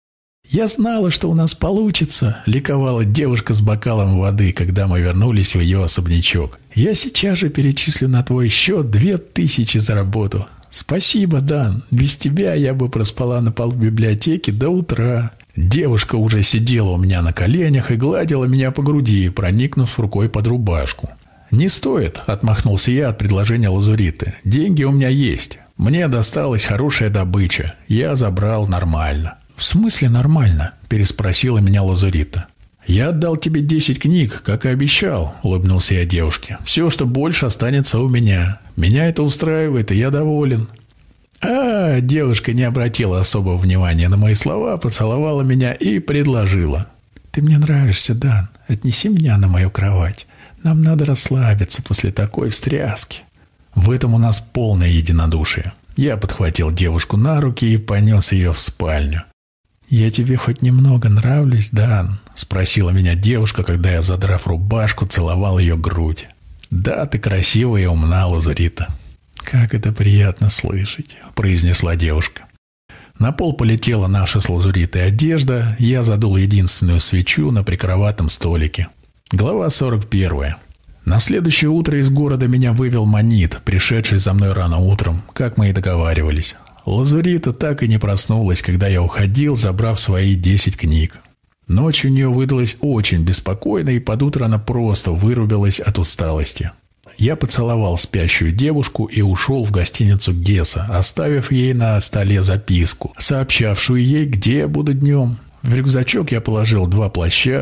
«Я знала, что у нас получится», – ликовала девушка с бокалом воды, когда мы вернулись в ее особнячок. «Я сейчас же перечислю на твой счет 2000 за работу». «Спасибо, Дан. Без тебя я бы проспала на полу библиотеки до утра». Девушка уже сидела у меня на коленях и гладила меня по груди, проникнув рукой под рубашку. «Не стоит», – отмахнулся я от предложения Лазуриты. «Деньги у меня есть. Мне досталась хорошая добыча. Я забрал нормально». «В смысле нормально?» – переспросила меня Лазурита. «Я отдал тебе 10 книг, как и обещал», – улыбнулся я девушке. «Все, что больше, останется у меня. Меня это устраивает, и я доволен». Девушка не обратила особого внимания на мои слова, поцеловала меня и предложила. «Ты мне нравишься, Дан. Отнеси меня на мою кровать. Нам надо расслабиться после такой встряски». В этом у нас полное единодушие. Я подхватил девушку на руки и понес ее в спальню. «Я тебе хоть немного нравлюсь, Дан?» – спросила меня девушка, когда я, задрав рубашку, целовал ее грудь. «Да, ты красивая и умна, Лазурита». «Как это приятно слышать», – произнесла девушка. На пол полетела наша с Лазуритой одежда, я задул единственную свечу на прикроватном столике. Глава 41. На следующее утро из города меня вывел Манит, пришедший за мной рано утром, как мы и договаривались. Лазурита так и не проснулась, когда я уходил, забрав свои 10 книг. Ночь у нее выдалась очень беспокойной, и под утро она просто вырубилась от усталости. Я поцеловал спящую девушку и ушел в гостиницу Гесса, оставив ей на столе записку, сообщавшую ей, где я буду днем. В рюкзачок я положил 2 плаща,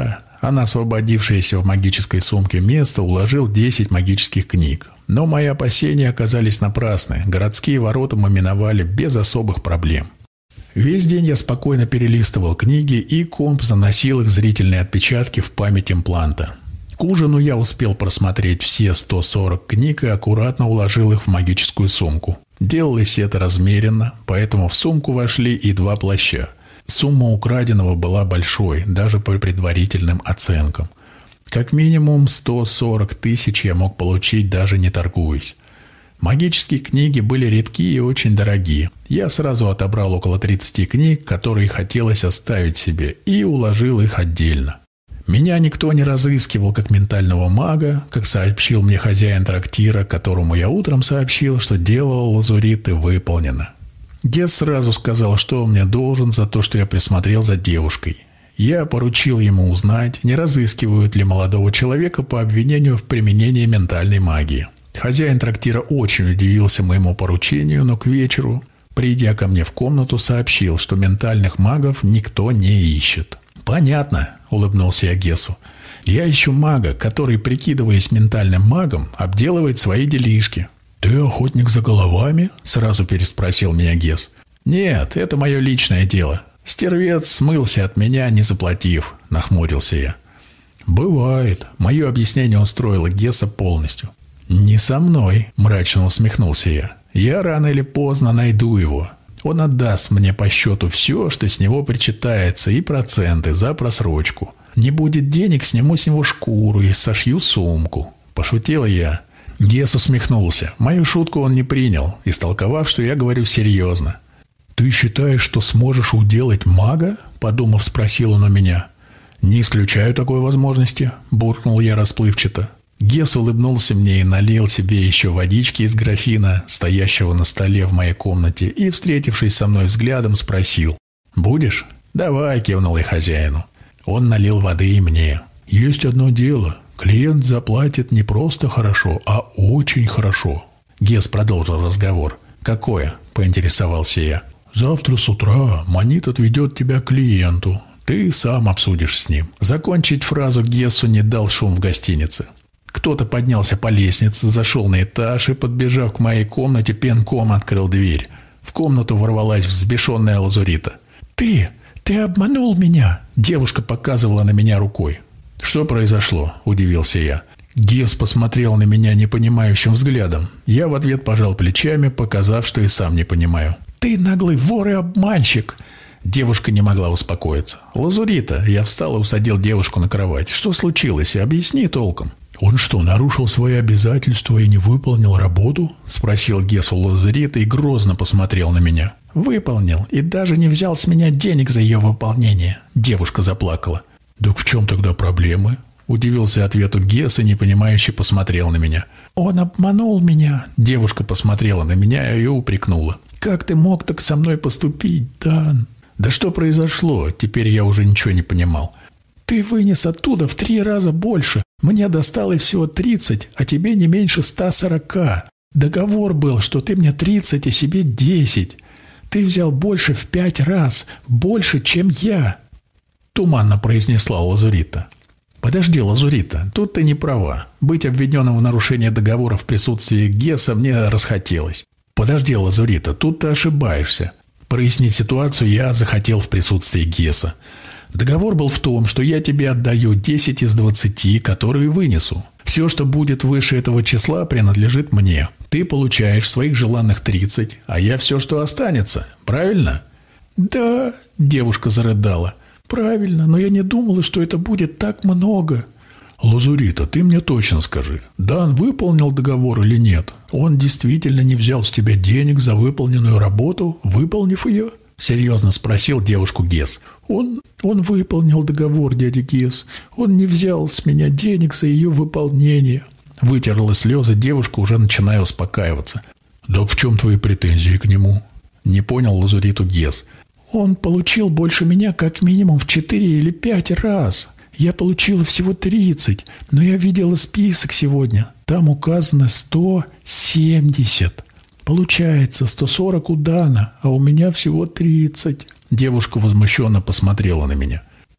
а на освободившееся в магической сумке место уложил 10 магических книг. Но мои опасения оказались напрасны. Городские ворота мы миновали без особых проблем. Весь день я спокойно перелистывал книги, и комп заносил их зрительные отпечатки в память импланта. К ужину я успел просмотреть все 140 книг и аккуратно уложил их в магическую сумку. Делалось это размеренно, поэтому в сумку вошли и 2 плаща. Сумма украденного была большой, даже по предварительным оценкам. Как минимум 140 тысяч я мог получить, даже не торгуясь. Магические книги были редки и очень дорогие. Я сразу отобрал около 30 книг, которые хотелось оставить себе, и уложил их отдельно. Меня никто не разыскивал как ментального мага, как сообщил мне хозяин трактира, которому я утром сообщил, что дело лазуриты выполнено. Гесс сразу сказал, что он мне должен за то, что я присмотрел за девушкой. Я поручил ему узнать, не разыскивают ли молодого человека по обвинению в применении ментальной магии. Хозяин трактира очень удивился моему поручению, но к вечеру, придя ко мне в комнату, сообщил, что ментальных магов никто не ищет. «Понятно», — улыбнулся я Гессу. «Я ищу мага, который, прикидываясь ментальным магом, обделывает свои делишки». «Ты охотник за головами?» — сразу переспросил меня Гесс. «Нет, это мое личное дело. Стервец смылся от меня, не заплатив», — нахмурился я. «Бывает». Мое объяснение устроило Гесса полностью. «Не со мной», — мрачно усмехнулся я. «Я рано или поздно найду его. Он отдаст мне по счету все, что с него причитается, и проценты за просрочку. Не будет денег, сниму с него шкуру и сошью сумку». Пошутил я. Гесс усмехнулся. Мою шутку он не принял, истолковав, что я говорю серьезно. «Ты считаешь, что сможешь уделать мага?» — подумав, спросил он у меня. «Не исключаю такой возможности», — буркнул я расплывчато. Гесс улыбнулся мне и налил себе еще водички из графина, стоящего на столе в моей комнате, и, встретившись со мной взглядом, спросил: «Будешь?» «Давай», — кивнул я хозяину. Он налил воды и мне. «Есть одно дело. Клиент заплатит не просто хорошо, а очень хорошо». Гесс продолжил разговор. «Какое?» — поинтересовался я. «Завтра с утра Манит отведет тебя к клиенту. Ты сам обсудишь с ним». Закончить фразу Гессу не дал шум в гостинице. Кто-то поднялся по лестнице, зашел на этаж и, подбежав к моей комнате, пинком открыл дверь. В комнату ворвалась взбешенная лазурита. «Ты обманул меня!» Девушка показывала на меня рукой. «Что произошло?» – удивился я. Гесс посмотрел на меня непонимающим взглядом. Я в ответ пожал плечами, показав, что и сам не понимаю. «Ты наглый вор и обманщик!» Девушка не могла успокоиться. «Лазурита!» Я встал и усадил девушку на кровать. «Что случилось? Объясни толком». «Он что, нарушил свои обязательства и не выполнил работу?» – спросил Гесс у лазуриты и грозно посмотрел на меня. «Выполнил и даже не взял с меня денег за ее выполнение». Девушка заплакала. «Так в чем тогда проблемы?» – удивился ответу Гесс и непонимающе посмотрел на меня. «Он обманул меня». Девушка посмотрела на меня и упрекнула. «Как ты мог так со мной поступить, Дан?» «Да что произошло?» Теперь я уже ничего не понимал. «Ты вынес оттуда в 3 раза больше. Мне досталось всего 30, а тебе не меньше 140. Договор был, что ты мне 30, а себе 10. Ты взял больше в 5 раз, больше, чем я», — туманно произнесла лазурита. «Подожди, лазурита, тут ты не права. Быть обвиненным в нарушении договора в присутствии Гесса мне расхотелось. Подожди, лазурита, тут ты ошибаешься. Прояснить ситуацию я захотел в присутствии Гесса. Договор был в том, что я тебе отдаю 10 из 20, которые вынесу. Все, что будет выше этого числа, принадлежит мне. Ты получаешь своих желанных 30, а я все, что останется. Правильно?» «Да», – девушка зарыдала. «Правильно, но я не думала, что это будет так много». «Лазурита, ты мне точно скажи, Дан выполнил договор или нет? Он действительно не взял с тебя денег за выполненную работу, выполнив ее?» — серьезно спросил девушку Гесс. Он выполнил договор, дядя Гесс. Он не взял с меня денег за ее выполнение». Вытерла слезы девушка, уже начиная успокаиваться. «Да в чем твои претензии к нему?» — не понял лазуриту Гесс. «Он получил больше меня как минимум в 4 или 5 раз. Я получила всего 30, но я видела список сегодня. Там указано 170. Получается 140 у Дана, а у меня всего 30. Девушка возмущенно посмотрела на меня.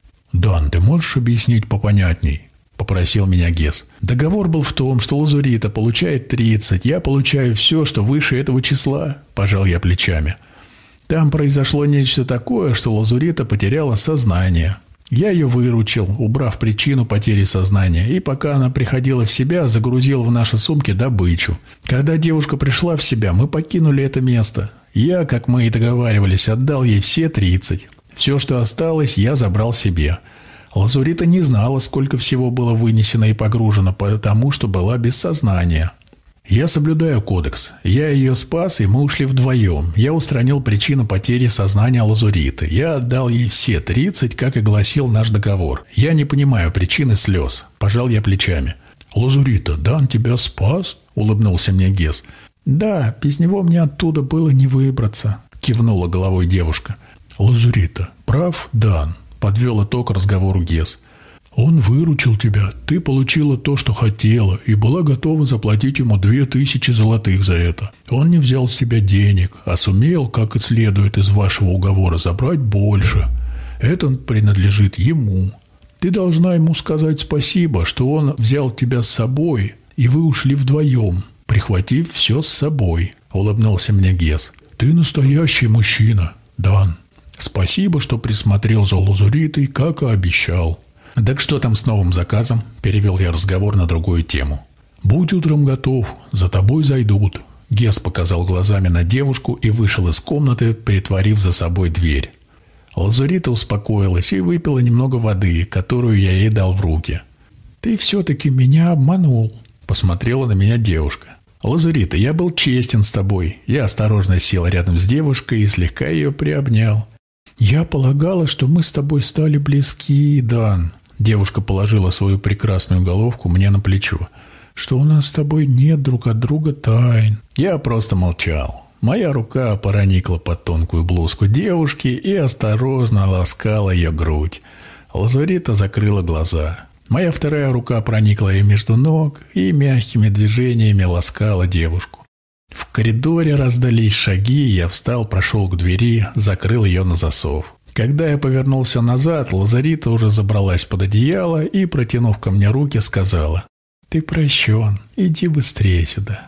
«Дан, ты можешь объяснить попонятней?» – попросил меня Гес. «Договор был в том, что Лазурита получает 30, я получаю все, что выше этого числа», – пожал я плечами. «Там произошло нечто такое, что Лазурита потеряла сознание. Я ее выручил, убрав причину потери сознания, и пока она приходила в себя, загрузил в наши сумки добычу. Когда девушка пришла в себя, мы покинули это место. Я, как мы и договаривались, отдал ей все 30. Все, что осталось, я забрал себе. Лазурита не знала, сколько всего было вынесено и погружено, потому что была без сознания. Я соблюдаю кодекс. Я ее спас, и мы ушли вдвоем. Я устранил причину потери сознания Лазуриты. Я отдал ей все 30, как и гласил наш договор. Я не понимаю причины слез. Пожал я плечами. «Лазурита, Дан тебя спас?» – улыбнулся мне Гес. «Да, без него мне оттуда было не выбраться», – кивнула головой девушка. «Лазурита, прав, Дан?» – подвел итог разговору Гес. «Он выручил тебя, ты получила то, что хотела, и была готова заплатить ему 2000 золотых за это. Он не взял с тебя денег, а сумел, как и следует из вашего уговора, забрать больше. Это принадлежит ему. Ты должна ему сказать спасибо, что он взял тебя с собой, и вы ушли вдвоем, прихватив все с собой», – улыбнулся мне Гес. «Ты настоящий мужчина, Дан. Спасибо, что присмотрел за Лазуритой, как и обещал». «Так что там с новым заказом?» – перевел я разговор на другую тему. «Будь утром готов, за тобой зайдут». Гес показал глазами на девушку и вышел из комнаты, притворив за собой дверь. Лазурита успокоилась и выпила немного воды, которую я ей дал в руки. «Ты все-таки меня обманул», – посмотрела на меня девушка. «Лазурита, я был честен с тобой». Я осторожно сел рядом с девушкой и слегка ее приобнял. «Я полагала, что мы с тобой стали близки, Дан». Девушка положила свою прекрасную головку мне на плечо. «Что у нас с тобой нет друг от друга тайн». Я просто молчал. Моя рука проникла под тонкую блузку девушки и осторожно ласкала ее грудь. Лазурита закрыла глаза. Моя вторая рука проникла ей между ног и мягкими движениями ласкала девушку. В коридоре раздались шаги, я встал, прошел к двери, закрыл ее на засов. Когда я повернулся назад, Лазурита уже забралась под одеяло и, протянув ко мне руки, сказала: «Ты прощен, иди быстрее сюда».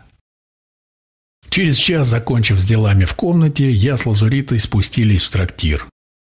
Через час, закончив с делами в комнате, я с Лазуритой спустились в трактир.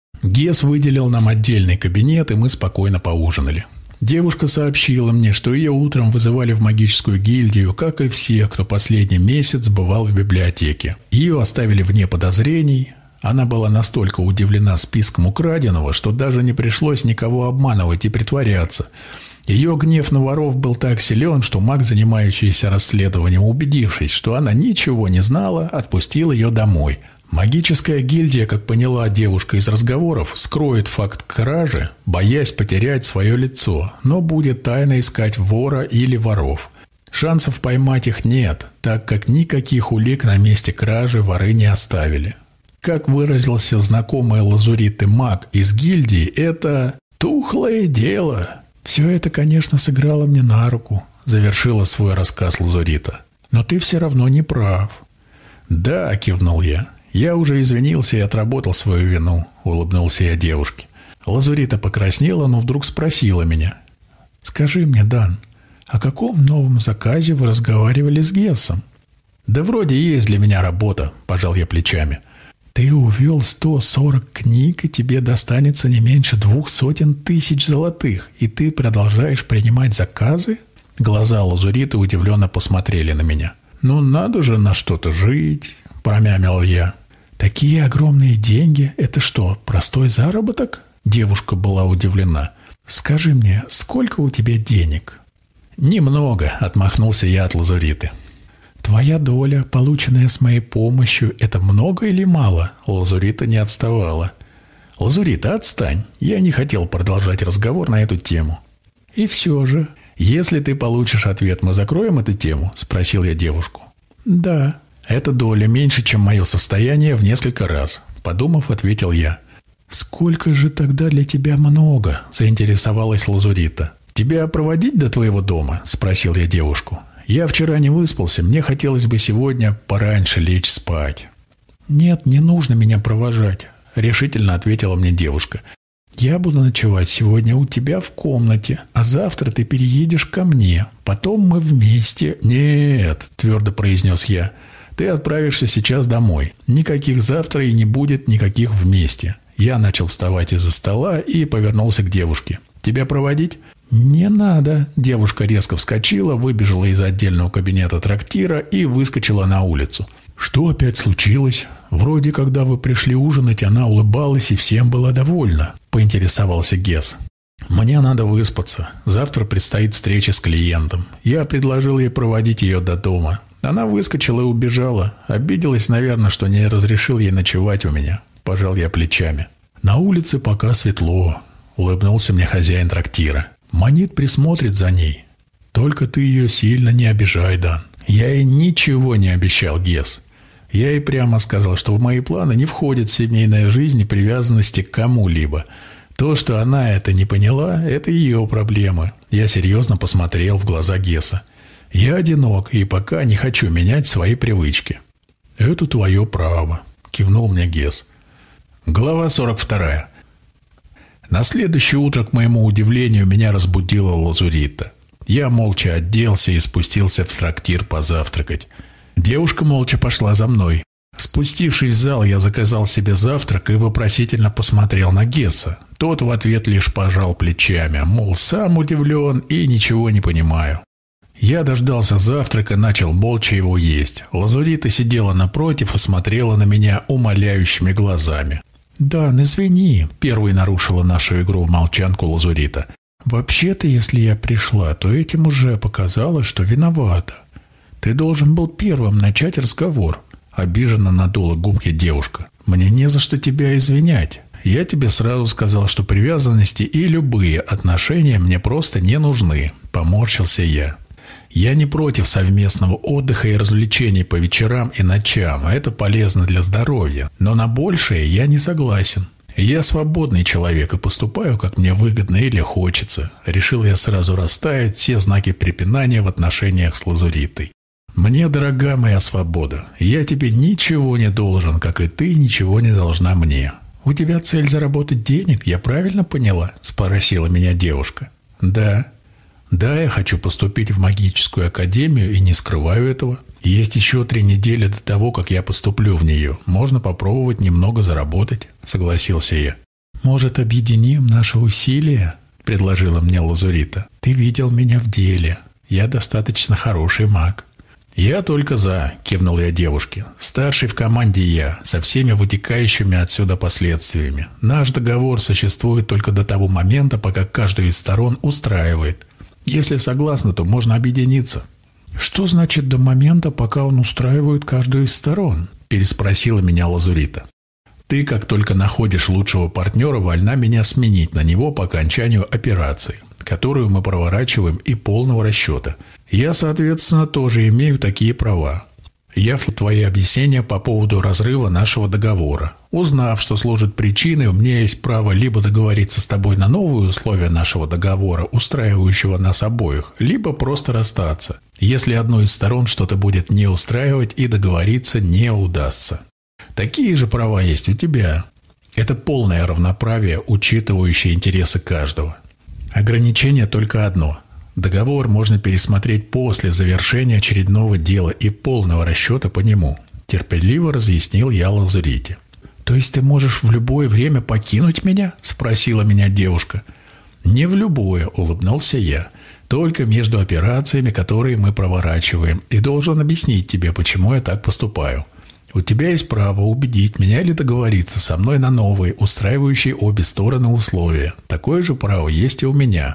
Гес выделил нам отдельный кабинет, и мы спокойно поужинали. Девушка сообщила мне, что ее утром вызывали в магическую гильдию, как и всех, кто последний месяц бывал в библиотеке. Ее оставили вне подозрений. Она была настолько удивлена списком украденного, что даже не пришлось никого обманывать и притворяться. Ее гнев на воров был так силен, что маг, занимающийся расследованием, убедившись, что она ничего не знала, отпустил ее домой. Магическая гильдия, как поняла девушка из разговоров, скроет факт кражи, боясь потерять свое лицо, но будет тайно искать вора или воров. Шансов поймать их нет, так как никаких улик на месте кражи воры не оставили. Как выразился знакомый Лазуриты маг из гильдии, это тухлое дело. «Все это, конечно, сыграло мне на руку», – завершила свой рассказ Лазурита. «Но ты все равно не прав». «Да», – кивнул я. «Я уже извинился и отработал свою вину», – улыбнулся я девушке. Лазурита покраснела, но вдруг спросила меня: «Скажи мне, Дан, о каком новом заказе вы разговаривали с Гесом?» «Да вроде есть для меня работа», – пожал я плечами. «Ты увел 140 книг, и тебе достанется не меньше 200 тысяч золотых, и ты продолжаешь принимать заказы?» Глаза Лазуриты удивленно посмотрели на меня. «Ну надо же на что-то жить», – промямлил я. «Такие огромные деньги – это что, простой заработок?» Девушка была удивлена. «Скажи мне, сколько у тебя денег?» «Немного», – отмахнулся я от Лазуриты. «Твоя доля, полученная с моей помощью, это много или мало?» Лазурита не отставала. «Лазурита, отстань!» Я не хотел продолжать разговор на эту тему. «И все же, если ты получишь ответ, мы закроем эту тему?» – спросил я девушку. «Да». «Эта доля меньше, чем мое состояние в несколько раз», – подумав, ответил я. «Сколько же тогда для тебя много?» – заинтересовалась Лазурита. «Тебя проводить до твоего дома?» – спросил я девушку. «Я вчера не выспался, мне хотелось бы сегодня пораньше лечь спать». «Нет, не нужно меня провожать», – решительно ответила мне девушка. «Я буду ночевать сегодня у тебя в комнате, а завтра ты переедешь ко мне. Потом мы вместе...» «Нет», – твердо произнес я, – «ты отправишься сейчас домой. Никаких завтра и не будет никаких вместе». Я начал вставать из-за стола и повернулся к девушке. «Тебя проводить?» «Не надо». Девушка резко вскочила, выбежала из отдельного кабинета трактира и выскочила на улицу. «Что опять случилось? Вроде, когда вы пришли ужинать, она улыбалась и всем была довольна», – поинтересовался Гесс. «Мне надо выспаться. Завтра предстоит встреча с клиентом. Я предложил ей проводить ее до дома. Она выскочила и убежала. Обиделась, наверное, что не разрешил ей ночевать у меня». Пожал я плечами. «На улице пока светло», – улыбнулся мне хозяин трактира. «Манит присмотрит за ней. Только ты ее сильно не обижай, Дан». «Я ей ничего не обещал, Гесс. Я ей прямо сказал, что в мои планы не входит семейная жизнь и привязанности к кому-либо. То, что она это не поняла, это ее проблемы». Я серьезно посмотрел в глаза Гесса. «Я одинок и пока не хочу менять свои привычки». «Это твое право», – кивнул мне Гесс. Глава 42. На следующее утро, к моему удивлению, меня разбудила Лазурита. Я молча оделся и спустился в трактир позавтракать. Девушка молча пошла за мной. Спустившись в зал, я заказал себе завтрак и вопросительно посмотрел на Гесса. Тот в ответ лишь пожал плечами, мол, сам удивлен и ничего не понимаю. Я дождался завтрака, начал молча его есть. Лазурита сидела напротив и смотрела на меня умоляющими глазами. «Дан, извини», – первой нарушила нашу игру в молчанку Лазурита. «Вообще-то, если я пришла, то этим уже показала, что виновата. Ты должен был первым начать разговор», – обиженно надула губки девушка. «Мне не за что тебя извинять. Я тебе сразу сказал, что привязанности и любые отношения мне просто не нужны», – поморщился я. «Я не против совместного отдыха и развлечений по вечерам и ночам, а это полезно для здоровья, но на большее я не согласен. Я свободный человек и поступаю, как мне выгодно или хочется». Решил я сразу расставить все знаки препинания в отношениях с Лазуритой. «Мне дорога моя свобода. Я тебе ничего не должен, как и ты ничего не должна мне». «У тебя цель заработать денег, я правильно поняла?» – спросила меня девушка. «Да». «Да, я хочу поступить в магическую академию и не скрываю этого. Есть еще 3 недели до того, как я поступлю в нее. Можно попробовать немного заработать», – согласился я. «Может, объединим наши усилия?» – предложила мне Лазурита. «Ты видел меня в деле. Я достаточно хороший маг». «Я только за», – кивнул я девушке. «Старший в команде я, со всеми вытекающими отсюда последствиями. Наш договор существует только до того момента, пока каждую из сторон устраивает. Если согласны, то можно объединиться». «Что значит до момента, пока он устраивает каждую из сторон?» – переспросила меня Лазурита. «Ты, как только находишь лучшего партнера, вольна меня сменить на него по окончанию операции, которую мы проворачиваем, и полного расчета. Я, соответственно, тоже имею такие права. Я в твои объяснения по поводу разрыва нашего договора. Узнав, что служит причиной, у меня есть право либо договориться с тобой на новые условия нашего договора, устраивающего нас обоих, либо просто расстаться, если одной из сторон что-то будет не устраивать и договориться не удастся. Такие же права есть у тебя. Это полное равноправие, учитывающее интересы каждого. Ограничение только одно. Договор можно пересмотреть после завершения очередного дела и полного расчета по нему», – терпеливо разъяснил я Лазурите. «То есть ты можешь в любое время покинуть меня?» – спросила меня девушка. «Не в любое», – улыбнулся я. «Только между операциями, которые мы проворачиваем, и должен объяснить тебе, почему я так поступаю. У тебя есть право убедить меня или договориться со мной на новые, устраивающие обе стороны условия. Такое же право есть и у меня».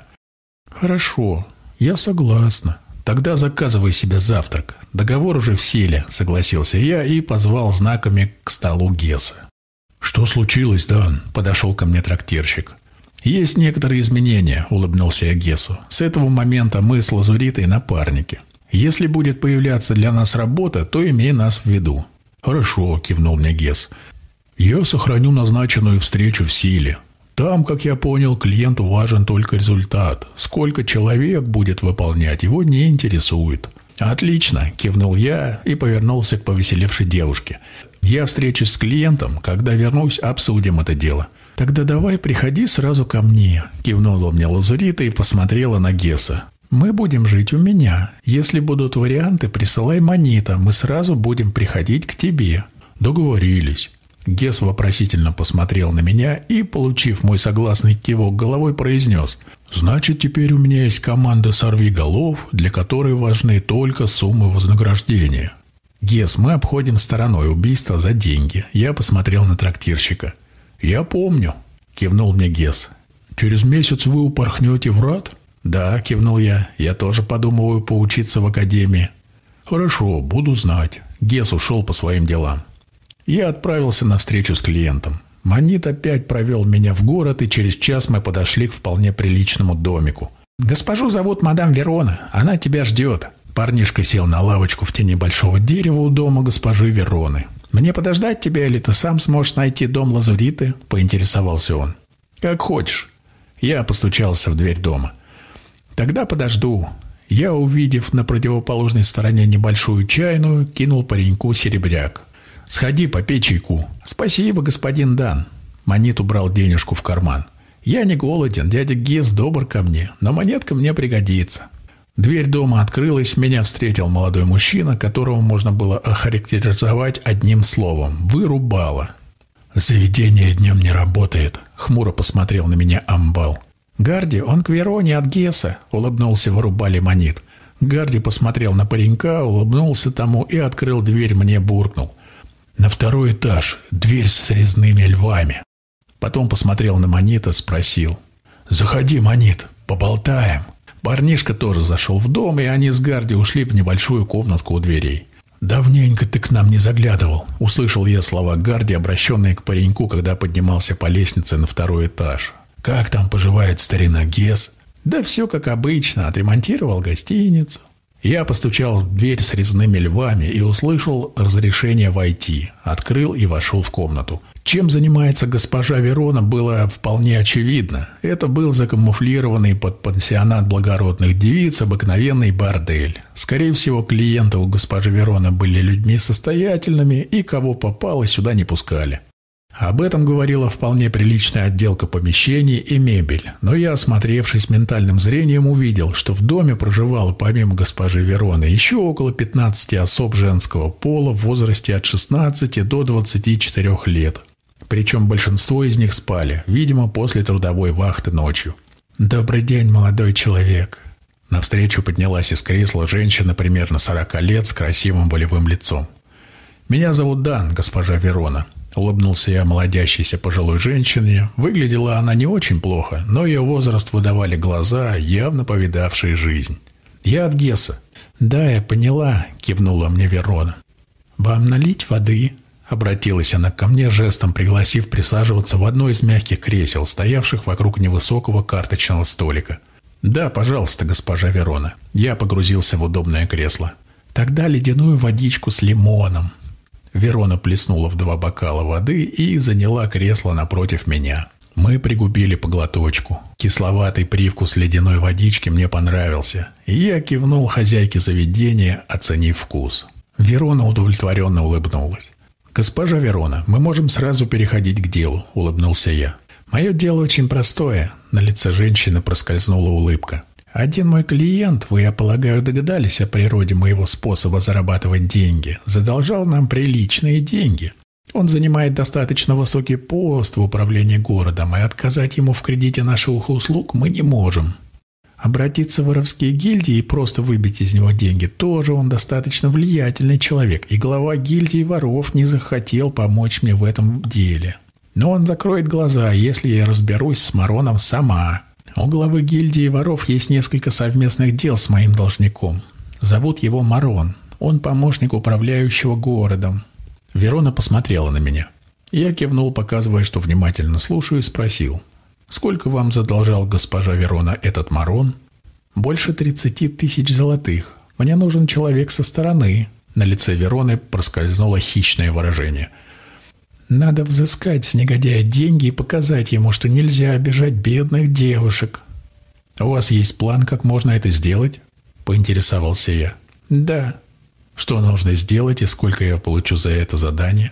«Хорошо, я согласна. Тогда заказывай себе завтрак. Договор уже в силе», – согласился я и позвал знаками к столу Гесса. «Что случилось, Дан?» – подошел ко мне трактирщик. «Есть некоторые изменения», – улыбнулся я Гессу. «С этого момента мы с Лазуритой напарники. Если будет появляться для нас работа, то имей нас в виду». «Хорошо», – кивнул мне Гесс. «Я сохраню назначенную встречу в силе. Там, как я понял, клиенту важен только результат. Сколько человек будет выполнять, его не интересует». «Отлично», – кивнул я и повернулся к повеселевшей девушке. «Я встречусь с клиентом. Когда вернусь, обсудим это дело». «Тогда давай приходи сразу ко мне», – кивнула мне Лазурита и посмотрела на Геса. «Мы будем жить у меня. Если будут варианты, присылай Манита, мы сразу будем приходить к тебе». «Договорились». Гес вопросительно посмотрел на меня и, получив мой согласный кивок головой, произнес: «Значит, теперь у меня есть команда сорвиголов, для которой важны только суммы вознаграждения». «Гес, мы обходим стороной убийство за деньги». Я посмотрел на трактирщика. «Я помню», – кивнул мне Гес. «Через месяц вы упорхнете в Рад?» «Да», – кивнул я. «Я тоже подумываю поучиться в академии». «Хорошо, буду знать». Гес ушел по своим делам. Я отправился на встречу с клиентом. Манит опять провел меня в город, и через час мы подошли к вполне приличному домику. «Госпожу зовут мадам Верона. Она тебя ждет». Парнишка сел на лавочку в тени большого дерева у дома госпожи Вероны. «Мне подождать тебя, или ты сам сможешь найти дом Лазуриты?» – поинтересовался он. «Как хочешь». Я постучался в дверь дома. «Тогда подожду». Я, увидев на противоположной стороне небольшую чайную, кинул пареньку серебряк. «Сходи, попей чайку». «Спасибо, господин Дан». Манит убрал денежку в карман. «Я не голоден, дядя Гес добр ко мне, но монетка мне пригодится». Дверь дома открылась, меня встретил молодой мужчина, которого можно было охарактеризовать одним словом – вырубало. «Заведение днем не работает», – хмуро посмотрел на меня Амбал. «Гарди, он к Вероне от Геса», – улыбнулся вырубали Манит. Гарди посмотрел на паренька, улыбнулся тому и открыл дверь, мне буркнул: «На второй этаж, дверь с резными львами». Потом посмотрел на Манита, спросил: «Заходи, Манит, поболтаем». Парнишка тоже зашел в дом, и они с Гарди ушли в небольшую комнатку у дверей. «Давненько ты к нам не заглядывал», – услышал я слова Гарди, обращенные к пареньку, когда поднимался по лестнице на второй этаж. «Как там поживает старина Гес?» «Да все как обычно, отремонтировал гостиницу». Я постучал в дверь с резными львами и услышал разрешение войти. Открыл и вошел в комнату. Чем занимается госпожа Верона, было вполне очевидно. Это был закамуфлированный под пансионат благородных девиц обыкновенный бордель. Скорее всего, клиенты у госпожи Верона были людьми состоятельными, и кого попало, сюда не пускали. Об этом говорила вполне приличная отделка помещений и мебель, но я, осмотревшись ментальным зрением, увидел, что в доме проживало помимо госпожи Вероны еще около 15 особ женского пола в возрасте от 16 до 24 лет. Причем большинство из них спали, видимо, после трудовой вахты ночью. «Добрый день, молодой человек». Навстречу поднялась из кресла женщина примерно 40 лет с красивым волевым лицом. «Меня зовут Дан, госпожа Верона». Улыбнулся я молодящейся пожилой женщине. Выглядела она не очень плохо, но ее возраст выдавали глаза, явно повидавшие жизнь. «Я от Геса». «Да, я поняла», – кивнула мне Верона. «Вам налить воды?» – обратилась она ко мне, жестом пригласив присаживаться в одно из мягких кресел, стоявших вокруг невысокого карточного столика. «Да, пожалуйста, госпожа Верона». Я погрузился в удобное кресло. «Тогда ледяную водичку с лимоном». Верона плеснула в 2 бокала воды и заняла кресло напротив меня. Мы пригубили по глоточку. Кисловатый привкус ледяной водички мне понравился, и я кивнул хозяйке заведения, оценив вкус. Верона удовлетворенно улыбнулась. «Госпожа Верона, мы можем сразу переходить к делу», – улыбнулся я. «Мое дело очень простое», – на лице женщины проскользнула улыбка. «Один мой клиент, вы, я полагаю, догадались о природе моего способа зарабатывать деньги, задолжал нам приличные деньги. Он занимает достаточно высокий пост в управлении городом, и отказать ему в кредите наших услуг мы не можем. Обратиться в воровские гильдии и просто выбить из него деньги тоже он достаточно влиятельный человек, и глава гильдии воров не захотел помочь мне в этом деле. Но он закроет глаза, если я разберусь с Мароном сама». У главы гильдии воров есть несколько совместных дел с моим должником. Зовут его Марон. Он помощник управляющего городом». Верона посмотрела на меня. Я кивнул, показывая, что внимательно слушаю, и спросил: «Сколько вам задолжал госпожа Верона этот Марон?» «Больше 30 000 золотых. Мне нужен человек со стороны». На лице Вероны проскользнуло хищное выражение. «Надо взыскать с негодяя деньги и показать ему, что нельзя обижать бедных девушек». «У вас есть план, как можно это сделать?» – поинтересовался я. «Да». «Что нужно сделать и сколько я получу за это задание?»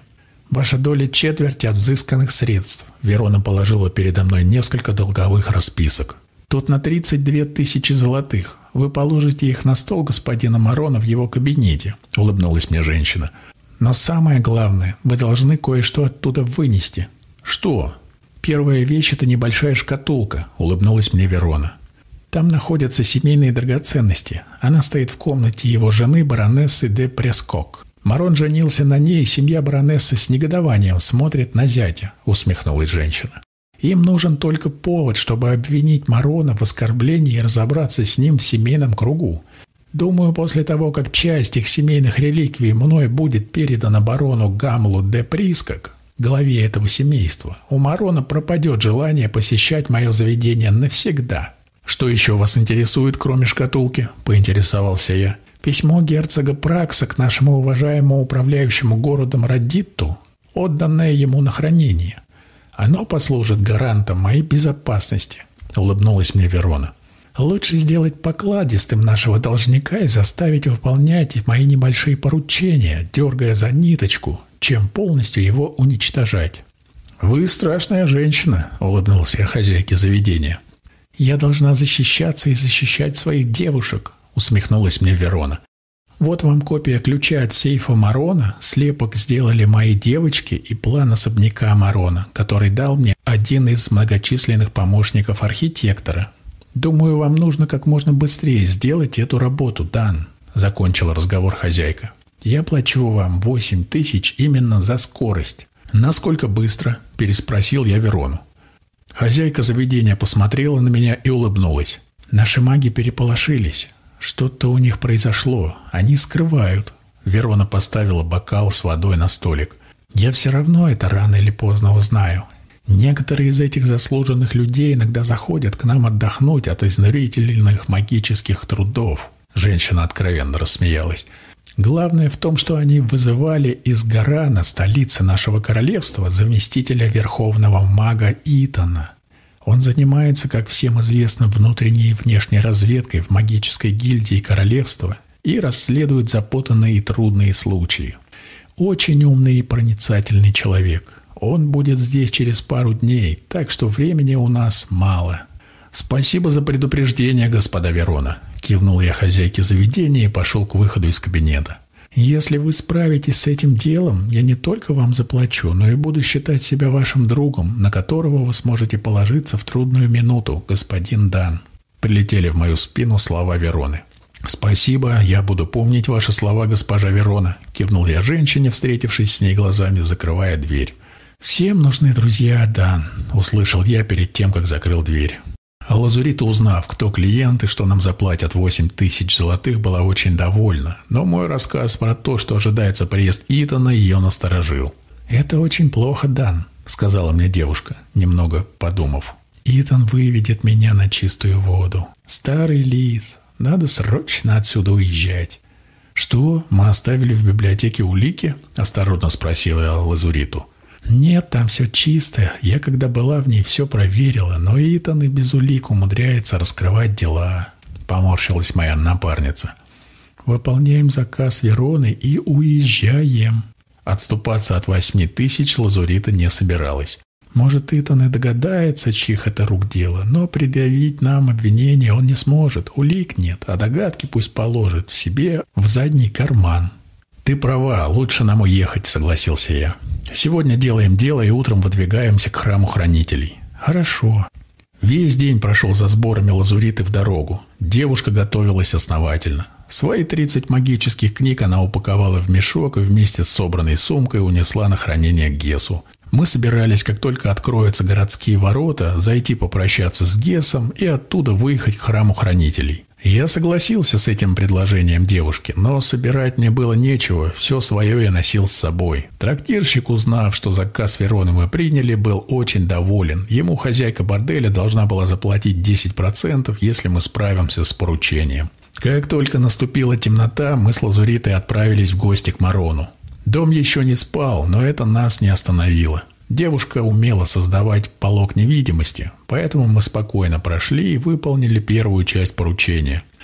Ваша доля четверть от взысканных средств. Верона положила передо мной несколько долговых расписок. Тут на 32 тысячи золотых. Вы положите их на стол господина Марона в его кабинете, улыбнулась мне женщина. Но самое главное, вы должны кое-что оттуда вынести. Что? Первая вещь – это небольшая шкатулка, улыбнулась мне Верона. Там находятся семейные драгоценности. Она стоит в комнате его жены, баронессы де Прескок. Марон женился на ней, и семья баронессы с негодованием смотрит на зятя, усмехнулась женщина. Им нужен только повод, чтобы обвинить Марона в оскорблении и разобраться с ним в семейном кругу. Думаю, после того, как часть их семейных реликвий мной будет передана барону Гамлу де Прискок, главе этого семейства, у Марона пропадет желание посещать мое заведение навсегда. «Что еще вас интересует, кроме шкатулки?» – поинтересовался я. «Письмо герцога Пракса к нашему уважаемому управляющему городом Радитту, отданное ему на хранение. Оно послужит гарантом моей безопасности», – улыбнулась мне Верона. «Лучше сделать покладистым нашего должника и заставить выполнять мои небольшие поручения, дергая за ниточку, чем полностью его уничтожать». «Вы страшная женщина», – улыбнулся я хозяйке заведения. «Я должна защищаться и защищать своих девушек», — усмехнулась мне Верона. «Вот вам копия ключа от сейфа Марона, слепок сделали мои девочки и план особняка Марона, который дал мне один из многочисленных помощников архитектора. Думаю, вам нужно как можно быстрее сделать эту работу, Дан», — закончила разговор хозяйка. «Я плачу вам 8 тысяч именно за скорость». «Насколько быстро?» — переспросил я Верону. Хозяйка заведения посмотрела на меня и улыбнулась. «Наши маги переполошились. Что-то у них произошло. Они скрывают». Верона поставила бокал с водой на столик. «Я все равно это рано или поздно узнаю. Некоторые из этих заслуженных людей иногда заходят к нам отдохнуть от изнурительных магических трудов». Женщина откровенно рассмеялась. «Главное в том, что они вызывали из Гарана, столицы нашего королевства, заместителя верховного мага Итана. Он занимается, как всем известно, внутренней и внешней разведкой в магической гильдии королевства и расследует запутанные и трудные случаи. Очень умный и проницательный человек. Он будет здесь через пару дней, так что времени у нас мало». «Спасибо за предупреждение, господа Верона», — кивнул я хозяйке заведения и пошел к выходу из кабинета. «Если вы справитесь с этим делом, я не только вам заплачу, но и буду считать себя вашим другом, на которого вы сможете положиться в трудную минуту, господин Дан». Прилетели в мою спину слова Вероны. «Спасибо, я буду помнить ваши слова, госпожа Верона», — кивнул я женщине, встретившись с ней глазами, закрывая дверь. «Всем нужны друзья, Дан», — услышал я перед тем, как закрыл дверь. Лазурита, узнав, кто клиент и что нам заплатят 8 тысяч золотых, была очень довольна, но мой рассказ про то, что ожидается приезд Итана, ее насторожил. «Это очень плохо, Дан», — сказала мне девушка, немного подумав. «Итан выведет меня на чистую воду. Старый лис, надо срочно отсюда уезжать». «Что, мы оставили в библиотеке улики?» – осторожно спросила я Лазуриту. «Нет, там все чисто. Я, когда была в ней, все проверила, но Итан и без улик умудряется раскрывать дела», — поморщилась моя напарница. «Выполняем заказ Вероны и уезжаем». Отступаться от 8 тысяч Лазурита не собиралась. Может, Итан и догадается, чьих это рук дело, но предъявить нам обвинение он не сможет. Улик нет, а догадки пусть положит в себе в задний карман. «Ты права, лучше нам уехать», — согласился я. «Сегодня делаем дело и утром выдвигаемся к храму хранителей». «Хорошо». Весь день прошел за сборами Лазуриты в дорогу. Девушка готовилась основательно. Свои 30 магических книг она упаковала в мешок и вместе с собранной сумкой унесла на хранение к Гесу. Мы собирались, как только откроются городские ворота, зайти попрощаться с Гесом и оттуда выехать к храму хранителей. Я согласился с этим предложением девушки, но собирать мне было нечего, все свое я носил с собой. Трактирщик, узнав, что заказ Вероны мы приняли, был очень доволен. Ему хозяйка борделя должна была заплатить 10%, если мы справимся с поручением. Как только наступила темнота, мы с Лазуритой отправились в гости к Марону. Дом еще не спал, но это нас не остановило. Девушка умела создавать полог невидимости, поэтому мы спокойно прошли и выполнили первую часть поручения.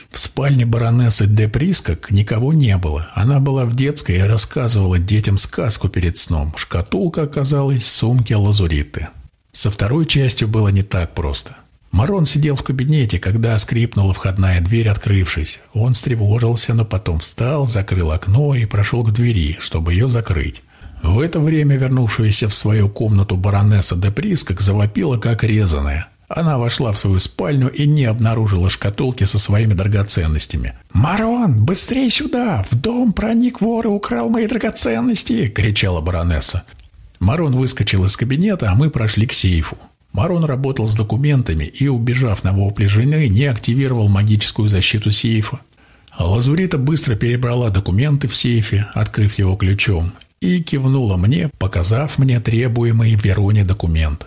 В спальне баронессы де Прискок никого не было. Она была в детской и рассказывала детям сказку перед сном. Шкатулка оказалась в сумке Лазуритты. Со второй частью было не так просто. Марон сидел в кабинете, когда скрипнула входная дверь, открывшись. Он встревожился, но потом встал, закрыл окно и прошел к двери, чтобы ее закрыть. В это время вернувшаяся в свою комнату баронесса де Прискок завопила, как резаная. Она вошла в свою спальню и не обнаружила шкатулки со своими драгоценностями. «Марон, быстрей сюда! В дом проник вор и украл мои драгоценности!» – кричала баронесса. Марон выскочил из кабинета, а мы прошли к сейфу. Марон работал с документами и, убежав на вопли жены, не активировал магическую защиту сейфа. Лазуритта быстро перебрала документы в сейфе, открыв его ключом, и кивнула мне, показав мне требуемый Вероне документ.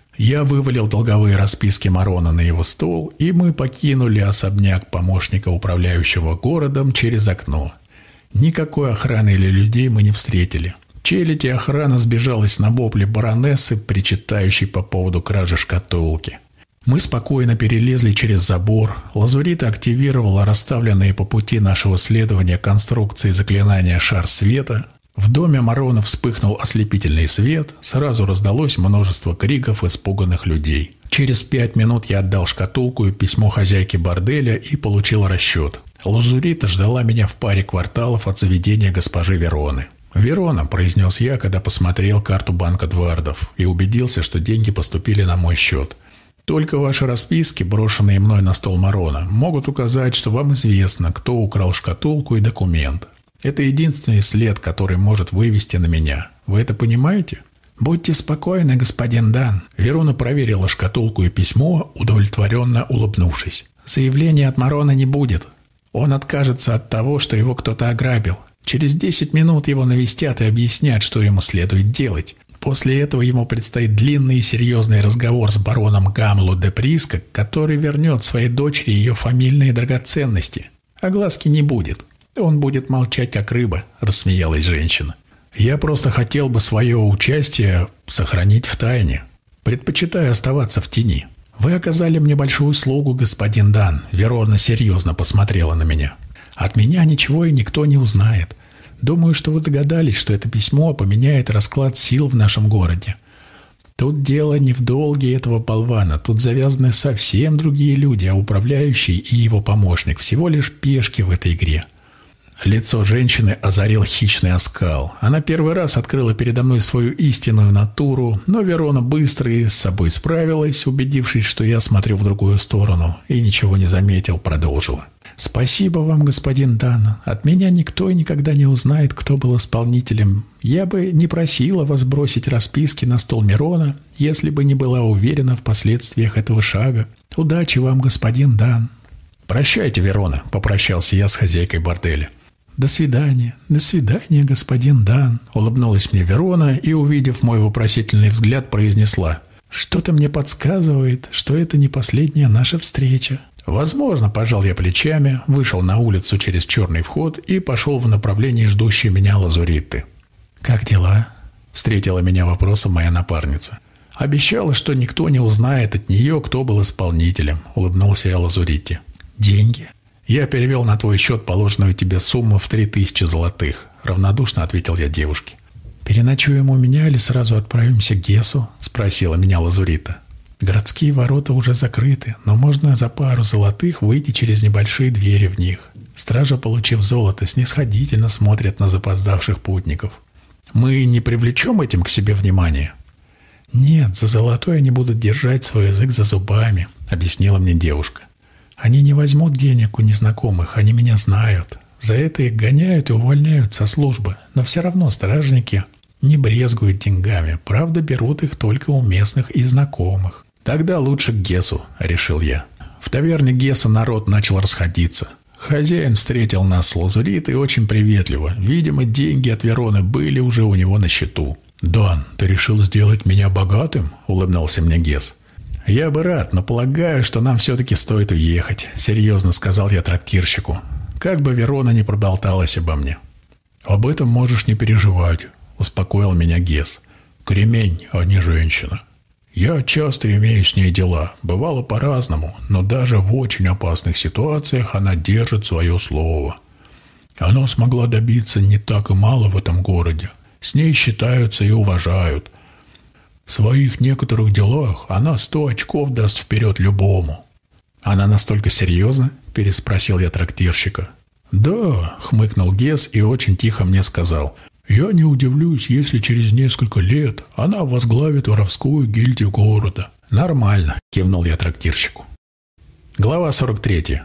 Я вывалил долговые расписки Марона на его стол, и мы покинули особняк помощника управляющего городом через окно. Никакой охраны или людей мы не встретили. Челядь и охрана сбежалась на вопли баронессы, причитающей по поводу кражи шкатулки. Мы спокойно перелезли через забор. Лазуритта активировала расставленные по пути нашего следования конструкции заклинания «Шар света». В доме Марона вспыхнул ослепительный свет, сразу раздалось множество криков испуганных людей. Через 5 минут я отдал шкатулку и письмо хозяйке борделя и получил расчет. Лазуритта ждала меня в паре кварталов от заведения госпожи Вероны. «Верона», – произнес я, когда посмотрел карту банка Двардов и убедился, что деньги поступили на мой счет. «Только ваши расписки, брошенные мной на стол Марона, могут указать, что вам известно, кто украл шкатулку и документ. Это единственный след, который может вывести на меня. Вы это понимаете?» «Будьте спокойны, господин Дан». Верона проверила шкатулку и письмо, удовлетворенно улыбнувшись. «Заявления от Марона не будет. Он откажется от того, что его кто-то ограбил. Через 10 минут его навестят и объяснят, что ему следует делать. После этого ему предстоит длинный и серьезный разговор с бароном Гамло де Прискок, который вернет своей дочери ее фамильные драгоценности. Огласки не будет. Он будет молчать, как рыба», – рассмеялась женщина. «Я просто хотел бы свое участие сохранить в тайне. Предпочитаю оставаться в тени». «Вы оказали мне большую услугу, господин Дан», – Верона серьезно посмотрела на меня. «От меня ничего и никто не узнает. Думаю, что вы догадались, что это письмо поменяет расклад сил в нашем городе. Тут дело не в долге этого болвана, тут завязаны совсем другие люди, а управляющий и его помощник всего лишь пешки в этой игре». Лицо женщины озарил хищный оскал. Она первый раз открыла передо мной свою истинную натуру, но Верона быстро и с собой справилась, убедившись, что я смотрю в другую сторону, и ничего не заметил, продолжила. «Спасибо вам, господин Дан. От меня никто и никогда не узнает, кто был исполнителем. Я бы не просила вас бросить расписки на стол Мирона, если бы не была уверена в последствиях этого шага. Удачи вам, господин Дан». «Прощайте, Верона», – попрощался я с хозяйкой борделя. До свидания, господин Дан», – улыбнулась мне Верона и, увидев мой вопросительный взгляд, произнесла: «Что-то мне подсказывает, что это не последняя наша встреча». «Возможно», – пожал я плечами, вышел на улицу через черный вход и пошел в направлении ждущей меня Лазуритты. «Как дела?» – встретила меня вопросом моя напарница. «Обещала, что никто не узнает от нее, кто был исполнителем», – улыбнулся я Лазуритте. «Деньги?» «Я перевел на твой счет положенную тебе сумму в 3000 золотых», – равнодушно ответил я девушке. «Переночуем у меня или сразу отправимся к Гесу?» – спросила меня Лазуритта. «Городские ворота уже закрыты, но можно за пару золотых выйти через небольшие двери в них. Стража, получив золото, снисходительно смотрят на запоздавших путников. Мы не привлечем этим к себе внимание?» «Нет, за золотой они будут держать свой язык за зубами», – объяснила мне девушка. «Они не возьмут денег у незнакомых, они меня знают. За это их гоняют и увольняют со службы, но все равно стражники не брезгуют деньгами, правда берут их только у местных и знакомых». «Тогда лучше к Гесу», – решил я. В таверне Геса народ начал расходиться. Хозяин встретил нас с Лазуриттой очень приветливо. Видимо, деньги от Вероны были уже у него на счету. «Дан, ты решил сделать меня богатым?» – улыбнулся мне Гес. «Я бы рад, но полагаю, что нам все-таки стоит уехать», – серьезно сказал я трактирщику. Как бы Верона не проболталась обо мне. «Об этом можешь не переживать», – успокоил меня Гес. «Кремень, а не женщина». Я часто имею с ней дела, бывало по-разному, но даже в очень опасных ситуациях она держит свое слово. Она смогла добиться не так и мало в этом городе. С ней считаются и уважают. В своих некоторых делах она 100 очков даст вперед любому». «Она настолько серьезна?» – переспросил я трактирщика. «Да», – хмыкнул Гесс и очень тихо мне сказал: «Я не удивлюсь, если через несколько лет она возглавит воровскую гильдию города». «Нормально», – кивнул я трактирщику. Глава 43.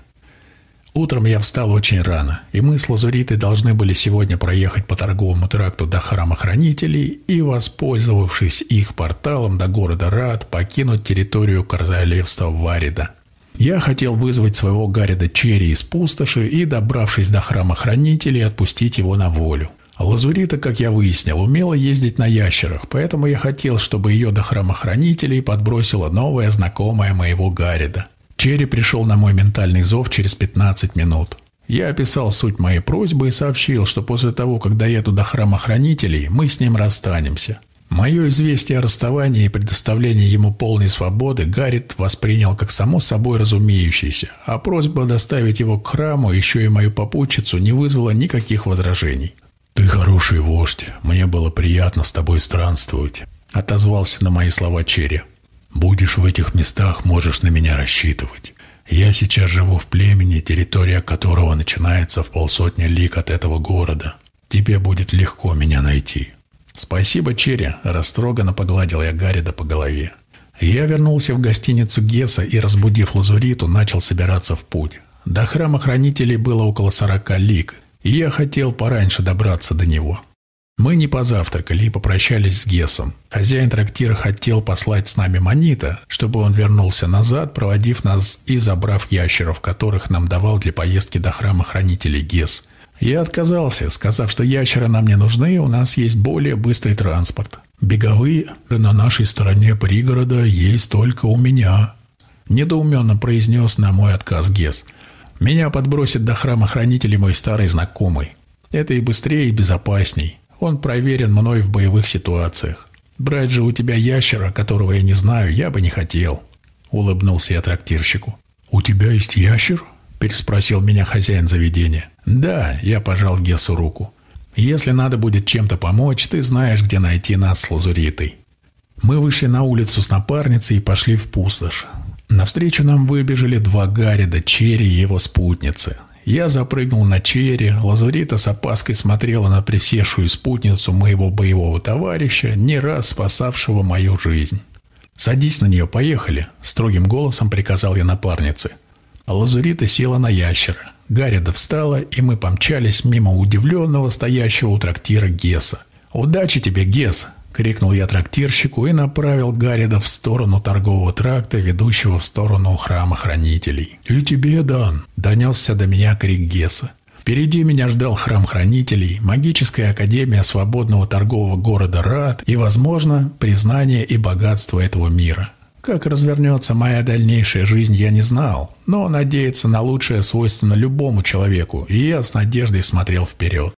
Утром я встал очень рано, и мы с Лазуритой должны были сегодня проехать по торговому тракту до храма хранителей и, воспользовавшись их порталом до города Рад, покинуть территорию королевства Варида. Я хотел вызвать своего Гаррида Черри из пустоши и, добравшись до храма хранителей, отпустить его на волю. Лазурита, как я выяснил, умела ездить на ящерах, поэтому я хотел, чтобы ее до храма хранителей подбросила новая знакомая моего Гаррида. Черри пришел на мой ментальный зов через 15 минут. Я описал суть моей просьбы и сообщил, что после того, как доеду до храма хранителей, мы с ним расстанемся. Мое известие о расставании и предоставлении ему полной свободы Гаррид воспринял как само собой разумеющееся, а просьба доставить его к храму, еще и мою попутчицу, не вызвала никаких возражений. «Ты хороший вождь, мне было приятно с тобой странствовать», — отозвался на мои слова Черри. «Будешь в этих местах, можешь на меня рассчитывать. Я сейчас живу в племени, территория которого начинается в 50 лиг от этого города. Тебе будет легко меня найти». «Спасибо, Черри», – растроганно погладил я Гаррида по голове. Я вернулся в гостиницу Гесса и, разбудив Лазуриту, начал собираться в путь. До храма хранителей было около 40 лиг, и я хотел пораньше добраться до него. Мы не позавтракали и попрощались с Гессом. Хозяин трактира хотел послать с нами Манита, чтобы он вернулся назад, проводив нас и забрав ящеров, которых нам давал для поездки до храма хранителей Гесс. Я отказался, сказав, что ящеры нам не нужны, у нас есть более быстрый транспорт. «Беговые на нашей стороне пригорода есть только у меня», – недоуменно произнес на мой отказ Гесс. «Меня подбросит до храма хранителей мой старый знакомый. Это и быстрее, и безопасней. Он проверен мной в боевых ситуациях. Брать же у тебя ящера, которого я не знаю, я бы не хотел», – улыбнулся я трактирщику. «У тебя есть ящер?» – переспросил меня хозяин заведения. «Да», – я пожал Гессу руку. «Если надо будет чем-то помочь, ты знаешь, где найти нас с Лазуритой». Мы вышли на улицу с напарницей и пошли в пустошь. Навстречу нам выбежали 2 Гаррида, Черри и его спутницы. Я запрыгнул на Черри, Лазурита с опаской смотрела на присевшую спутницу моего боевого товарища, не раз спасавшего мою жизнь. «Садись на нее, поехали», – строгим голосом приказал я напарнице. Лазурита села на ящера. Гаррида встала, и мы помчались мимо удивленного стоящего у трактира Гесса. «Удачи тебе, Гесс!» – крикнул я трактирщику и направил Гаррида в сторону торгового тракта, ведущего в сторону храма хранителей. «И тебе, Дан!» – донесся до меня крик Гесса. Впереди меня ждал храм хранителей, магическая академия свободного торгового города Рад и, возможно, признание и богатство этого мира. Как развернется моя дальнейшая жизнь, я не знал, но надеяться на лучшее свойственно любому человеку, и я с надеждой смотрел вперед.